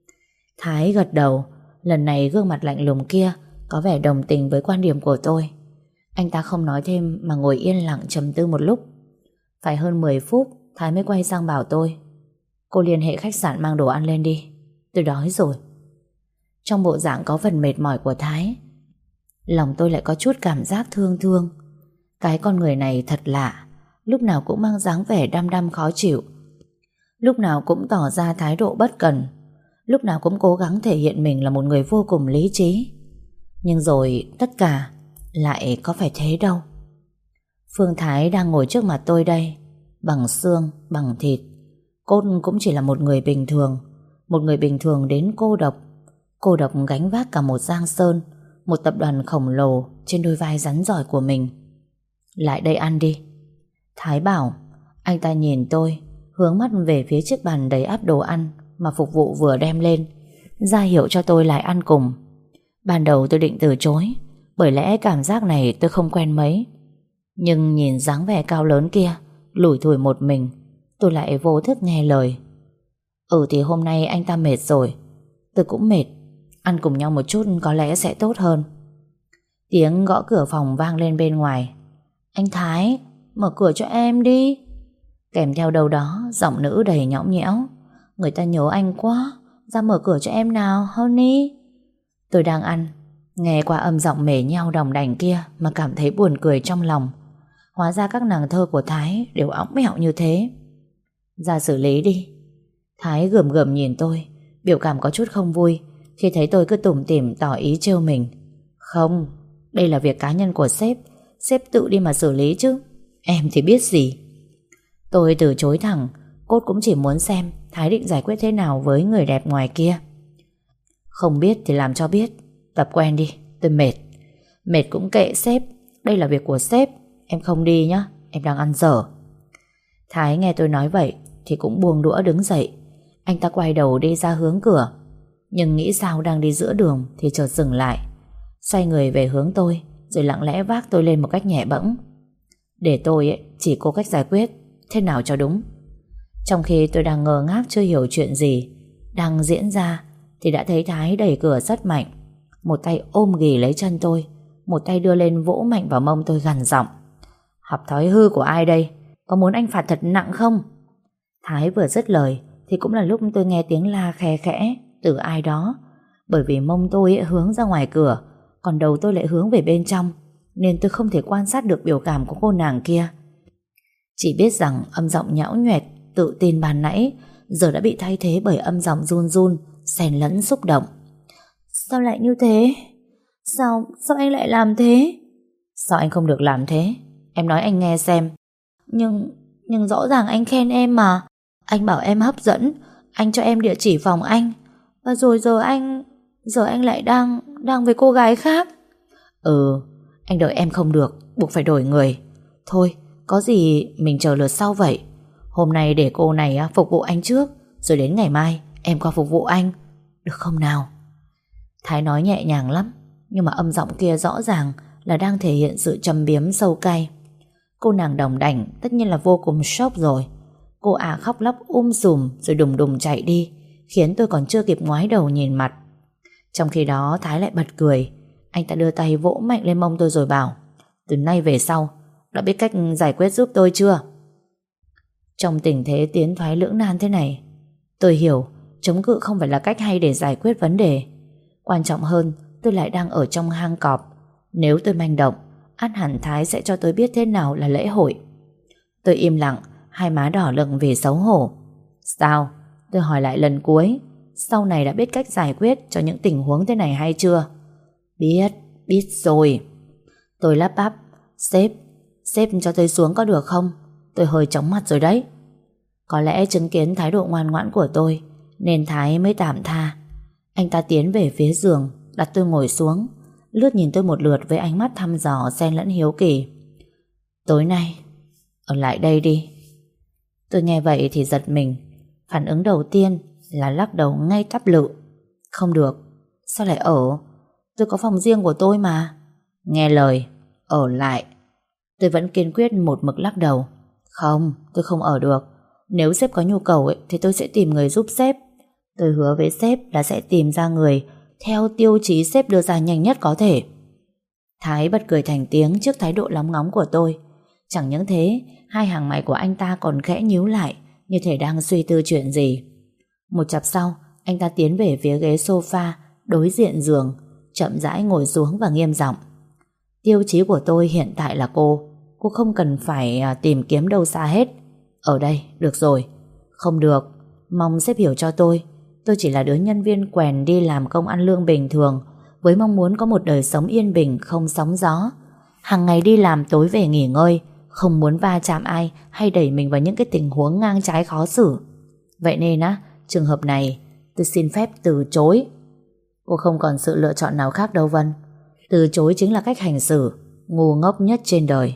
Thái gật đầu. Lần này gương mặt lạnh lùng kia có vẻ đồng tình với quan điểm của tôi. Anh ta không nói thêm mà ngồi yên lặng trầm tư một lúc. Phải hơn mười phút Thái mới quay sang bảo tôi: Cô liên hệ khách sạn mang đồ ăn lên đi, tôi đói rồi. Trong bộ dạng có phần mệt mỏi của Thái, lòng tôi lại có chút cảm giác thương thương. Cái con người này thật lạ, lúc nào cũng mang dáng vẻ đăm đăm khó chịu, lúc nào cũng tỏ ra thái độ bất cần, lúc nào cũng cố gắng thể hiện mình là một người vô cùng lý trí. Nhưng rồi tất cả lại có phải thế đâu. Phương Thái đang ngồi trước mặt tôi đây, bằng xương, bằng thịt. Cốt cũng chỉ là một người bình thường, một người bình thường đến cô độc. Cô độc gánh vác cả một giang sơn, một tập đoàn khổng lồ trên đôi vai rắn giỏi của mình. Lại đây ăn đi, Thái bảo. Anh ta nhìn tôi, hướng mắt về phía chiếc bàn đầy ắp đồ ăn mà phục vụ vừa đem lên, ra hiệu cho tôi lại ăn cùng. Ban đầu tôi định từ chối, bởi lẽ cảm giác này tôi không quen mấy. Nhưng nhìn dáng vẻ cao lớn kia, lủi thủi một mình, tôi lại vô thức nghe lời. Ừ thì hôm nay anh ta mệt rồi, tôi cũng mệt, ăn cùng nhau một chút có lẽ sẽ tốt hơn. Tiếng gõ cửa phòng vang lên bên ngoài. Anh Thái, mở cửa cho em đi. Kèm theo đầu đó giọng nữ đầy nhõng nhẽo. Người ta nhớ anh quá, ra mở cửa cho em nào honey. Tôi đang ăn, nghe qua âm giọng mề nheo đòng đành kia mà cảm thấy buồn cười trong lòng. Hóa ra các nàng thơ của Thái đều óng mẹo như thế. Ra xử lý đi. Thái gườm gườm nhìn tôi, biểu cảm có chút không vui khi thấy tôi cứ tủm tỉm tỏ ý trêu mình. Không, đây là việc cá nhân của sếp, sếp tự đi mà xử lý chứ, em thì biết gì. Tôi từ chối thẳng. Cốt cũng chỉ muốn xem Thái định giải quyết thế nào với người đẹp ngoài kia. Không biết thì làm cho biết, tập quen đi, tôi mệt. Mệt cũng kệ sếp, đây là việc của sếp. Em không đi nhá, em đang ăn dở. Thái nghe tôi nói vậy thì cũng buông đũa đứng dậy. Anh ta quay đầu đi ra hướng cửa, nhưng nghĩ sao đang đi giữa đường thì chợt dừng lại, xoay người về hướng tôi, rồi lặng lẽ vác tôi lên một cách nhẹ bẫng. Để tôi ấy, chỉ có cách giải quyết thế nào cho đúng. Trong khi tôi đang ngơ ngác chưa hiểu chuyện gì đang diễn ra thì đã thấy Thái đẩy cửa rất mạnh, một tay ôm ghì lấy chân tôi, một tay đưa lên vỗ mạnh vào mông tôi gằn giọng: Học thói hư của ai đây? Có muốn anh phạt thật nặng không? Thái vừa dứt lời thì cũng là lúc tôi nghe tiếng la khe khẽ từ ai đó. Bởi vì mông tôi ấy hướng ra ngoài cửa, còn đầu tôi lại hướng về bên trong, nên tôi không thể quan sát được biểu cảm của cô nàng kia. Chỉ biết rằng âm giọng nhão nhoẹt tự tin ban nãy giờ đã bị thay thế bởi âm giọng run run xen lẫn xúc động. Sao lại như thế? Sao, sao anh lại làm thế? Sao anh không được làm thế? Em nói anh nghe xem. Nhưng, nhưng rõ ràng anh khen em mà. Anh bảo em hấp dẫn, anh cho em địa chỉ phòng anh. Và rồi giờ anh, giờ anh lại đang, đang với cô gái khác. Ừ, anh đợi em không được, buộc phải đổi người. Thôi, có gì mình chờ lượt sau vậy. Hôm nay để cô này phục vụ anh trước, rồi đến ngày mai em qua phục vụ anh, được không nào? Thái nói nhẹ nhàng lắm, nhưng mà âm giọng kia rõ ràng là đang thể hiện sự trầm biếm sâu cay. Cô nàng đồng đảnh tất nhiên là vô cùng sốc rồi. Cô ả khóc lóc um sùm rồi đùng đùng chạy đi, khiến tôi còn chưa kịp ngoái đầu nhìn mặt. Trong khi đó Thái lại bật cười. Anh ta đưa tay vỗ mạnh lên mông tôi rồi bảo: Từ nay về sau đã biết cách giải quyết giúp tôi chưa? Trong tình thế tiến thoái lưỡng nan thế này, tôi hiểu chống cự không phải là cách hay để giải quyết vấn đề. Quan trọng hơn, tôi lại đang ở trong hang cọp. Nếu tôi manh động, ắt hẳn Thái sẽ cho tôi biết thế nào là lễ hội. Tôi im lặng, hai má đỏ lựng vì xấu hổ. Sao? Tôi hỏi lại lần cuối, sau này đã biết cách giải quyết cho những tình huống thế này hay chưa? Biết, biết rồi. Tôi lắp bắp: Sếp, sếp cho tôi xuống có được không? Tôi hơi chóng mặt rồi đấy. Có lẽ chứng kiến thái độ ngoan ngoãn của tôi nên Thái mới tạm tha. Anh ta tiến về phía giường, đặt tôi ngồi xuống, lướt nhìn tôi một lượt với ánh mắt thăm dò xen lẫn hiếu kỳ. Tối nay ở lại đây đi. Tôi nghe vậy thì giật mình. Phản ứng đầu tiên là lắc đầu ngay tắp lự. Không được. Sao lại ở? Tôi có phòng riêng của tôi mà. Nghe lời, ở lại. Tôi vẫn kiên quyết một mực lắc đầu. Không, tôi không ở được. Nếu sếp có nhu cầu ấy, thì tôi sẽ tìm người giúp sếp. Tôi hứa với sếp là sẽ tìm ra người theo tiêu chí sếp đưa ra nhanh nhất có thể. Thái bật cười thành tiếng trước thái độ lóng ngóng của tôi. Chẳng những thế, hai hàng mày của anh ta còn khẽ nhíu lại, như thể đang suy tư chuyện gì. Một chặp sau, anh ta tiến về phía ghế sofa đối diện giường, chậm rãi ngồi xuống và nghiêm giọng: Tiêu chí của tôi hiện tại là cô. Cô không cần phải tìm kiếm đâu xa hết. Ở đây, được rồi. Không được, mong sếp hiểu cho tôi. Tôi chỉ là đứa nhân viên quèn đi làm công ăn lương bình thường, với mong muốn có một đời sống yên bình không sóng gió. Hàng ngày đi làm tối về nghỉ ngơi, không muốn va chạm ai hay đẩy mình vào những cái tình huống ngang trái khó xử. Vậy nên á, trường hợp này tôi xin phép từ chối. Cô không còn sự lựa chọn nào khác đâu Vân. Từ chối chính là cách hành xử ngu ngốc nhất trên đời.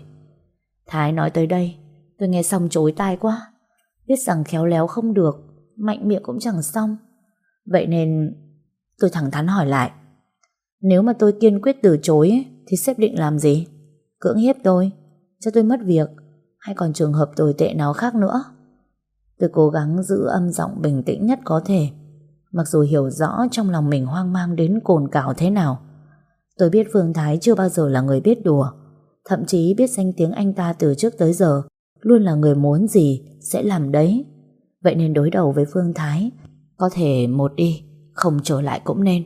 Thái nói tới đây, tôi nghe xong chối tai quá. Biết rằng khéo léo không được, mạnh miệng cũng chẳng xong. Vậy nên tôi thẳng thắn hỏi lại: Nếu mà tôi kiên quyết từ chối ấy, thì sếp định làm gì? Cưỡng hiếp tôi, cho tôi mất việc, hay còn trường hợp tồi tệ nào khác nữa? Tôi cố gắng giữ âm giọng bình tĩnh nhất có thể, mặc dù hiểu rõ trong lòng mình hoang mang đến cồn cào thế nào. Tôi biết Phương Thái chưa bao giờ là người biết đùa, thậm chí biết danh tiếng anh ta từ trước tới giờ luôn là người muốn gì sẽ làm đấy. Vậy nên đối đầu với Phương Thái, có thể một đi, không trở lại cũng nên.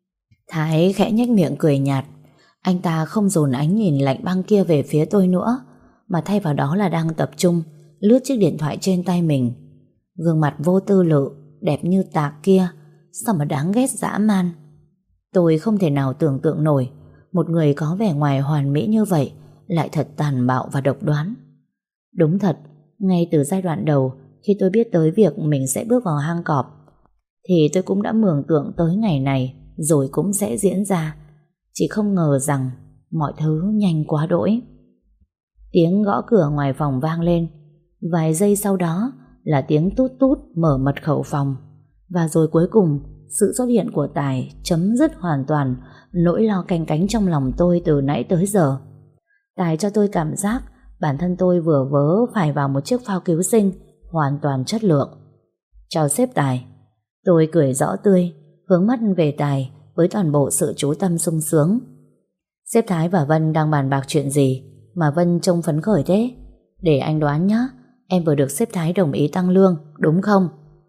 Thái khẽ nhếch miệng cười nhạt. Anh ta không dồn ánh nhìn lạnh băng kia về phía tôi nữa, mà thay vào đó là đang tập trung lướt chiếc điện thoại trên tay mình. Gương mặt vô tư lự, đẹp như tạc kia, sao mà đáng ghét dã man. Tôi không thể nào tưởng tượng nổi một người có vẻ ngoài hoàn mỹ như vậy lại thật tàn bạo và độc đoán. Đúng thật, ngay từ giai đoạn đầu, khi tôi biết tới việc mình sẽ bước vào hang cọp, thì tôi cũng đã mường tượng tới ngày này rồi cũng sẽ diễn ra. Chỉ không ngờ rằng mọi thứ nhanh quá đỗi. Tiếng gõ cửa ngoài phòng vang lên. Vài giây sau đó là tiếng tút tút mở mật khẩu phòng. Và rồi cuối cùng, sự xuất hiện của Tài chấm dứt hoàn toàn nỗi lo canh cánh trong lòng tôi từ nãy tới giờ. Tài cho tôi cảm giác bản thân tôi vừa vớ phải vào một chiếc phao cứu sinh hoàn toàn chất lượng. Chào sếp Tài. Tôi cười rõ tươi, hướng mắt về Tài với toàn bộ sự chú tâm sung sướng. Sếp Thái và Vân đang bàn bạc chuyện gì mà Vân trông phấn khởi thế? Để anh đoán nhé, em vừa được sếp Thái đồng ý tăng lương, đúng không?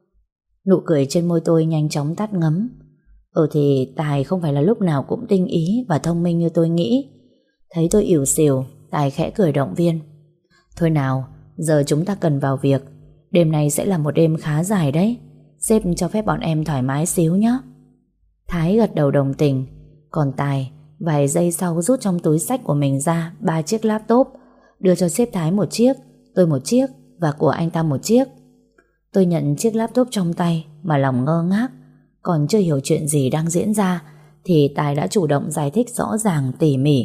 Nụ cười trên môi tôi nhanh chóng tắt ngấm. Ừ thì Tài không phải là lúc nào cũng tinh ý và thông minh như tôi nghĩ. Thấy tôi ỉu xìu, Tài khẽ cười động viên. Thôi nào, giờ chúng ta cần vào việc. Đêm nay sẽ là một đêm khá dài đấy. Sếp cho phép bọn em thoải mái xíu nhé. Thái gật đầu đồng tình. Còn Tài vài giây sau rút trong túi xách của mình ra ba chiếc laptop, đưa cho sếp Thái một chiếc, tôi một chiếc và của anh ta một chiếc. Tôi nhận chiếc laptop trong tay mà lòng ngơ ngác. Còn chưa hiểu chuyện gì đang diễn ra thì Tài đã chủ động giải thích rõ ràng tỉ mỉ.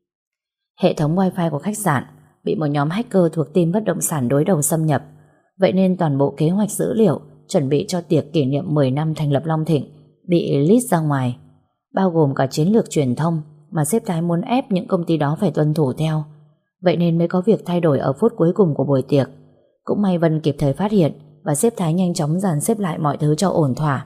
Hệ thống wifi của khách sạn bị một nhóm hacker thuộc team bất động sản đối đầu xâm nhập. Vậy nên toàn bộ kế hoạch dữ liệu chuẩn bị cho tiệc kỷ niệm mười năm thành lập Long Thịnh bị leak ra ngoài, bao gồm cả chiến lược truyền thông mà sếp Thái muốn ép những công ty đó phải tuân thủ theo. Vậy nên mới có việc thay đổi ở phút cuối cùng của buổi tiệc. Cũng may Vân kịp thời phát hiện và sếp Thái nhanh chóng dàn xếp lại mọi thứ cho ổn thỏa.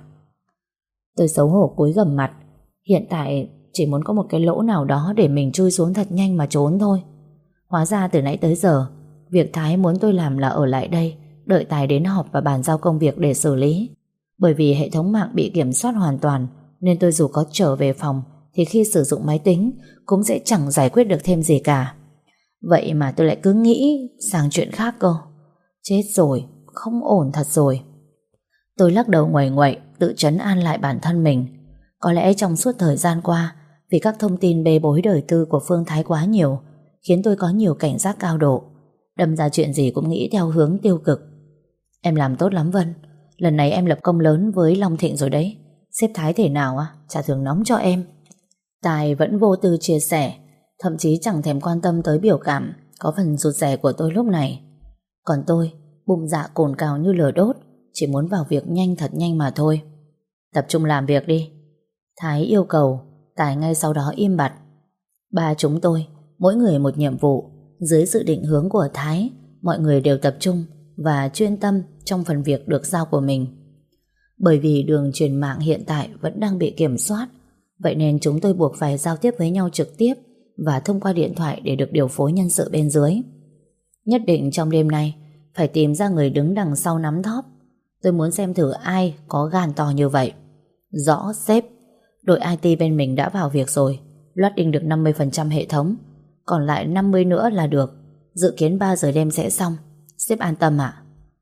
Tôi xấu hổ cúi gằm mặt. Hiện tại chỉ muốn có một cái lỗ nào đó để mình chui xuống thật nhanh mà trốn thôi. Hóa ra từ nãy tới giờ việc Thái muốn tôi làm là ở lại đây, đợi Tài đến họp và bàn giao công việc để xử lý. Bởi vì hệ thống mạng bị kiểm soát hoàn toàn nên tôi dù có trở về phòng thì khi sử dụng máy tính cũng sẽ chẳng giải quyết được thêm gì cả. Vậy mà tôi lại cứ nghĩ sang chuyện khác cơ. Chết rồi, không ổn thật rồi. Tôi lắc đầu nguậy nguậy, tự trấn an lại bản thân mình. Có lẽ trong suốt thời gian qua, vì các thông tin bê bối đời tư của Phương Thái quá nhiều, khiến tôi có nhiều cảnh giác cao độ. Đâm ra chuyện gì cũng nghĩ theo hướng tiêu cực. Em làm tốt lắm Vân. Lần này em lập công lớn với Long Thịnh rồi đấy. Sếp Thái thể nào á, trả thưởng nóng cho em. Tài vẫn vô tư chia sẻ, thậm chí chẳng thèm quan tâm tới biểu cảm có phần rụt rè của tôi lúc này. Còn tôi, bụng dạ cồn cào như lửa đốt, chỉ muốn vào việc nhanh thật nhanh mà thôi. Tập trung làm việc đi. Thái yêu cầu. Tài ngay sau đó im bặt. Ba chúng tôi, mỗi người một nhiệm vụ. Dưới sự định hướng của Thái, mọi người đều tập trung và chuyên tâm trong phần việc được giao của mình. Bởi vì đường truyền mạng hiện tại vẫn đang bị kiểm soát, vậy nên chúng tôi buộc phải giao tiếp với nhau trực tiếp và thông qua điện thoại để được điều phối nhân sự bên dưới. Nhất định trong đêm nay phải tìm ra người đứng đằng sau nắm thóp. Tôi muốn xem thử ai có gan to như vậy. Rõ sếp, đội i tê bên mình đã vào việc rồi, loát đinh được năm mươi phần trăm hệ thống, còn lại năm mươi nữa là được. Dự kiến ba giờ đêm sẽ xong. Sếp an tâm ạ.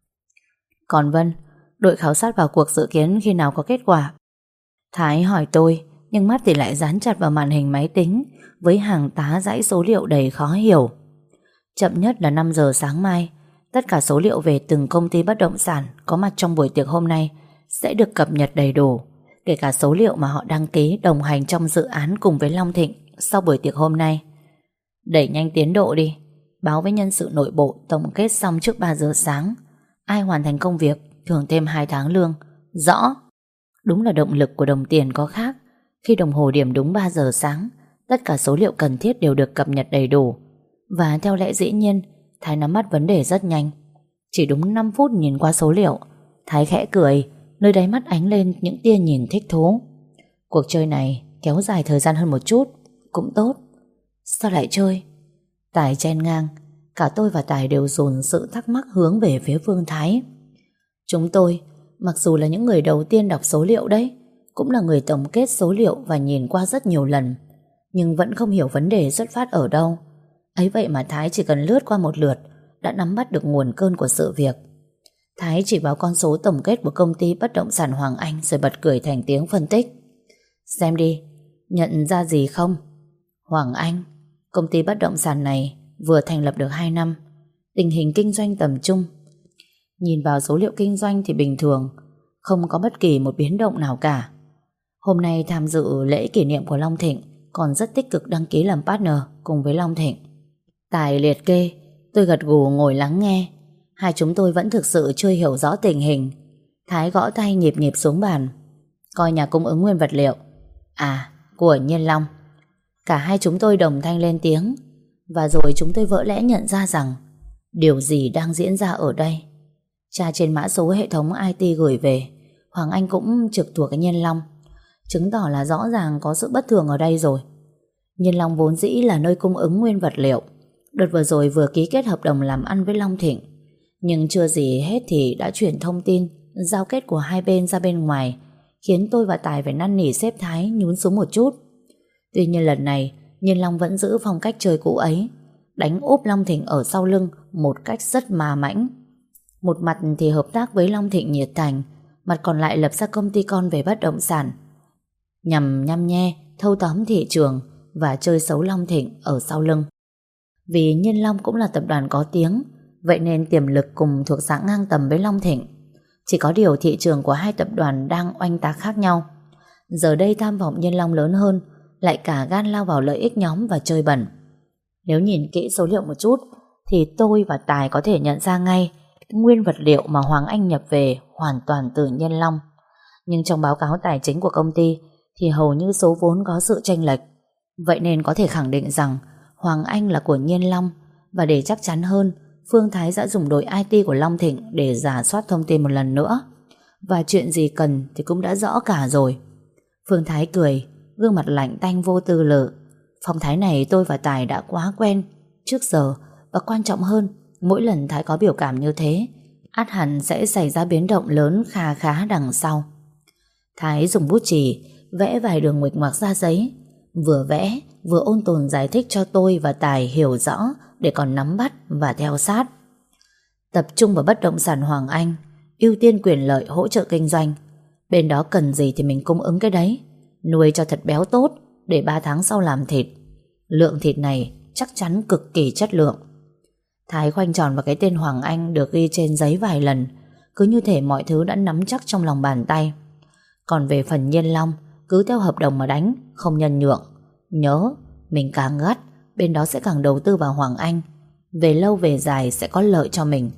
Còn Vân, đội khảo sát vào cuộc dự kiến khi nào có kết quả? Thái hỏi tôi, nhưng mắt thì lại dán chặt vào màn hình máy tính với hàng tá dãy số liệu đầy khó hiểu. Chậm nhất là năm giờ sáng mai, tất cả số liệu về từng công ty bất động sản có mặt trong buổi tiệc hôm nay sẽ được cập nhật đầy đủ, kể cả số liệu mà họ đăng ký đồng hành trong dự án cùng với Long Thịnh sau buổi tiệc hôm nay. Đẩy nhanh tiến độ đi. Báo với nhân sự nội bộ tổng kết xong trước ba giờ sáng. Ai hoàn thành công việc thưởng thêm hai tháng lương. Rõ. Đúng là động lực của đồng tiền có khác. Khi đồng hồ điểm đúng ba giờ sáng, tất cả số liệu cần thiết đều được cập nhật đầy đủ. Và theo lẽ dĩ nhiên, Thái nắm bắt vấn đề rất nhanh. Chỉ đúng năm phút nhìn qua số liệu, Thái khẽ cười, nơi đáy mắt ánh lên những tia nhìn thích thú. Cuộc chơi này kéo dài thời gian hơn một chút cũng tốt. Sao lại chơi? Tài chen ngang. Cả tôi và Tài đều dồn sự thắc mắc hướng về phía Phương Thái. Chúng tôi, mặc dù là những người đầu tiên đọc số liệu đấy, cũng là người tổng kết số liệu và nhìn qua rất nhiều lần, nhưng vẫn không hiểu vấn đề xuất phát ở đâu. Ấy vậy mà Thái chỉ cần lướt qua một lượt đã nắm bắt được nguồn cơn của sự việc. Thái chỉ vào con số tổng kết của công ty bất động sản Hoàng Anh rồi bật cười thành tiếng phân tích. Xem đi, nhận ra gì không? Hoàng Anh, công ty bất động sản này vừa thành lập được hai năm, tình hình kinh doanh tầm trung. Nhìn vào số liệu kinh doanh thì bình thường, không có bất kỳ một biến động nào cả. Hôm nay tham dự lễ kỷ niệm của Long Thịnh còn rất tích cực đăng ký làm partner cùng với Long Thịnh. Tài liệt kê, tôi gật gù ngồi lắng nghe. Hai chúng tôi vẫn thực sự chưa hiểu rõ tình hình. Thái gõ tay nhịp nhịp xuống bàn. Coi nhà cung ứng nguyên vật liệu. À, của Nhiên Long. Cả hai chúng tôi đồng thanh lên tiếng. Và rồi chúng tôi vỡ lẽ nhận ra rằng điều gì đang diễn ra ở đây. Tra trên mã số hệ thống i tê gửi về, Hoàng Anh cũng trực thuộc cái Nhiên Long, chứng tỏ là rõ ràng có sự bất thường ở đây rồi. Nhiên Long vốn dĩ là nơi cung ứng nguyên vật liệu. Đợt vừa rồi vừa ký kết hợp đồng làm ăn với Long Thịnh, nhưng chưa gì hết thì đã chuyển thông tin giao kết của hai bên ra bên ngoài, khiến tôi và Tài phải năn nỉ sếp Thái nhún xuống một chút. Tuy nhiên lần này Nhiên Long vẫn giữ phong cách chơi cũ ấy, đánh úp Long Thịnh ở sau lưng một cách rất ma mãnh. Một mặt thì hợp tác với Long Thịnh nhiệt thành, mặt còn lại lập ra công ty con về bất động sản, nhằm nhăm nhe thâu tóm thị trường và chơi xấu Long Thịnh ở sau lưng. Vì Nhiên Long cũng là tập đoàn có tiếng, vậy nên tiềm lực cùng thuộc dạng ngang tầm với Long Thịnh. Chỉ có điều thị trường của hai tập đoàn đang oanh tạc khác nhau. Giờ đây tham vọng Nhiên Long lớn hơn, lại cả gan lao vào lợi ích nhóm và chơi bẩn. Nếu nhìn kỹ số liệu một chút thì tôi và Tài có thể nhận ra ngay nguyên vật liệu mà Hoàng Anh nhập về hoàn toàn từ Nhiên Long. Nhưng trong báo cáo tài chính của công ty thì hầu như số vốn có sự chênh lệch. Vậy nên có thể khẳng định rằng Hoàng Anh là của Nhiên Long. Và để chắc chắn hơn, Phương Thái đã dùng đội i tê của Long Thịnh để rà soát thông tin một lần nữa. Và chuyện gì cần thì cũng đã rõ cả rồi. Phương Thái cười, gương mặt lạnh tanh vô tư lự. Phong thái này tôi và Tài đã quá quen trước giờ, và quan trọng hơn, mỗi lần Thái có biểu cảm như thế, ắt hẳn sẽ xảy ra biến động lớn kha khá đằng sau. Thái dùng bút chì vẽ vài đường nguệch ngoạc ra giấy, vừa vẽ vừa ôn tồn giải thích cho tôi và Tài hiểu rõ để còn nắm bắt và theo sát. Tập trung vào bất động sản Hoàng Anh, ưu tiên quyền lợi hỗ trợ kinh doanh. Bên đó cần gì thì mình cung ứng cái đấy, nuôi cho thật béo tốt để ba tháng sau làm thịt. Lượng thịt này chắc chắn cực kỳ chất lượng. Thái khoanh tròn vào cái tên Hoàng Anh được ghi trên giấy vài lần, cứ như thể mọi thứ đã nắm chắc trong lòng bàn tay. Còn về phần Nhiên Long, cứ theo hợp đồng mà đánh, không nhân nhượng. Nhớ, mình càng gắt, bên đó sẽ càng đầu tư vào Hoàng Anh. Về lâu về dài sẽ có lợi cho mình.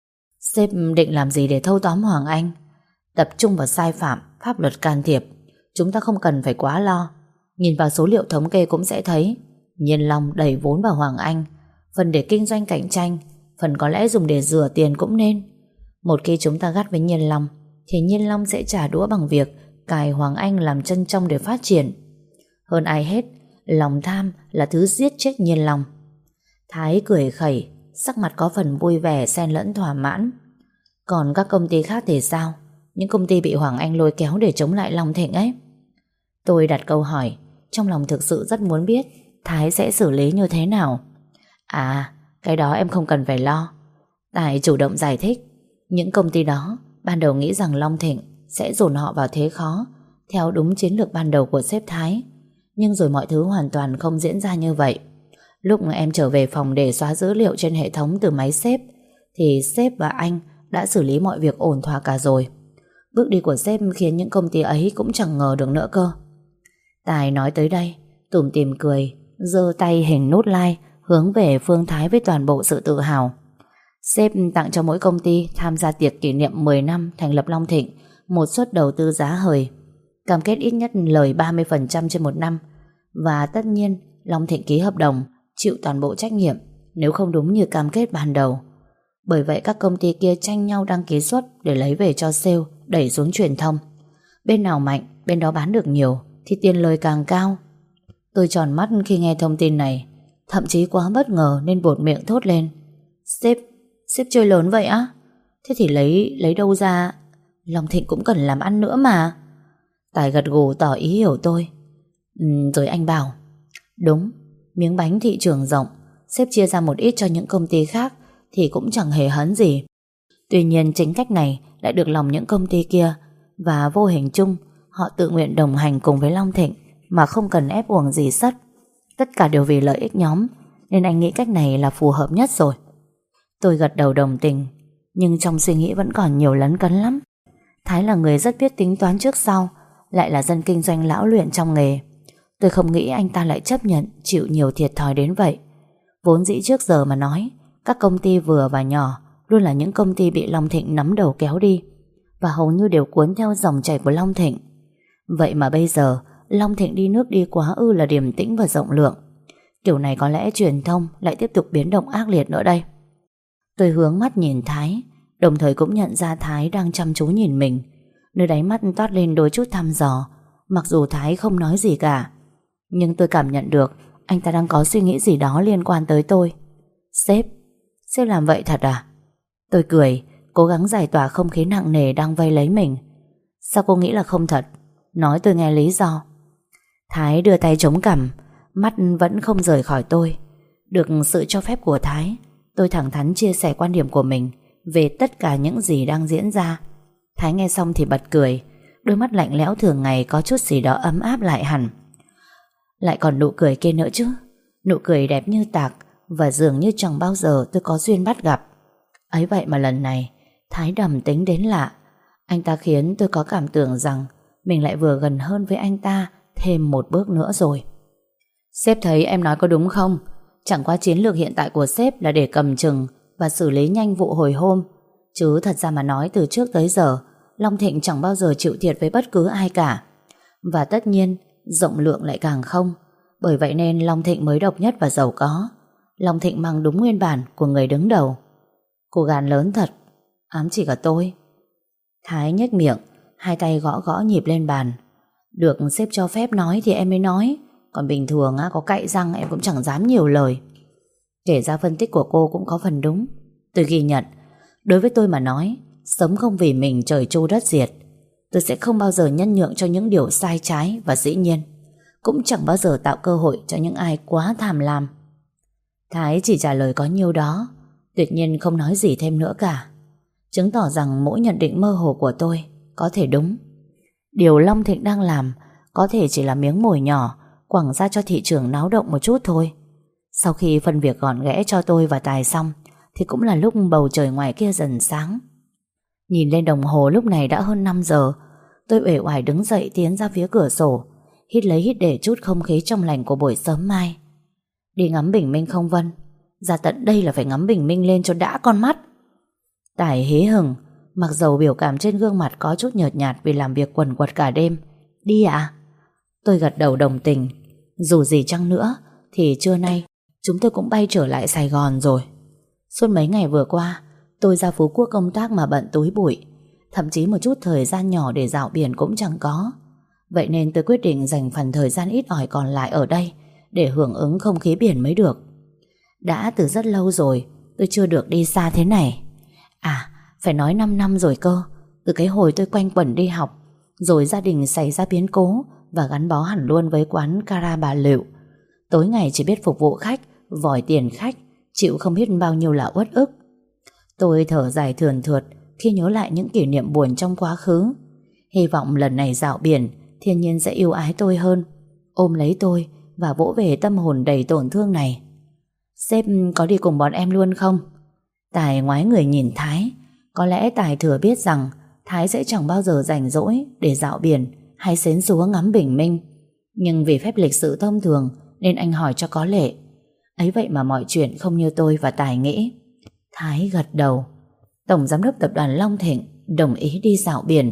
Sếp định làm gì để thâu tóm Hoàng Anh? Tập trung vào sai phạm, pháp luật can thiệp. Chúng ta không cần phải quá lo. Nhìn vào số liệu thống kê cũng sẽ thấy Nhiên Long đẩy vốn vào Hoàng Anh, phần để kinh doanh cạnh tranh, phần có lẽ dùng để rửa tiền cũng nên. Một khi chúng ta gắt với Nhiên Long thì Nhiên Long sẽ trả đũa bằng việc cài Hoàng Anh làm chân trong để phát triển. Hơn ai hết, lòng tham là thứ giết chết Nhiên Long. Thái cười khẩy, sắc mặt có phần vui vẻ xen lẫn thỏa mãn. Còn các công ty khác thì sao? Những công ty bị Hoàng Anh lôi kéo để chống lại Long Thịnh ấy. Tôi đặt câu hỏi, trong lòng thực sự rất muốn biết Thái sẽ xử lý như thế nào. À, cái đó em không cần phải lo. Tài chủ động giải thích. Những công ty đó ban đầu nghĩ rằng Long Thịnh sẽ dồn họ vào thế khó, theo đúng chiến lược ban đầu của sếp Thái. Nhưng rồi mọi thứ hoàn toàn không diễn ra như vậy. Lúc em trở về phòng để xóa dữ liệu trên hệ thống từ máy sếp, thì sếp và anh đã xử lý mọi việc ổn thỏa cả rồi. Bước đi của sếp khiến những công ty ấy cũng chẳng ngờ được nữa cơ. Tài nói tới đây, tủm tỉm cười, giơ tay hình nút like hướng về Phương Thái với toàn bộ sự tự hào. Sếp tặng cho mỗi công ty tham gia tiệc kỷ niệm mười năm thành lập Long Thịnh một suất đầu tư giá hời, cam kết ít nhất lời ba mươi phần trăm trên một năm. Và tất nhiên Long Thịnh ký hợp đồng chịu toàn bộ trách nhiệm nếu không đúng như cam kết ban đầu. Bởi vậy các công ty kia tranh nhau đăng ký suất để lấy về cho sale, đẩy xuống truyền thông. Bên nào mạnh, bên đó bán được nhiều thì tiền lời càng cao. Tôi tròn mắt khi nghe thông tin này, thậm chí quá bất ngờ nên buột miệng thốt lên. Sếp, sếp chơi lớn vậy á? Thế thì lấy lấy đâu ra? Long Thịnh cũng cần làm ăn nữa mà. Tài gật gù tỏ ý hiểu tôi. Ừ, rồi anh bảo, đúng, miếng bánh thị trường rộng, sếp chia ra một ít cho những công ty khác thì cũng chẳng hề hấn gì. Tuy nhiên chính cách này lại được lòng những công ty kia, và vô hình chung họ tự nguyện đồng hành cùng với Long Thịnh mà không cần ép uổng gì sất. Tất cả đều vì lợi ích nhóm, nên anh nghĩ cách này là phù hợp nhất rồi. Tôi gật đầu đồng tình, nhưng trong suy nghĩ vẫn còn nhiều lấn cấn lắm. Thái là người rất biết tính toán trước sau, lại là dân kinh doanh lão luyện trong nghề. Tôi không nghĩ anh ta lại chấp nhận chịu nhiều thiệt thòi đến vậy. Vốn dĩ trước giờ mà nói, các công ty vừa và nhỏ luôn là những công ty bị Long Thịnh nắm đầu kéo đi, và hầu như đều cuốn theo dòng chảy của Long Thịnh. Vậy mà bây giờ Long Thịnh đi nước đi quá ư là điềm tĩnh và rộng lượng. Kiểu này có lẽ truyền thông lại tiếp tục biến động ác liệt nữa đây. Tôi hướng mắt nhìn Thái, đồng thời cũng nhận ra Thái đang chăm chú nhìn mình. Nơi đáy mắt toát lên đôi chút thăm dò. Mặc dù Thái không nói gì cả, nhưng tôi cảm nhận được anh ta đang có suy nghĩ gì đó liên quan tới tôi. Sếp, sếp làm vậy thật à? Tôi cười, cố gắng giải tỏa không khí nặng nề đang vây lấy mình. Sao cô nghĩ là không thật? Nói tôi nghe lý do. Thái đưa tay chống cằm, mắt vẫn không rời khỏi tôi. Được sự cho phép của Thái, tôi thẳng thắn chia sẻ quan điểm của mình về tất cả những gì đang diễn ra. Thái nghe xong thì bật cười, đôi mắt lạnh lẽo thường ngày có chút gì đó ấm áp lại hẳn. Lại còn nụ cười kia nữa chứ. Nụ cười đẹp như tạc, và dường như chẳng bao giờ tôi có duyên bắt gặp. Ấy vậy mà lần này Thái đầm tính đến lạ. Anh ta khiến tôi có cảm tưởng rằng mình lại vừa gần hơn với anh ta thêm một bước nữa rồi. Sếp thấy em nói có đúng không? Chẳng qua chiến lược hiện tại của sếp là để cầm chừng và xử lý nhanh vụ hồi hôm. Chứ thật ra mà nói, từ trước tới giờ Long Thịnh chẳng bao giờ chịu thiệt với bất cứ ai cả. Và tất nhiên rộng lượng lại càng không. Bởi vậy nên Long Thịnh mới độc nhất và giàu có. Long Thịnh mang đúng nguyên bản của người đứng đầu. Cô gan lớn thật, ám chỉ cả tôi. Thái nhếch miệng, hai tay gõ gõ nhịp lên bàn. Được sếp cho phép nói thì em mới nói, còn bình thường á, có cạy răng em cũng chẳng dám nhiều lời. Kể ra phân tích của cô cũng có phần đúng. Tôi ghi nhận. Đối với tôi mà nói, sống không vì mình trời trô đất diệt. Tôi sẽ không bao giờ nhân nhượng cho những điều sai trái, và dĩ nhiên cũng chẳng bao giờ tạo cơ hội cho những ai quá tham lam. Thái chỉ trả lời có nhiêu đó, tuyệt nhiên không nói gì thêm nữa cả, chứng tỏ rằng mỗi nhận định mơ hồ của tôi có thể đúng. Điều Long Thịnh đang làm có thể chỉ là miếng mồi nhỏ quẳng ra cho thị trường náo động một chút thôi. Sau khi phân việc gọn ghẽ cho tôi và Tài xong thì cũng là lúc bầu trời ngoài kia dần sáng. Nhìn lên đồng hồ lúc này đã hơn năm giờ. Tôi uể oải đứng dậy tiến ra phía cửa sổ, hít lấy hít để chút không khí trong lành của buổi sớm mai. Đi ngắm bình minh không Vân? Ra tận đây là phải ngắm bình minh lên cho đã con mắt. Tài hí hửng, mặc dầu biểu cảm trên gương mặt có chút nhợt nhạt vì làm việc quần quật cả đêm. Đi ạ? Tôi gật đầu đồng tình. Dù gì chăng nữa thì trưa nay chúng tôi cũng bay trở lại Sài Gòn rồi. Suốt mấy ngày vừa qua tôi ra Phú Quốc công tác mà bận túi bụi, thậm chí một chút thời gian nhỏ để dạo biển cũng chẳng có. Vậy nên tôi quyết định dành phần thời gian ít ỏi còn lại ở đây để hưởng ứng không khí biển mới được. Đã từ rất lâu rồi tôi chưa được đi xa thế này. À, phải nói 5 năm rồi cơ. Từ cái hồi tôi quanh quẩn đi học, rồi gia đình xảy ra biến cố và gắn bó hẳn luôn với quán Cara Bà Lựu. Tối ngày chỉ biết phục vụ khách, vòi tiền khách, chịu không biết bao nhiêu là uất ức. Tôi thở dài thườn thượt khi nhớ lại những kỷ niệm buồn trong quá khứ. Hy vọng lần này dạo biển thiên nhiên sẽ yêu ái tôi hơn, ôm lấy tôi và vỗ về tâm hồn đầy tổn thương này. Sếp có đi cùng bọn em luôn không? Tài ngoái người nhìn Thái. Có lẽ Tài thừa biết rằng Thái sẽ chẳng bao giờ rảnh rỗi để dạo biển hay xến xúa ngắm bình minh. Nhưng vì phép lịch sự thông thường nên anh hỏi cho có lệ. Ấy vậy mà mọi chuyện không như tôi và Tài nghĩ. Thái gật đầu. Tổng giám đốc tập đoàn Long Thịnh đồng ý đi dạo biển.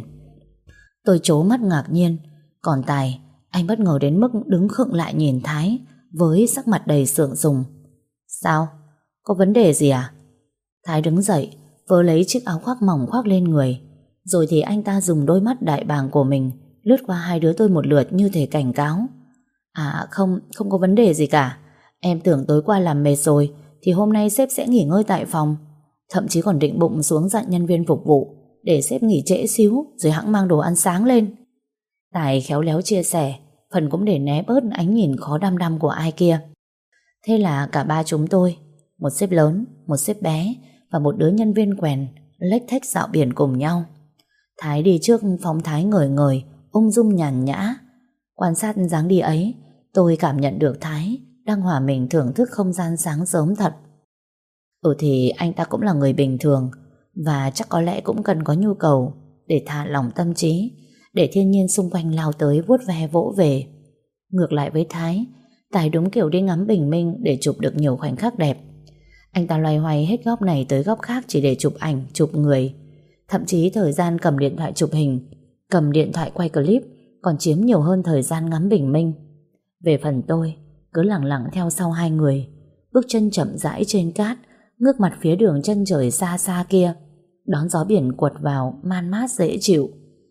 Tôi trố mắt ngạc nhiên. Còn Tài, anh bất ngờ đến mức đứng khựng lại nhìn Thái với sắc mặt đầy sượng sùng. Sao? Có vấn đề gì à? Thái đứng dậy, vớ lấy chiếc áo khoác mỏng khoác lên người. Rồi thì anh ta dùng đôi mắt đại bàng của mình lướt qua hai đứa tôi một lượt như thể cảnh cáo. À không, không có vấn đề gì cả. Em tưởng tối qua làm mệt rồi thì hôm nay sếp sẽ nghỉ ngơi tại phòng. Thậm chí còn định bụng xuống dặn nhân viên phục vụ để sếp nghỉ trễ xíu rồi hẵng mang đồ ăn sáng lên. Tài khéo léo chia sẻ, phần cũng để né bớt ánh nhìn khó đăm đăm của ai kia. Thế là cả ba chúng tôi, một sếp lớn, một sếp bé và một đứa nhân viên quèn, lếch thếch dạo biển cùng nhau. Thái đi trước phóng thái ngời ngời, ung dung nhàn nhã. Quan sát dáng đi ấy, tôi cảm nhận được Thái đang hòa mình thưởng thức không gian sáng sớm thật. Ừ thì anh ta cũng là người bình thường, và chắc có lẽ cũng cần có nhu cầu để thả lỏng tâm trí, để thiên nhiên xung quanh lao tới vuốt ve vỗ về. Ngược lại với Thái, Tài đúng kiểu đi ngắm bình minh để chụp được nhiều khoảnh khắc đẹp. Anh ta loay hoay hết góc này tới góc khác chỉ để chụp ảnh, chụp người. Thậm chí thời gian cầm điện thoại chụp hình, cầm điện thoại quay clip còn chiếm nhiều hơn thời gian ngắm bình minh. Về phần tôi, cứ lẳng lặng theo sau hai người, bước chân chậm rãi trên cát, ngước mặt phía đường chân trời xa xa kia, đón gió biển quật vào man mát dễ chịu,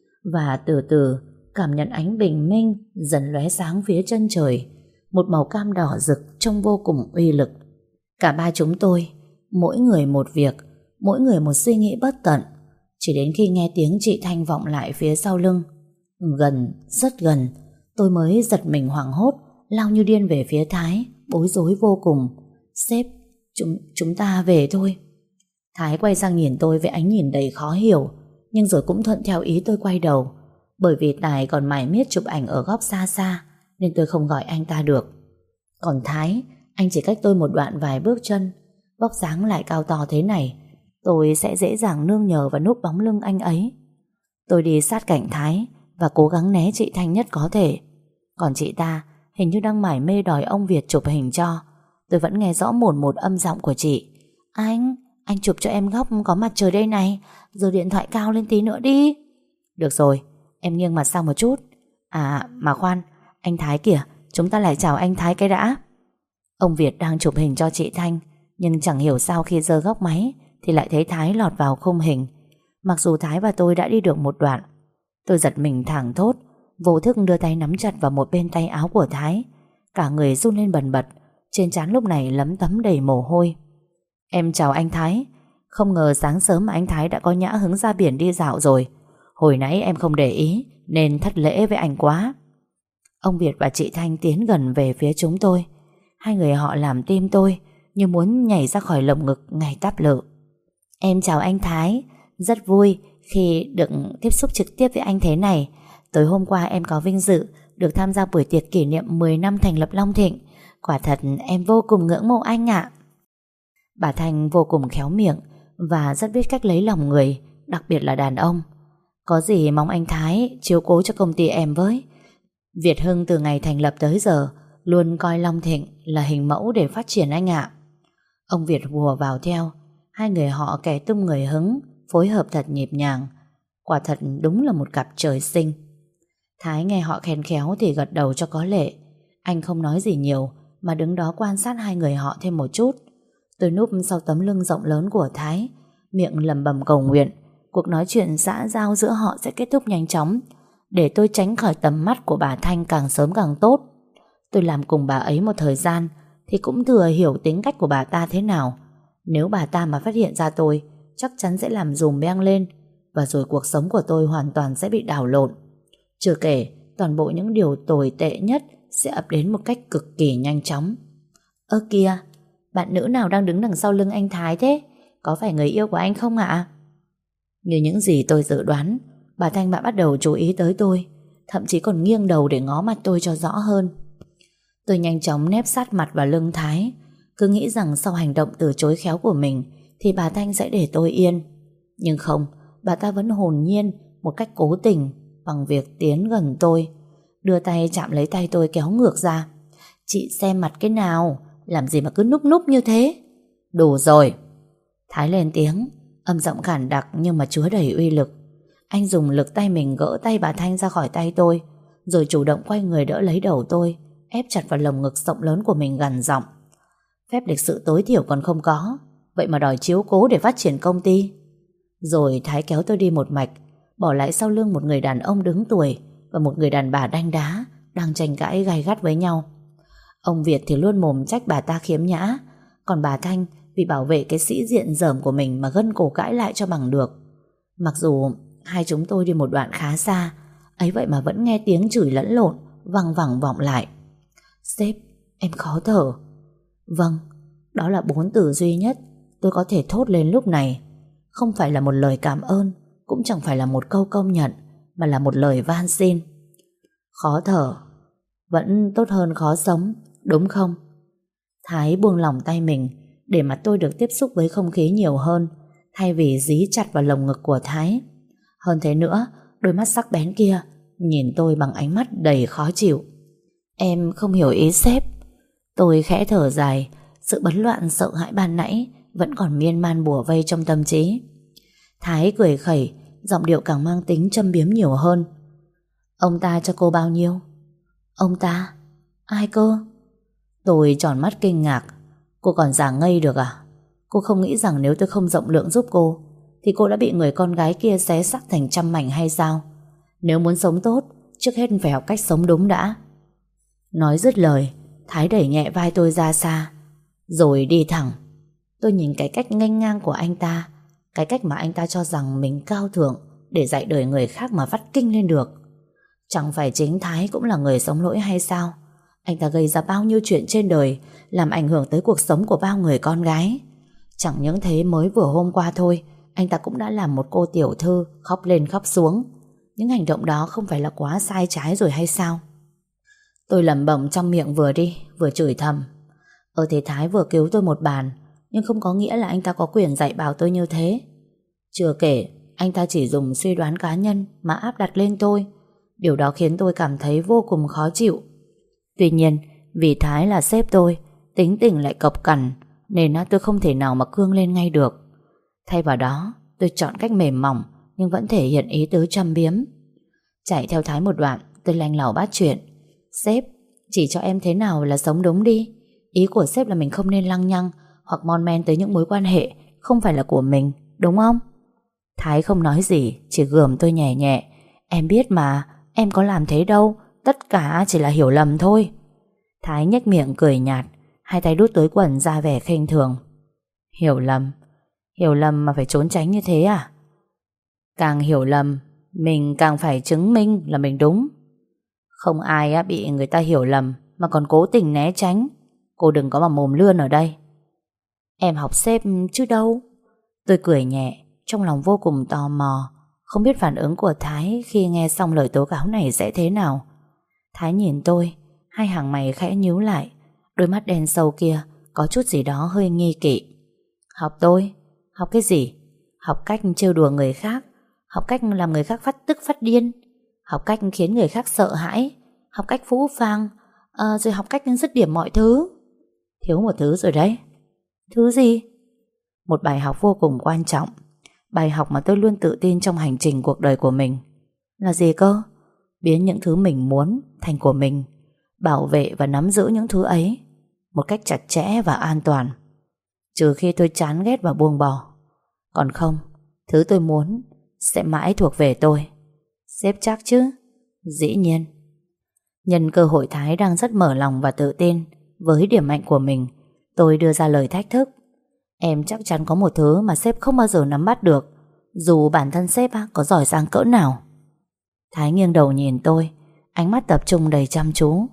và từ từ cảm nhận ánh bình minh dần lóe sáng phía chân trời, một màu cam đỏ rực trông vô cùng uy lực. Cả ba chúng tôi, mỗi người một việc, mỗi người một suy nghĩ bất tận, chỉ đến khi nghe tiếng chị Thanh vọng lại phía sau lưng, gần, rất gần, tôi mới giật mình hoảng hốt, lao như điên về phía Thái, bối rối vô cùng. Sếp, chúng, chúng ta về thôi. Thái quay sang nhìn tôi với ánh nhìn đầy khó hiểu, nhưng rồi cũng thuận theo ý tôi quay đầu. Bởi vì Tài còn mải miết chụp ảnh ở góc xa xa, nên tôi không gọi anh ta được. Còn Thái, anh chỉ cách tôi một đoạn vài bước chân, vóc dáng lại cao to thế này, tôi sẽ dễ dàng nương nhờ vào núp bóng lưng anh ấy. Tôi đi sát cạnh Thái và cố gắng né chị Thanh nhất có thể. Còn chị ta hình như đang mải mê đòi ông Việt chụp hình cho. Tôi vẫn nghe rõ mồn một âm giọng của chị. Anh, anh chụp cho em góc có mặt trời đây này, rồi điện thoại cao lên tí nữa đi. Được rồi, em nghiêng mặt sang một chút. À mà khoan, anh Thái kìa, chúng ta lại chào anh Thái cái đã. Ông Việt đang chụp hình cho chị Thanh, nhưng chẳng hiểu sao khi giơ góc máy thì lại thấy Thái lọt vào khung hình. Mặc dù Thái và tôi đã đi được một đoạn. Tôi giật mình thảng thốt, vô thức đưa tay nắm chặt vào một bên tay áo của Thái. Cả người run lên bần bật, trên trán lúc này lấm tấm đầy mồ hôi. Em chào anh Thái. Không ngờ sáng sớm mà anh Thái đã có nhã hứng ra biển đi dạo rồi. Hồi nãy em không để ý nên thất lễ với anh quá. Ông Việt và chị Thanh tiến gần về phía chúng tôi. Hai người họ làm tim tôi như muốn nhảy ra khỏi lồng ngực ngay táp lự. Em chào anh Thái. Rất vui khi được tiếp xúc trực tiếp với anh thế này. Tối hôm qua em có vinh dự được tham gia buổi tiệc kỷ niệm mười năm thành lập Long Thịnh. Quả thật em vô cùng ngưỡng mộ anh ạ. Bà Thanh vô cùng khéo miệng và rất biết cách lấy lòng người, đặc biệt là đàn ông. Có gì mong anh Thái chiếu cố cho công ty em với. Việt Hưng từ ngày thành lập tới giờ luôn coi Long Thịnh là hình mẫu để phát triển anh ạ. Ông Việt hùa vào theo. Hai người họ kẻ tung người hứng, phối hợp thật nhịp nhàng. Quả thật đúng là một cặp trời sinh. Thái nghe họ khen khéo thì gật đầu cho có lệ. Anh không nói gì nhiều mà đứng đó quan sát hai người họ thêm một chút. Tôi núp sau tấm lưng rộng lớn của Thái, miệng lẩm bẩm cầu nguyện cuộc nói chuyện xã giao giữa họ sẽ kết thúc nhanh chóng, để tôi tránh khỏi tầm mắt của bà Thanh càng sớm càng tốt. Tôi làm cùng bà ấy một thời gian thì cũng thừa hiểu tính cách của bà ta thế nào. Nếu bà ta mà phát hiện ra tôi, chắc chắn sẽ làm dùm beng lên, và rồi cuộc sống của tôi hoàn toàn sẽ bị đảo lộn. Chưa kể toàn bộ những điều tồi tệ nhất sẽ ập đến một cách cực kỳ nhanh chóng. Ơ kìa, bạn nữ nào đang đứng đằng sau lưng anh Thái thế? Có phải người yêu của anh không ạ? Như những gì tôi dự đoán, bà Thanh đã bắt đầu chú ý tới tôi, thậm chí còn nghiêng đầu để ngó mặt tôi cho rõ hơn. Tôi nhanh chóng nép sát mặt vào lưng Thái, cứ nghĩ rằng sau hành động từ chối khéo của mình thì bà Thanh sẽ để tôi yên. Nhưng không, bà ta vẫn hồn nhiên, một cách cố tình, bằng việc tiến gần tôi, đưa tay chạm lấy tay tôi kéo ngược ra. Chị xem mặt cái nào, làm gì mà cứ núp núp như thế? Đủ rồi. Thái lên tiếng, âm giọng khản đặc nhưng mà chứa đầy uy lực. Anh dùng lực tay mình gỡ tay bà Thanh ra khỏi tay tôi, rồi chủ động quay người đỡ lấy đầu tôi, ép chặt vào lồng ngực rộng lớn của mình gằn giọng. Phép lịch sự tối thiểu còn không có, vậy mà đòi chiếu cố để phát triển công ty. Rồi Thái kéo tôi đi một mạch, bỏ lại sau lưng một người đàn ông đứng tuổi và một người đàn bà đanh đá đang tranh cãi gay gắt với nhau. Ông Việt thì luôn mồm trách bà ta khiếm nhã, còn bà Thanh vì bảo vệ cái sĩ diện dởm của mình mà gân cổ cãi lại cho bằng được. Mặc dù hai chúng tôi đi một đoạn khá xa, ấy vậy mà vẫn nghe tiếng chửi lẫn lộn văng vẳng vọng lại. Sếp, em khó thở. Vâng, đó là bốn từ duy nhất tôi có thể thốt lên lúc này. Không phải là một lời cảm ơn, cũng chẳng phải là một câu công nhận, mà là một lời van xin. Khó thở vẫn tốt hơn khó sống, đúng không? Thái buông lỏng tay mình để mà tôi được tiếp xúc với không khí nhiều hơn, thay vì dí chặt vào lồng ngực của Thái. Hơn thế nữa, đôi mắt sắc bén kia nhìn tôi bằng ánh mắt đầy khó chịu. Em không hiểu ý sếp. Tôi khẽ thở dài. Sự bấn loạn sợ hãi ban nãy vẫn còn miên man bủa vây trong tâm trí. Thái cười khẩy, giọng điệu càng mang tính châm biếm nhiều hơn. Ông ta cho cô bao nhiêu? Ông ta? Ai cơ? Tôi tròn mắt kinh ngạc. Cô còn giả ngây được à? Cô không nghĩ rằng nếu tôi không rộng lượng giúp cô thì cô đã bị người con gái kia xé xác thành trăm mảnh hay sao? Nếu muốn sống tốt, trước hết phải học cách sống đúng đã. Nói dứt lời, Thái đẩy nhẹ vai tôi ra xa rồi đi thẳng. Tôi nhìn cái cách nghênh ngang của anh ta, cái cách mà anh ta cho rằng mình cao thượng để dạy đời người khác mà vắt kinh lên được. Chẳng phải chính Thái cũng là người sống lỗi hay sao? Anh ta gây ra bao nhiêu chuyện trên đời, làm ảnh hưởng tới cuộc sống của bao người con gái. Chẳng những thế, mới vừa hôm qua thôi, anh ta cũng đã làm một cô tiểu thư khóc lên khóc xuống. Những hành động đó không phải là quá sai trái rồi hay sao? Tôi lẩm bẩm trong miệng, vừa đi vừa chửi thầm. Ở thế Thái vừa cứu tôi một bàn, nhưng không có nghĩa là anh ta có quyền dạy bảo tôi như thế. Chưa kể, anh ta chỉ dùng suy đoán cá nhân mà áp đặt lên tôi. Điều đó khiến tôi cảm thấy vô cùng khó chịu. Tuy nhiên, vì Thái là sếp tôi, tính tình lại cộc cằn, nên tôi không thể nào mà cương lên ngay được. Thay vào đó, tôi chọn cách mềm mỏng nhưng vẫn thể hiện ý tứ châm biếm. Chạy theo Thái một đoạn, tôi lanh lỏng bắt chuyện. Sếp, chỉ cho em thế nào là sống đúng đi. Ý của sếp là mình không nên lăng nhăng hoặc mon men tới những mối quan hệ không phải là của mình, đúng không? Thái không nói gì, chỉ gườm tôi nhẹ nhẹ. Em biết mà, em có làm thế đâu, tất cả chỉ là hiểu lầm thôi. Thái nhếch miệng cười nhạt, hai tay đút túi quần ra vẻ khinh thường. Hiểu lầm? Hiểu lầm mà phải trốn tránh như thế à? Càng hiểu lầm, mình càng phải chứng minh là mình đúng. Không ai á bị người ta hiểu lầm mà còn cố tình né tránh. Cô đừng có mà mồm lươn ở đây. Em học sếp chứ đâu. Tôi cười nhẹ, trong lòng vô cùng tò mò, không biết phản ứng của Thái khi nghe xong lời tố cáo này sẽ thế nào. Thái nhìn tôi, hai hàng mày khẽ nhíu lại, đôi mắt đen sâu kia có chút gì đó hơi nghi kỵ. Học tôi? Học cái gì? Học cách trêu đùa người khác, học cách làm người khác phát tức phát điên, học cách khiến người khác sợ hãi, học cách phũ phàng, à, rồi học cách dứt điểm mọi thứ. Thiếu một thứ rồi đấy. Thứ gì? Một bài học vô cùng quan trọng, bài học mà tôi luôn tự tin trong hành trình cuộc đời của mình. Là gì cơ? Biến những thứ mình muốn thành của mình, bảo vệ và nắm giữ những thứ ấy một cách chặt chẽ và an toàn. Trừ khi tôi chán ghét và buông bỏ. Còn không, thứ tôi muốn sẽ mãi thuộc về tôi. Sếp chắc chứ? Dĩ nhiên. Nhân cơ hội Thái đang rất mở lòng và tự tin với điểm mạnh của mình, tôi đưa ra lời thách thức. Em chắc chắn có một thứ mà sếp không bao giờ nắm bắt được, dù bản thân sếp có giỏi giang cỡ nào. Thái nghiêng đầu nhìn tôi, ánh mắt tập trung đầy chăm chú.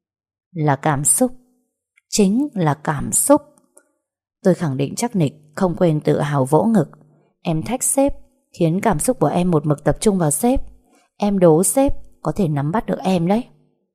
Là cảm xúc. Chính là cảm xúc. Tôi khẳng định chắc nịch, không quên tự hào vỗ ngực. Em thách sếp, khiến cảm xúc của em một mực tập trung vào sếp. Em đố sếp có thể nắm bắt được em đấy.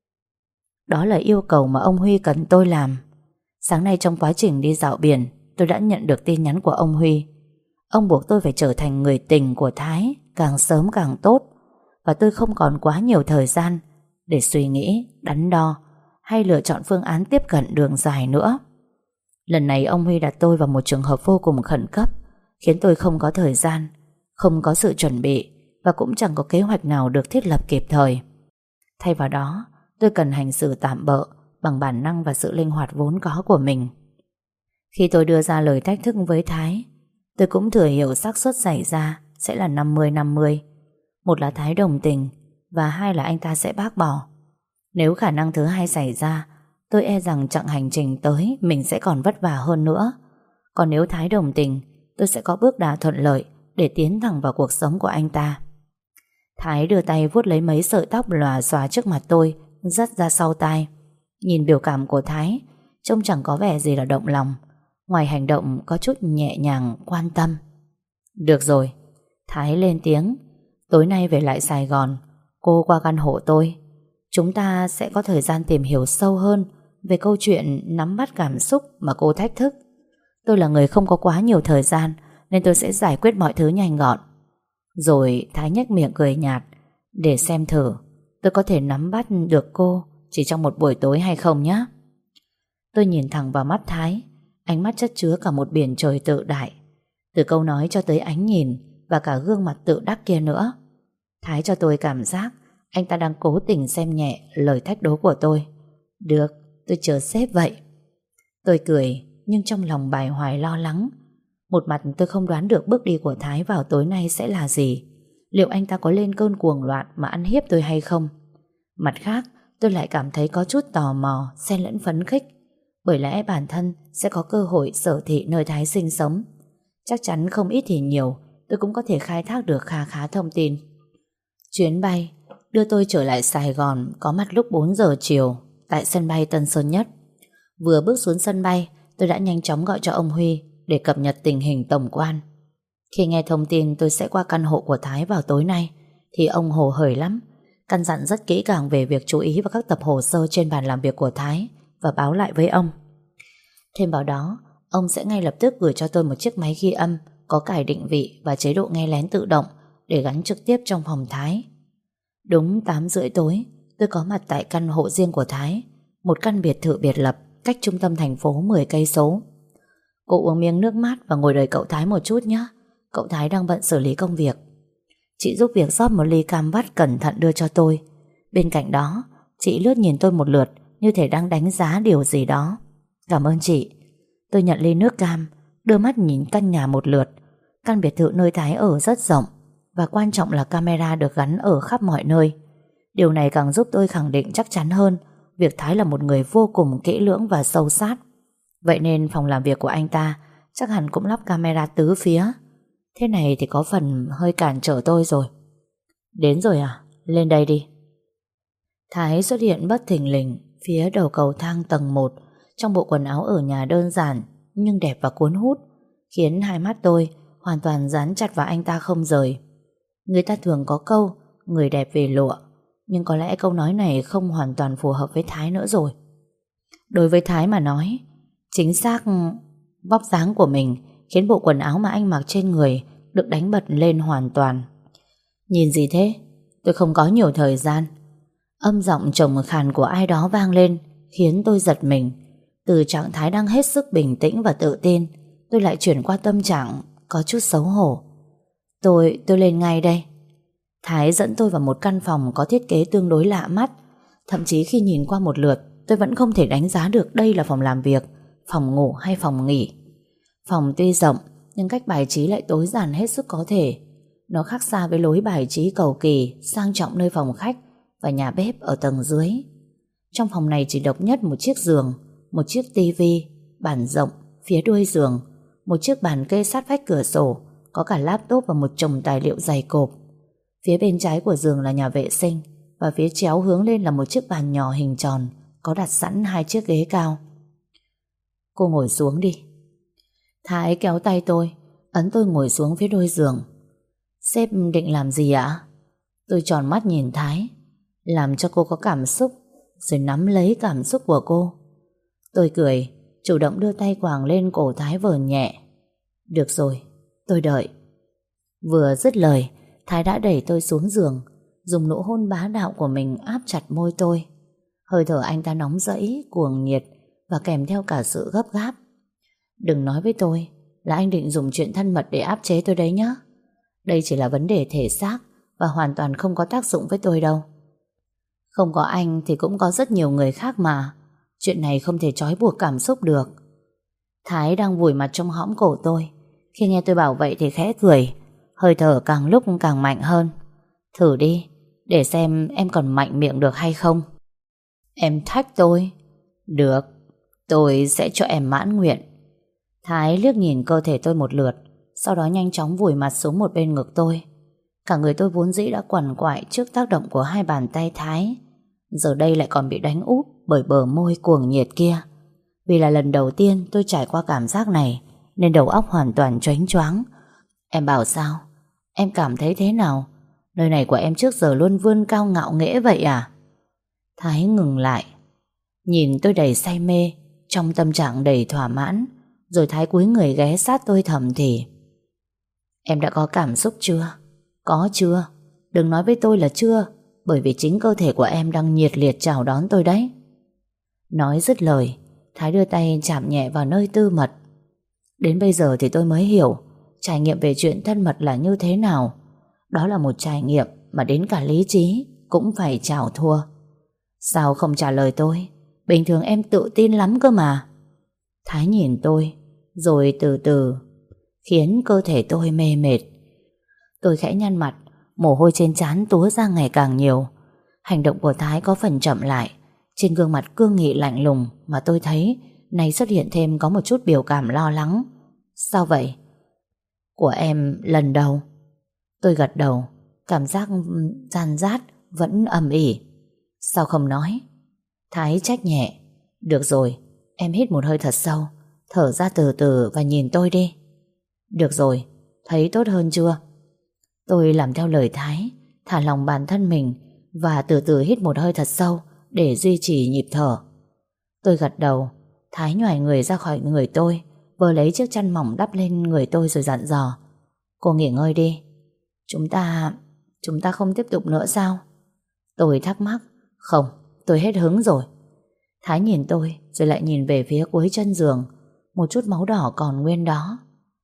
Đó là yêu cầu mà ông Huy cần tôi làm. Sáng nay trong quá trình đi dạo biển, tôi đã nhận được tin nhắn của ông Huy. Ông buộc tôi phải trở thành người tình của Thái càng sớm càng tốt. Và tôi không còn quá nhiều thời gian để suy nghĩ, đắn đo hay lựa chọn phương án tiếp cận đường dài nữa. Lần này ông Huy đặt tôi vào một trường hợp vô cùng khẩn cấp, khiến tôi không có thời gian, không có sự chuẩn bị và cũng chẳng có kế hoạch nào được thiết lập kịp thời. Thay vào đó, tôi cần hành xử tạm bợ bằng bản năng và sự linh hoạt vốn có của mình. Khi tôi đưa ra lời thách thức với Thái, tôi cũng thừa hiểu xác suất xảy ra sẽ là năm mươi năm mươi. Một là Thái đồng tình và hai là anh ta sẽ bác bỏ. Nếu khả năng thứ hai xảy ra, tôi e rằng chặng hành trình tới mình sẽ còn vất vả hơn nữa. Còn nếu Thái đồng tình, tôi sẽ có bước đà thuận lợi để tiến thẳng vào cuộc sống của anh ta. Thái đưa tay vuốt lấy mấy sợi tóc lòa xòa trước mặt tôi, dắt ra sau tai. Nhìn biểu cảm của Thái, trông chẳng có vẻ gì là động lòng, ngoài hành động có chút nhẹ nhàng quan tâm. Được rồi, Thái lên tiếng. Tối nay về lại Sài Gòn, cô qua căn hộ tôi. Chúng ta sẽ có thời gian tìm hiểu sâu hơn về câu chuyện nắm bắt cảm xúc mà cô thách thức. Tôi là người không có quá nhiều thời gian, nên tôi sẽ giải quyết mọi thứ nhanh gọn. Rồi Thái nhếch miệng cười nhạt. Để xem thử tôi có thể nắm bắt được cô chỉ trong một buổi tối hay không nhé? Tôi nhìn thẳng vào mắt Thái, ánh mắt chất chứa cả một biển trời tự đại. Từ câu nói cho tới ánh nhìn và cả gương mặt tự đắc kia nữa. Thái cho tôi cảm giác anh ta đang cố tình xem nhẹ lời thách đố của tôi. Được, tôi chờ sếp vậy. Tôi cười, nhưng trong lòng bàng hoàng lo lắng. Một mặt tôi không đoán được bước đi của Thái vào tối nay sẽ là gì. Liệu anh ta có lên cơn cuồng loạn mà ăn hiếp tôi hay không? Mặt khác, tôi lại cảm thấy có chút tò mò, xen lẫn phấn khích. Bởi lẽ bản thân sẽ có cơ hội sở thị nơi Thái sinh sống. Chắc chắn không ít thì nhiều, tôi cũng có thể khai thác được khá khá thông tin. Chuyến bay đưa tôi trở lại Sài Gòn có mặt lúc bốn giờ chiều tại sân bay Tân Sơn Nhất. Vừa bước xuống sân bay, tôi đã nhanh chóng gọi cho ông Huy để cập nhật tình hình tổng quan. Khi nghe thông tin tôi sẽ qua căn hộ của Thái vào tối nay, thì ông hồ hởi lắm, căn dặn rất kỹ càng về việc chú ý vào các tập hồ sơ trên bàn làm việc của Thái và báo lại với ông. Thêm vào đó, ông sẽ ngay lập tức gửi cho tôi một chiếc máy ghi âm có cài định vị và chế độ nghe lén tự động để gắn trực tiếp trong phòng Thái. Đúng tám rưỡi tối, tôi có mặt tại căn hộ riêng của Thái, một căn biệt thự biệt lập cách trung tâm thành phố mười cây số. Cô uống miếng nước mát và ngồi đợi cậu Thái một chút nhé. Cậu Thái đang bận xử lý công việc. Chị giúp việc rót một ly cam vắt cẩn thận đưa cho tôi. Bên cạnh đó, chị lướt nhìn tôi một lượt như thể đang đánh giá điều gì đó. Cảm ơn chị. Tôi nhận ly nước cam, đưa mắt nhìn căn nhà một lượt. Căn biệt thự nơi Thái ở rất rộng, và quan trọng là camera được gắn ở khắp mọi nơi. Điều này càng giúp tôi khẳng định chắc chắn hơn việc Thái là một người vô cùng kỹ lưỡng và sâu sát. Vậy nên phòng làm việc của anh ta chắc hẳn cũng lắp camera tứ phía. Thế này thì có phần hơi cản trở tôi rồi. Đến rồi à? Lên đây đi. Thái xuất hiện bất thình lình phía đầu cầu thang tầng một, trong bộ quần áo ở nhà đơn giản nhưng đẹp và cuốn hút, khiến hai mắt tôi hoàn toàn dán chặt vào anh ta không rời. Người ta thường có câu người đẹp về lụa, nhưng có lẽ câu nói này không hoàn toàn phù hợp với Thái nữa rồi. Đối với Thái mà nói, chính xác vóc dáng của mình khiến bộ quần áo mà anh mặc trên người được đánh bật lên hoàn toàn. Nhìn gì thế? Tôi không có nhiều thời gian. Âm giọng trầm khàn của ai đó vang lên khiến tôi giật mình. Từ trạng thái đang hết sức bình tĩnh và tự tin, tôi lại chuyển qua tâm trạng có chút xấu hổ. Tôi, tôi lên ngay đây. Thái dẫn tôi vào một căn phòng có thiết kế tương đối lạ mắt. Thậm chí khi nhìn qua một lượt, tôi vẫn không thể đánh giá được đây là phòng làm việc, phòng ngủ hay phòng nghỉ. Phòng tuy rộng, nhưng cách bài trí lại tối giản hết sức có thể. Nó khác xa với lối bài trí cầu kỳ, sang trọng nơi phòng khách và nhà bếp ở tầng dưới. Trong phòng này chỉ độc nhất một chiếc giường, một chiếc tivi, bàn rộng, phía đuôi giường, một chiếc bàn kê sát vách cửa sổ, có cả laptop và một chồng tài liệu dày cộp. Phía bên trái của giường là nhà vệ sinh, và phía chéo hướng lên là một chiếc bàn nhỏ hình tròn, có đặt sẵn hai chiếc ghế cao. Cô ngồi xuống đi. Thái kéo tay tôi, ấn tôi ngồi xuống phía đuôi giường. Sếp định làm gì ạ? Tôi tròn mắt nhìn Thái, làm cho cô có cảm xúc, rồi nắm lấy cảm xúc của cô. Tôi cười, chủ động đưa tay quàng lên cổ Thái vờn nhẹ. Được rồi, tôi đợi. Vừa dứt lời, Thái đã đẩy tôi xuống giường, dùng nụ hôn bá đạo của mình áp chặt môi tôi. Hơi thở anh ta nóng rẫy, cuồng nhiệt và kèm theo cả sự gấp gáp. Đừng nói với tôi là anh định dùng chuyện thân mật để áp chế tôi đấy nhé. Đây chỉ là vấn đề thể xác và hoàn toàn không có tác dụng với tôi đâu. Không có anh thì cũng có rất nhiều người khác mà. Chuyện này không thể trói buộc cảm xúc được. Thái đang vùi mặt trong hõm cổ tôi. Khi nghe tôi bảo vậy thì khẽ cười, hơi thở càng lúc càng mạnh hơn. Thử đi, để xem em còn mạnh miệng được hay không. Em thách tôi. Được, tôi sẽ cho em mãn nguyện. Thái liếc nhìn cơ thể tôi một lượt, sau đó nhanh chóng vùi mặt xuống một bên ngực tôi. Cả người tôi vốn dĩ đã quằn quại trước tác động của hai bàn tay Thái, giờ đây lại còn bị đánh úp bởi bờ môi cuồng nhiệt kia. Vì là lần đầu tiên tôi trải qua cảm giác này, nên đầu óc hoàn toàn choáng choáng. Em bảo sao? Em cảm thấy thế nào? Nơi này của em trước giờ luôn vươn cao ngạo nghễ vậy à? Thái ngừng lại, nhìn tôi đầy say mê, trong tâm trạng đầy thỏa mãn. Rồi Thái cúi người ghé sát tôi thầm thì: Em đã có cảm xúc chưa? Có chưa? Đừng nói với tôi là chưa. bởi vì chính cơ thể của em đang nhiệt liệt chào đón tôi đấy. Nói dứt lời, Thái đưa tay chạm nhẹ vào nơi tư mật. Đến bây giờ thì tôi mới hiểu trải nghiệm về chuyện thân mật là như thế nào. Đó là một trải nghiệm mà đến cả lý trí cũng phải chào thua. Sao không trả lời tôi? Bình thường em tự tin lắm cơ mà. Thái nhìn tôi, rồi từ từ khiến cơ thể tôi mê mệt. Tôi khẽ nhăn mặt, mồ hôi trên trán túa ra ngày càng nhiều. Hành động của Thái có phần chậm lại. Trên gương mặt cương nghị lạnh lùng mà tôi thấy nay xuất hiện thêm có một chút biểu cảm lo lắng. Sao vậy? Của em lần đầu. Tôi gật đầu, cảm giác gian rát vẫn ầm ỉ. Sao không nói? Thái trách nhẹ. Được rồi, em hít một hơi thật sâu, thở ra từ từ và nhìn tôi đi. Được rồi, thấy tốt hơn chưa? Tôi làm theo lời Thái, thả lỏng bản thân mình và từ từ hít một hơi thật sâu để duy trì nhịp thở. Tôi gật đầu. Thái nhoài người ra khỏi người tôi, vừa lấy chiếc chăn mỏng đắp lên người tôi rồi dặn dò. Cô nghỉ ngơi đi. Chúng ta... Chúng ta không tiếp tục nữa sao? Tôi thắc mắc. Không, tôi hết hứng rồi. Thái nhìn tôi rồi lại nhìn về phía cuối chân giường. Một chút máu đỏ còn nguyên đó.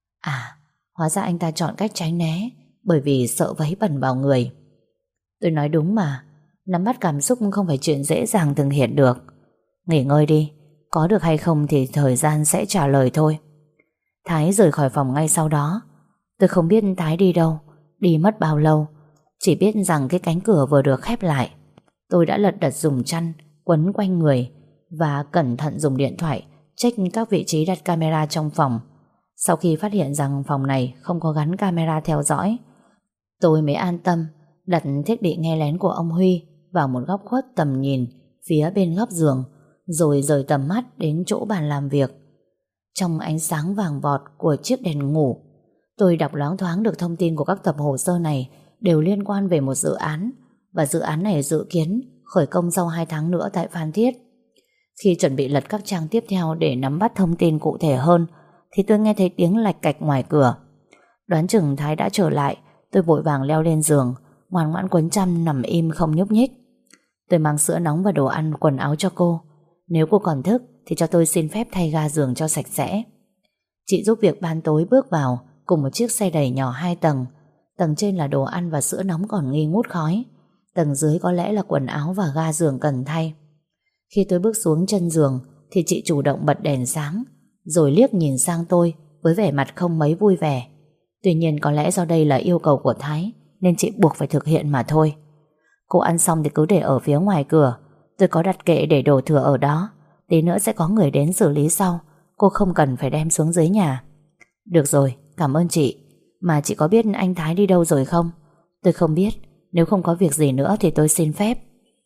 À, hóa ra anh ta chọn cách tránh né bởi vì sợ vấy bẩn vào người. Tôi nói đúng mà. Nắm bắt cảm xúc không phải chuyện dễ dàng thực hiện được. Nghỉ ngơi đi. Có được hay không thì thời gian sẽ trả lời thôi. Thái rời khỏi phòng ngay sau đó. Tôi không biết Thái đi đâu, đi mất bao lâu. Chỉ biết rằng cái cánh cửa vừa được khép lại. Tôi đã lật đật dùng chăn quấn quanh người và cẩn thận dùng điện thoại check các vị trí đặt camera trong phòng. Sau khi phát hiện rằng phòng này không có gắn camera theo dõi, tôi mới an tâm đặt thiết bị nghe lén của ông Huy vào một góc khuất tầm nhìn phía bên góc giường, rồi rời tầm mắt đến chỗ bàn làm việc. Trong ánh sáng vàng vọt của chiếc đèn ngủ, tôi đọc loáng thoáng được thông tin của các tập hồ sơ này đều liên quan về một dự án, và dự án này dự kiến khởi công sau hai tháng nữa tại Phan Thiết. Khi chuẩn bị lật các trang tiếp theo để nắm bắt thông tin cụ thể hơn, thì tôi nghe thấy tiếng lạch cạch ngoài cửa. Đoán chừng Thái đã trở lại. Tôi vội vàng leo lên giường, ngoan ngoãn quấn chăn nằm im không nhúc nhích. Tôi mang sữa nóng và đồ ăn, quần áo cho cô. Nếu cô còn thức thì cho tôi xin phép thay ga giường cho sạch sẽ. Chị giúp việc ban tối bước vào cùng một chiếc xe đẩy nhỏ hai tầng. Tầng trên là đồ ăn và sữa nóng còn nghi ngút khói. Tầng dưới có lẽ là quần áo và ga giường cần thay. Khi tôi bước xuống chân giường thì chị chủ động bật đèn sáng, rồi liếc nhìn sang tôi với vẻ mặt không mấy vui vẻ. Tuy nhiên có lẽ do đây là yêu cầu của Thái nên chị buộc phải thực hiện mà thôi. Cô ăn xong thì cứ để ở phía ngoài cửa. Tôi có đặt kệ để đồ thừa ở đó. Tí nữa sẽ có người đến xử lý sau. Cô không cần phải đem xuống dưới nhà. Được rồi, cảm ơn chị. Mà chị có biết anh Thái đi đâu rồi không? Tôi không biết. Nếu không có việc gì nữa thì tôi xin phép.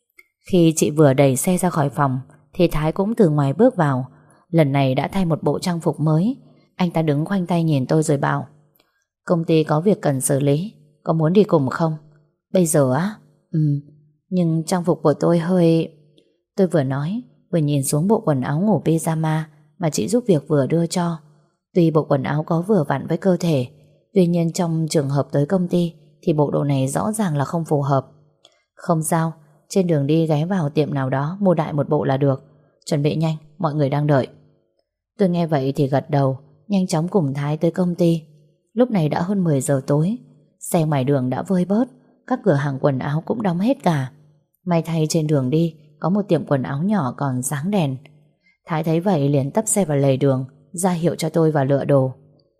Khi chị vừa đẩy xe ra khỏi phòng thì Thái cũng từ ngoài bước vào. Lần này đã thay một bộ trang phục mới. Anh ta đứng khoanh tay nhìn tôi rồi bảo: công ty có việc cần xử lý, có muốn đi cùng không? Bây giờ á? Ừ, nhưng trang phục của tôi hơi... Tôi vừa nói vừa nhìn xuống bộ quần áo ngủ pyjama mà chị giúp việc vừa đưa cho. Tuy bộ quần áo có vừa vặn với cơ thể, tuy nhiên trong trường hợp tới công ty thì bộ đồ này rõ ràng là không phù hợp. Không sao, trên đường đi ghé vào tiệm nào đó mua đại một bộ là được. Chuẩn bị nhanh, mọi người đang đợi. Tôi nghe vậy thì gật đầu, nhanh chóng cùng Thái tới công ty. Lúc này đã hơn mười giờ tối. Xe ngoài đường đã vơi bớt, các cửa hàng quần áo cũng đóng hết cả. May thay trên đường đi có một tiệm quần áo nhỏ còn sáng đèn. Thái thấy vậy liền tấp xe vào lề đường, ra hiệu cho tôi vào lựa đồ.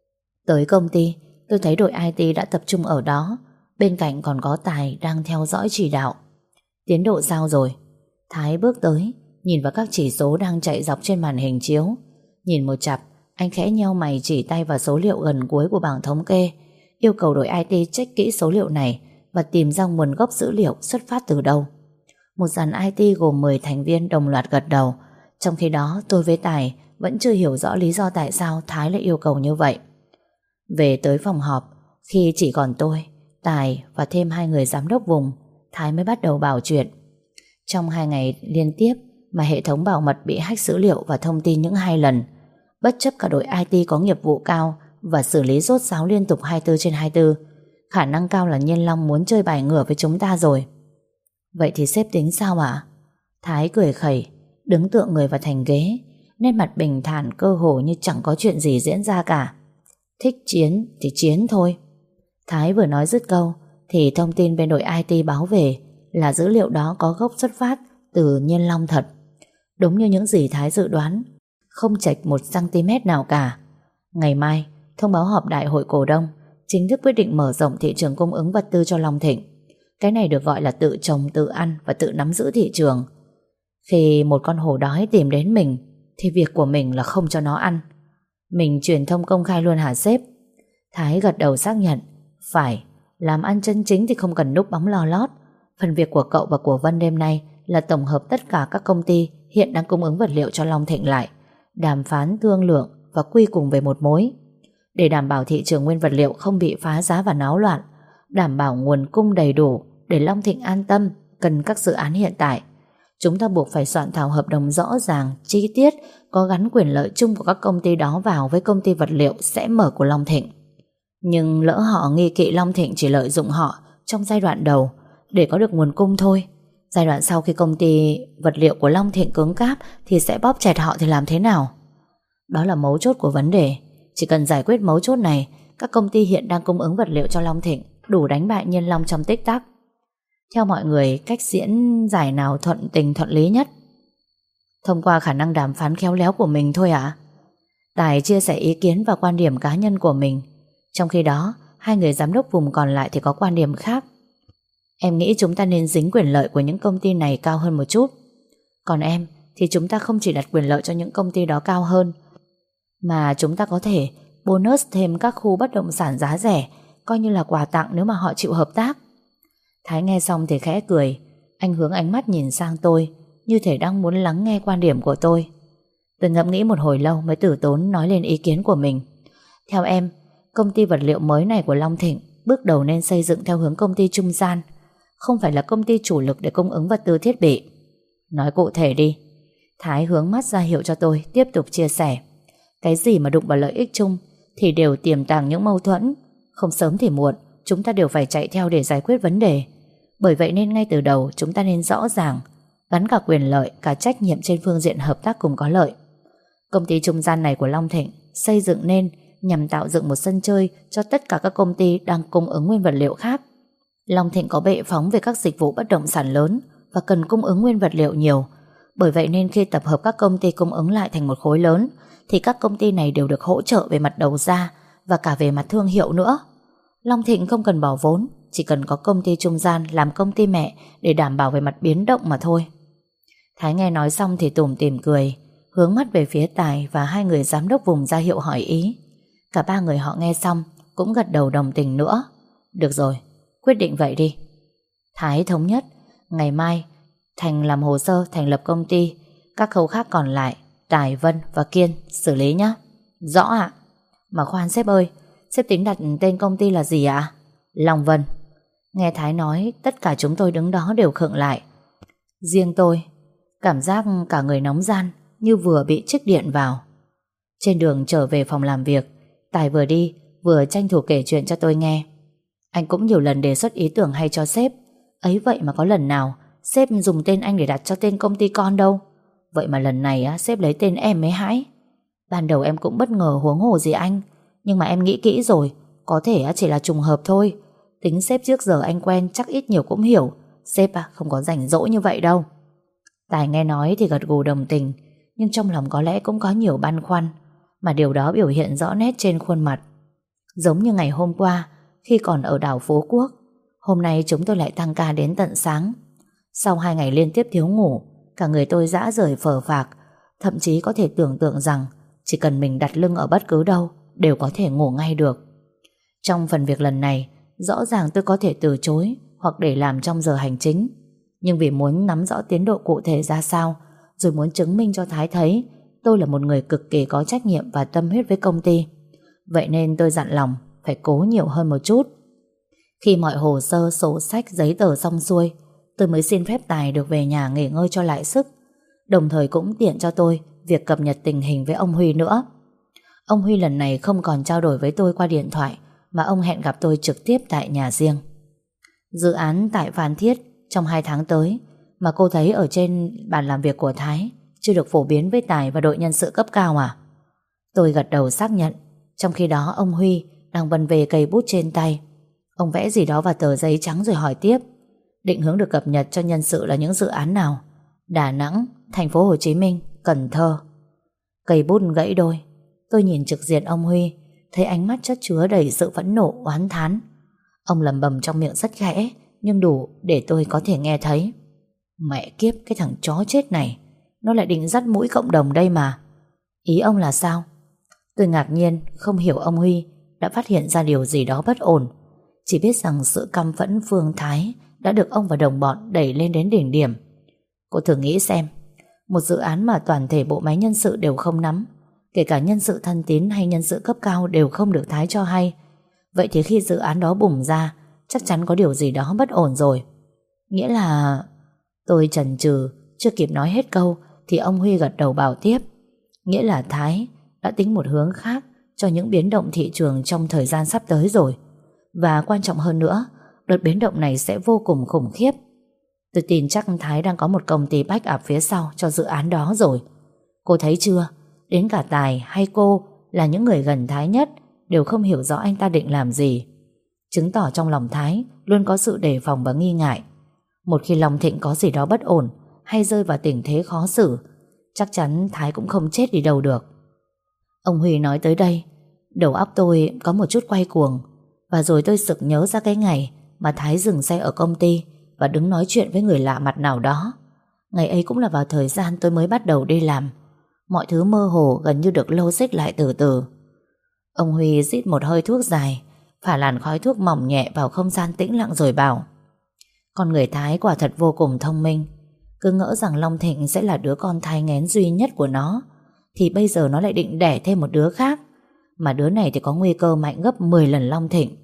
Tới công ty, tôi thấy đội i tê đã tập trung ở đó. Bên cạnh còn có Tài đang theo dõi chỉ đạo. Tiến độ sao rồi? Thái bước tới, nhìn vào các chỉ số đang chạy dọc trên màn hình chiếu. Nhìn một chặp, anh khẽ nheo mày chỉ tay vào số liệu gần cuối của bảng thống kê, yêu cầu đội i tê check kỹ số liệu này và tìm ra nguồn gốc dữ liệu xuất phát từ đâu. Một dàn i tê gồm mười thành viên đồng loạt gật đầu. Trong khi đó tôi với Tài vẫn chưa hiểu rõ lý do tại sao Thái lại yêu cầu như vậy. Về tới phòng họp, khi chỉ còn tôi, Tài và thêm hai người giám đốc vùng, Thái mới bắt đầu bảo chuyện. Trong hai ngày liên tiếp mà hệ thống bảo mật bị hack dữ liệu và thông tin những hai lần, bất chấp cả đội i tê có nghiệp vụ cao và xử lý rốt ráo liên tục hai mươi bốn trên hai mươi bốn, khả năng cao là Nhiên Long muốn chơi bài ngửa với chúng ta rồi. Vậy thì sếp tính sao ạ? Thái cười khẩy, đứng tựa người vào thành ghế, nét mặt bình thản cơ hồ như chẳng có chuyện gì diễn ra cả. Thích chiến thì chiến thôi. Thái vừa nói dứt câu thì thông tin bên đội i tê báo về là dữ liệu đó có gốc xuất phát từ Nhiên Long thật. Đúng như những gì Thái dự đoán, không chệch một xăng-ti-mét nào cả. Ngày mai, thông báo họp đại hội cổ đông, chính thức quyết định mở rộng thị trường cung ứng vật tư cho Long Thịnh. Cái này được gọi là tự trồng, tự ăn và tự nắm giữ thị trường. Khi một con hổ đói tìm đến mình thì việc của mình là không cho nó ăn. Mình truyền thông công khai luôn hả sếp? Thái gật đầu xác nhận. Phải, làm ăn chân chính thì không cần núp bóng lo lót. Phần việc của cậu và của Vân đêm nay là tổng hợp tất cả các công ty hiện đang cung ứng vật liệu cho Long Thịnh lại, đàm phán thương lượng và quy cùng về một mối. Để đảm bảo thị trường nguyên vật liệu không bị phá giá và náo loạn, đảm bảo nguồn cung đầy đủ để Long Thịnh an tâm cần các dự án hiện tại, chúng ta buộc phải soạn thảo hợp đồng rõ ràng, chi tiết, có gắn quyền lợi chung của các công ty đó vào với công ty vật liệu sẽ mở của Long Thịnh. Nhưng lỡ họ nghi kỵ Long Thịnh chỉ lợi dụng họ trong giai đoạn đầu để có được nguồn cung thôi, giai đoạn sau khi công ty vật liệu của Long Thịnh cứng cáp thì sẽ bóp chẹt họ thì làm thế nào? Đó là mấu chốt của vấn đề. Chỉ cần giải quyết mấu chốt này, các công ty hiện đang cung ứng vật liệu cho Long Thịnh đủ đánh bại Nhiên Long trong tích tắc. Theo mọi người, cách diễn giải nào thuận tình thuận lý nhất? Thông qua khả năng đàm phán khéo léo của mình thôi ạ? À? Tài chia sẻ ý kiến và quan điểm cá nhân của mình. Trong khi đó, hai người giám đốc vùng còn lại thì có quan điểm khác. Em nghĩ chúng ta nên dính quyền lợi của những công ty này cao hơn một chút. Còn em thì chúng ta không chỉ đặt quyền lợi cho những công ty đó cao hơn, mà chúng ta có thể bonus thêm các khu bất động sản giá rẻ, coi như là quà tặng nếu mà họ chịu hợp tác. Thái nghe xong thì khẽ cười. Anh hướng ánh mắt nhìn sang tôi, như thể đang muốn lắng nghe quan điểm của tôi. Tôi ngẫm nghĩ một hồi lâu mới tử tốn nói lên ý kiến của mình. Theo em, công ty vật liệu mới này của Long Thịnh bước đầu nên xây dựng theo hướng công ty trung gian, không phải là công ty chủ lực để cung ứng vật tư thiết bị. Nói cụ thể đi. Thái hướng mắt ra hiệu cho tôi, tiếp tục chia sẻ. Cái gì mà đụng vào lợi ích chung thì đều tiềm tàng những mâu thuẫn. Không sớm thì muộn, chúng ta đều phải chạy theo để giải quyết vấn đề. Bởi vậy nên ngay từ đầu chúng ta nên rõ ràng, gắn cả quyền lợi, cả trách nhiệm trên phương diện hợp tác cùng có lợi. Công ty trung gian này của Long Thịnh xây dựng nên nhằm tạo dựng một sân chơi cho tất cả các công ty đang cung ứng nguyên vật liệu khác. Long Thịnh có bệ phóng về các dịch vụ bất động sản lớn và cần cung ứng nguyên vật liệu nhiều. Bởi vậy nên khi tập hợp các công ty cung ứng lại thành một khối lớn thì các công ty này đều được hỗ trợ về mặt đầu ra và cả về mặt thương hiệu nữa. Long Thịnh không cần bỏ vốn, chỉ cần có công ty trung gian làm công ty mẹ để đảm bảo về mặt biến động mà thôi. Thái nghe nói xong thì tủm tỉm cười, hướng mắt về phía Tài và hai người giám đốc vùng ra hiệu hỏi ý. Cả ba người họ nghe xong cũng gật đầu đồng tình nữa. Được rồi, quyết định vậy đi. Thái thống nhất, ngày mai Thành làm hồ sơ thành lập công ty, các khâu khác còn lại Tài, Vân và Kiên xử lý nhé. Rõ ạ. Mà khoan sếp ơi, sếp tính đặt tên công ty là gì ạ? Long Vân. Nghe Thái nói, tất cả chúng tôi đứng đó đều khựng lại. Riêng tôi, cảm giác cả người nóng ran, như vừa bị trích điện vào. Trên đường trở về phòng làm việc, Tài vừa đi vừa tranh thủ kể chuyện cho tôi nghe. Anh cũng nhiều lần đề xuất ý tưởng hay cho sếp, ấy vậy mà có lần nào sếp dùng tên anh để đặt cho tên công ty con đâu. Vậy mà lần này á, sếp lấy tên em mới hãi. Ban đầu em cũng bất ngờ huống hồ gì anh, nhưng mà em nghĩ kỹ rồi, có thể chỉ là trùng hợp thôi. Tính sếp trước giờ anh quen chắc ít nhiều cũng hiểu, sếp à, không có rảnh rỗi như vậy đâu. Tài nghe nói thì gật gù đồng tình, nhưng trong lòng có lẽ cũng có nhiều băn khoăn, mà điều đó biểu hiện rõ nét trên khuôn mặt. Giống như ngày hôm qua khi còn ở đảo Phú Quốc, hôm nay chúng tôi lại tăng ca đến tận sáng. Sau hai ngày liên tiếp thiếu ngủ, cả người tôi rã rời phờ phạc, thậm chí có thể tưởng tượng rằng chỉ cần mình đặt lưng ở bất cứ đâu đều có thể ngủ ngay được. Trong phần việc lần này, rõ ràng tôi có thể từ chối hoặc để làm trong giờ hành chính, nhưng vì muốn nắm rõ tiến độ cụ thể ra sao, rồi muốn chứng minh cho Thái thấy tôi là một người cực kỳ có trách nhiệm và tâm huyết với công ty, vậy nên tôi dặn lòng phải cố nhiều hơn một chút. Khi mọi hồ sơ, sổ sách, giấy tờ xong xuôi, tôi mới xin phép Tài được về nhà nghỉ ngơi cho lại sức, đồng thời cũng tiện cho tôi việc cập nhật tình hình với ông Huy nữa. Ông Huy lần này không còn trao đổi với tôi qua điện thoại, mà ông hẹn gặp tôi trực tiếp tại nhà riêng. Dự án tại Phan Thiết trong hai tháng tới mà cô thấy ở trên bàn làm việc của Thái chưa được phổ biến với Tài và đội nhân sự cấp cao à? Tôi gật đầu xác nhận. Trong khi đó ông Huy đang vân về cây bút trên tay. Ông vẽ gì đó vào tờ giấy trắng rồi hỏi tiếp. Định hướng được cập nhật cho nhân sự là những dự án nào? Đà Nẵng, thành phố Hồ Chí Minh, Cần Thơ. Cây bút gãy đôi. Tôi nhìn trực diện ông Huy, thấy ánh mắt chất chứa đầy sự phẫn nộ, oán thán. Ông lẩm bẩm trong miệng rất khẽ, nhưng đủ để tôi có thể nghe thấy. Mẹ kiếp, cái thằng chó chết này, nó lại định dắt mũi cộng đồng đây mà. Ý ông là sao? Tôi ngạc nhiên, không hiểu ông Huy đã phát hiện ra điều gì đó bất ổn. Chỉ biết rằng sự căm phẫn Phương Thái đã được ông và đồng bọn đẩy lên đến đỉnh điểm. Cô thử nghĩ xem, một dự án mà toàn thể bộ máy nhân sự đều không nắm, kể cả nhân sự thân tín hay nhân sự cấp cao đều không được Thái cho hay. Vậy thì khi dự án đó bùng ra, chắc chắn có điều gì đó bất ổn rồi. Nghĩa là... Tôi chần chừ, chưa kịp nói hết câu thì ông Huy gật đầu bảo tiếp. Nghĩa là Thái đã tính một hướng khác cho những biến động thị trường trong thời gian sắp tới rồi. Và quan trọng hơn nữa, đợt biến động này sẽ vô cùng khủng khiếp. Tôi tin chắc Thái đang có một công ty backup phía sau cho dự án đó rồi. Cô thấy chưa? Đến cả Tài hay cô là những người gần Thái nhất đều không hiểu rõ anh ta định làm gì. Chứng tỏ trong lòng Thái luôn có sự đề phòng và nghi ngại. Một khi Long Thịnh có gì đó bất ổn hay rơi vào tình thế khó xử, chắc chắn Thái cũng không chết đi đâu được. Ông Huy nói tới đây, đầu óc tôi có một chút quay cuồng. Và rồi tôi sực nhớ ra cái ngày mà Thái dừng xe ở công ty và đứng nói chuyện với người lạ mặt nào đó. Ngày ấy cũng là vào thời gian tôi mới bắt đầu đi làm. Mọi thứ mơ hồ gần như được logic lại từ từ. Ông Huy rít một hơi thuốc dài, phả làn khói thuốc mỏng nhẹ vào không gian tĩnh lặng rồi bảo: Con người Thái quả thật vô cùng thông minh. Cứ ngỡ rằng Long Thịnh sẽ là đứa con thai nghén duy nhất của nó, thì bây giờ nó lại định đẻ thêm một đứa khác. Mà đứa này thì có nguy cơ mạnh gấp mười lần Long Thịnh.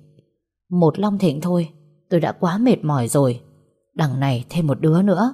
Một Long Thịnh thôi tôi đã quá mệt mỏi rồi, đằng này thêm một đứa nữa.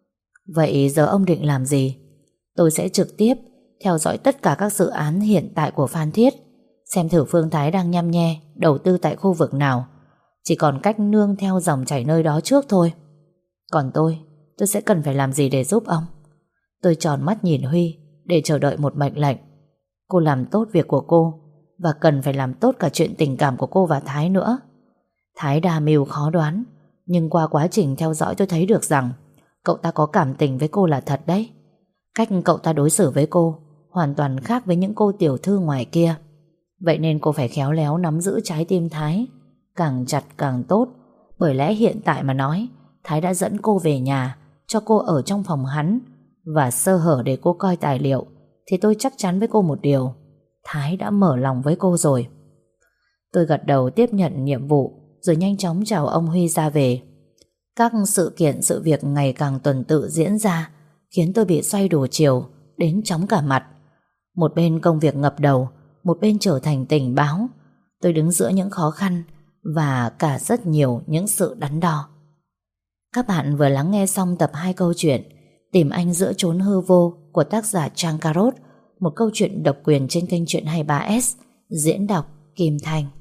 Vậy giờ ông định làm gì? Tôi sẽ trực tiếp theo dõi tất cả các dự án hiện tại của Phan Thiết, xem thử Phương Thái đang nhăm nhe đầu tư tại khu vực nào. Chỉ còn cách nương theo dòng chảy nơi đó trước thôi. Còn tôi, tôi sẽ cần phải làm gì để giúp ông? Tôi tròn mắt nhìn Huy để chờ đợi một mệnh lệnh. Cô làm tốt việc của cô, và cần phải làm tốt cả chuyện tình cảm của cô và Thái nữa. Thái đa mưu khó đoán, nhưng qua quá trình theo dõi tôi thấy được rằng cậu ta có cảm tình với cô là thật đấy. Cách cậu ta đối xử với cô hoàn toàn khác với những cô tiểu thư ngoài kia. Vậy nên cô phải khéo léo nắm giữ trái tim Thái, càng chặt càng tốt. Bởi lẽ hiện tại mà nói, Thái đã dẫn cô về nhà, cho cô ở trong phòng hắn và sơ hở để cô coi tài liệu, thì tôi chắc chắn với cô một điều: Thái đã mở lòng với cô rồi. Tôi gật đầu tiếp nhận nhiệm vụ, rồi nhanh chóng chào ông Huy ra về. Các sự kiện sự việc ngày càng tuần tự diễn ra, khiến tôi bị xoay đủ chiều, đến chóng cả mặt. Một bên công việc ngập đầu, một bên trở thành tình báo. Tôi đứng giữa những khó khăn và cả rất nhiều những sự đắn đo. Các bạn vừa lắng nghe xong tập hai câu chuyện Tìm Anh Giữa Chốn Hư Vô của tác giả Trang Carot, một câu chuyện độc quyền trên kênh Chuyện hai mươi ba S, diễn đọc Kim Thanh.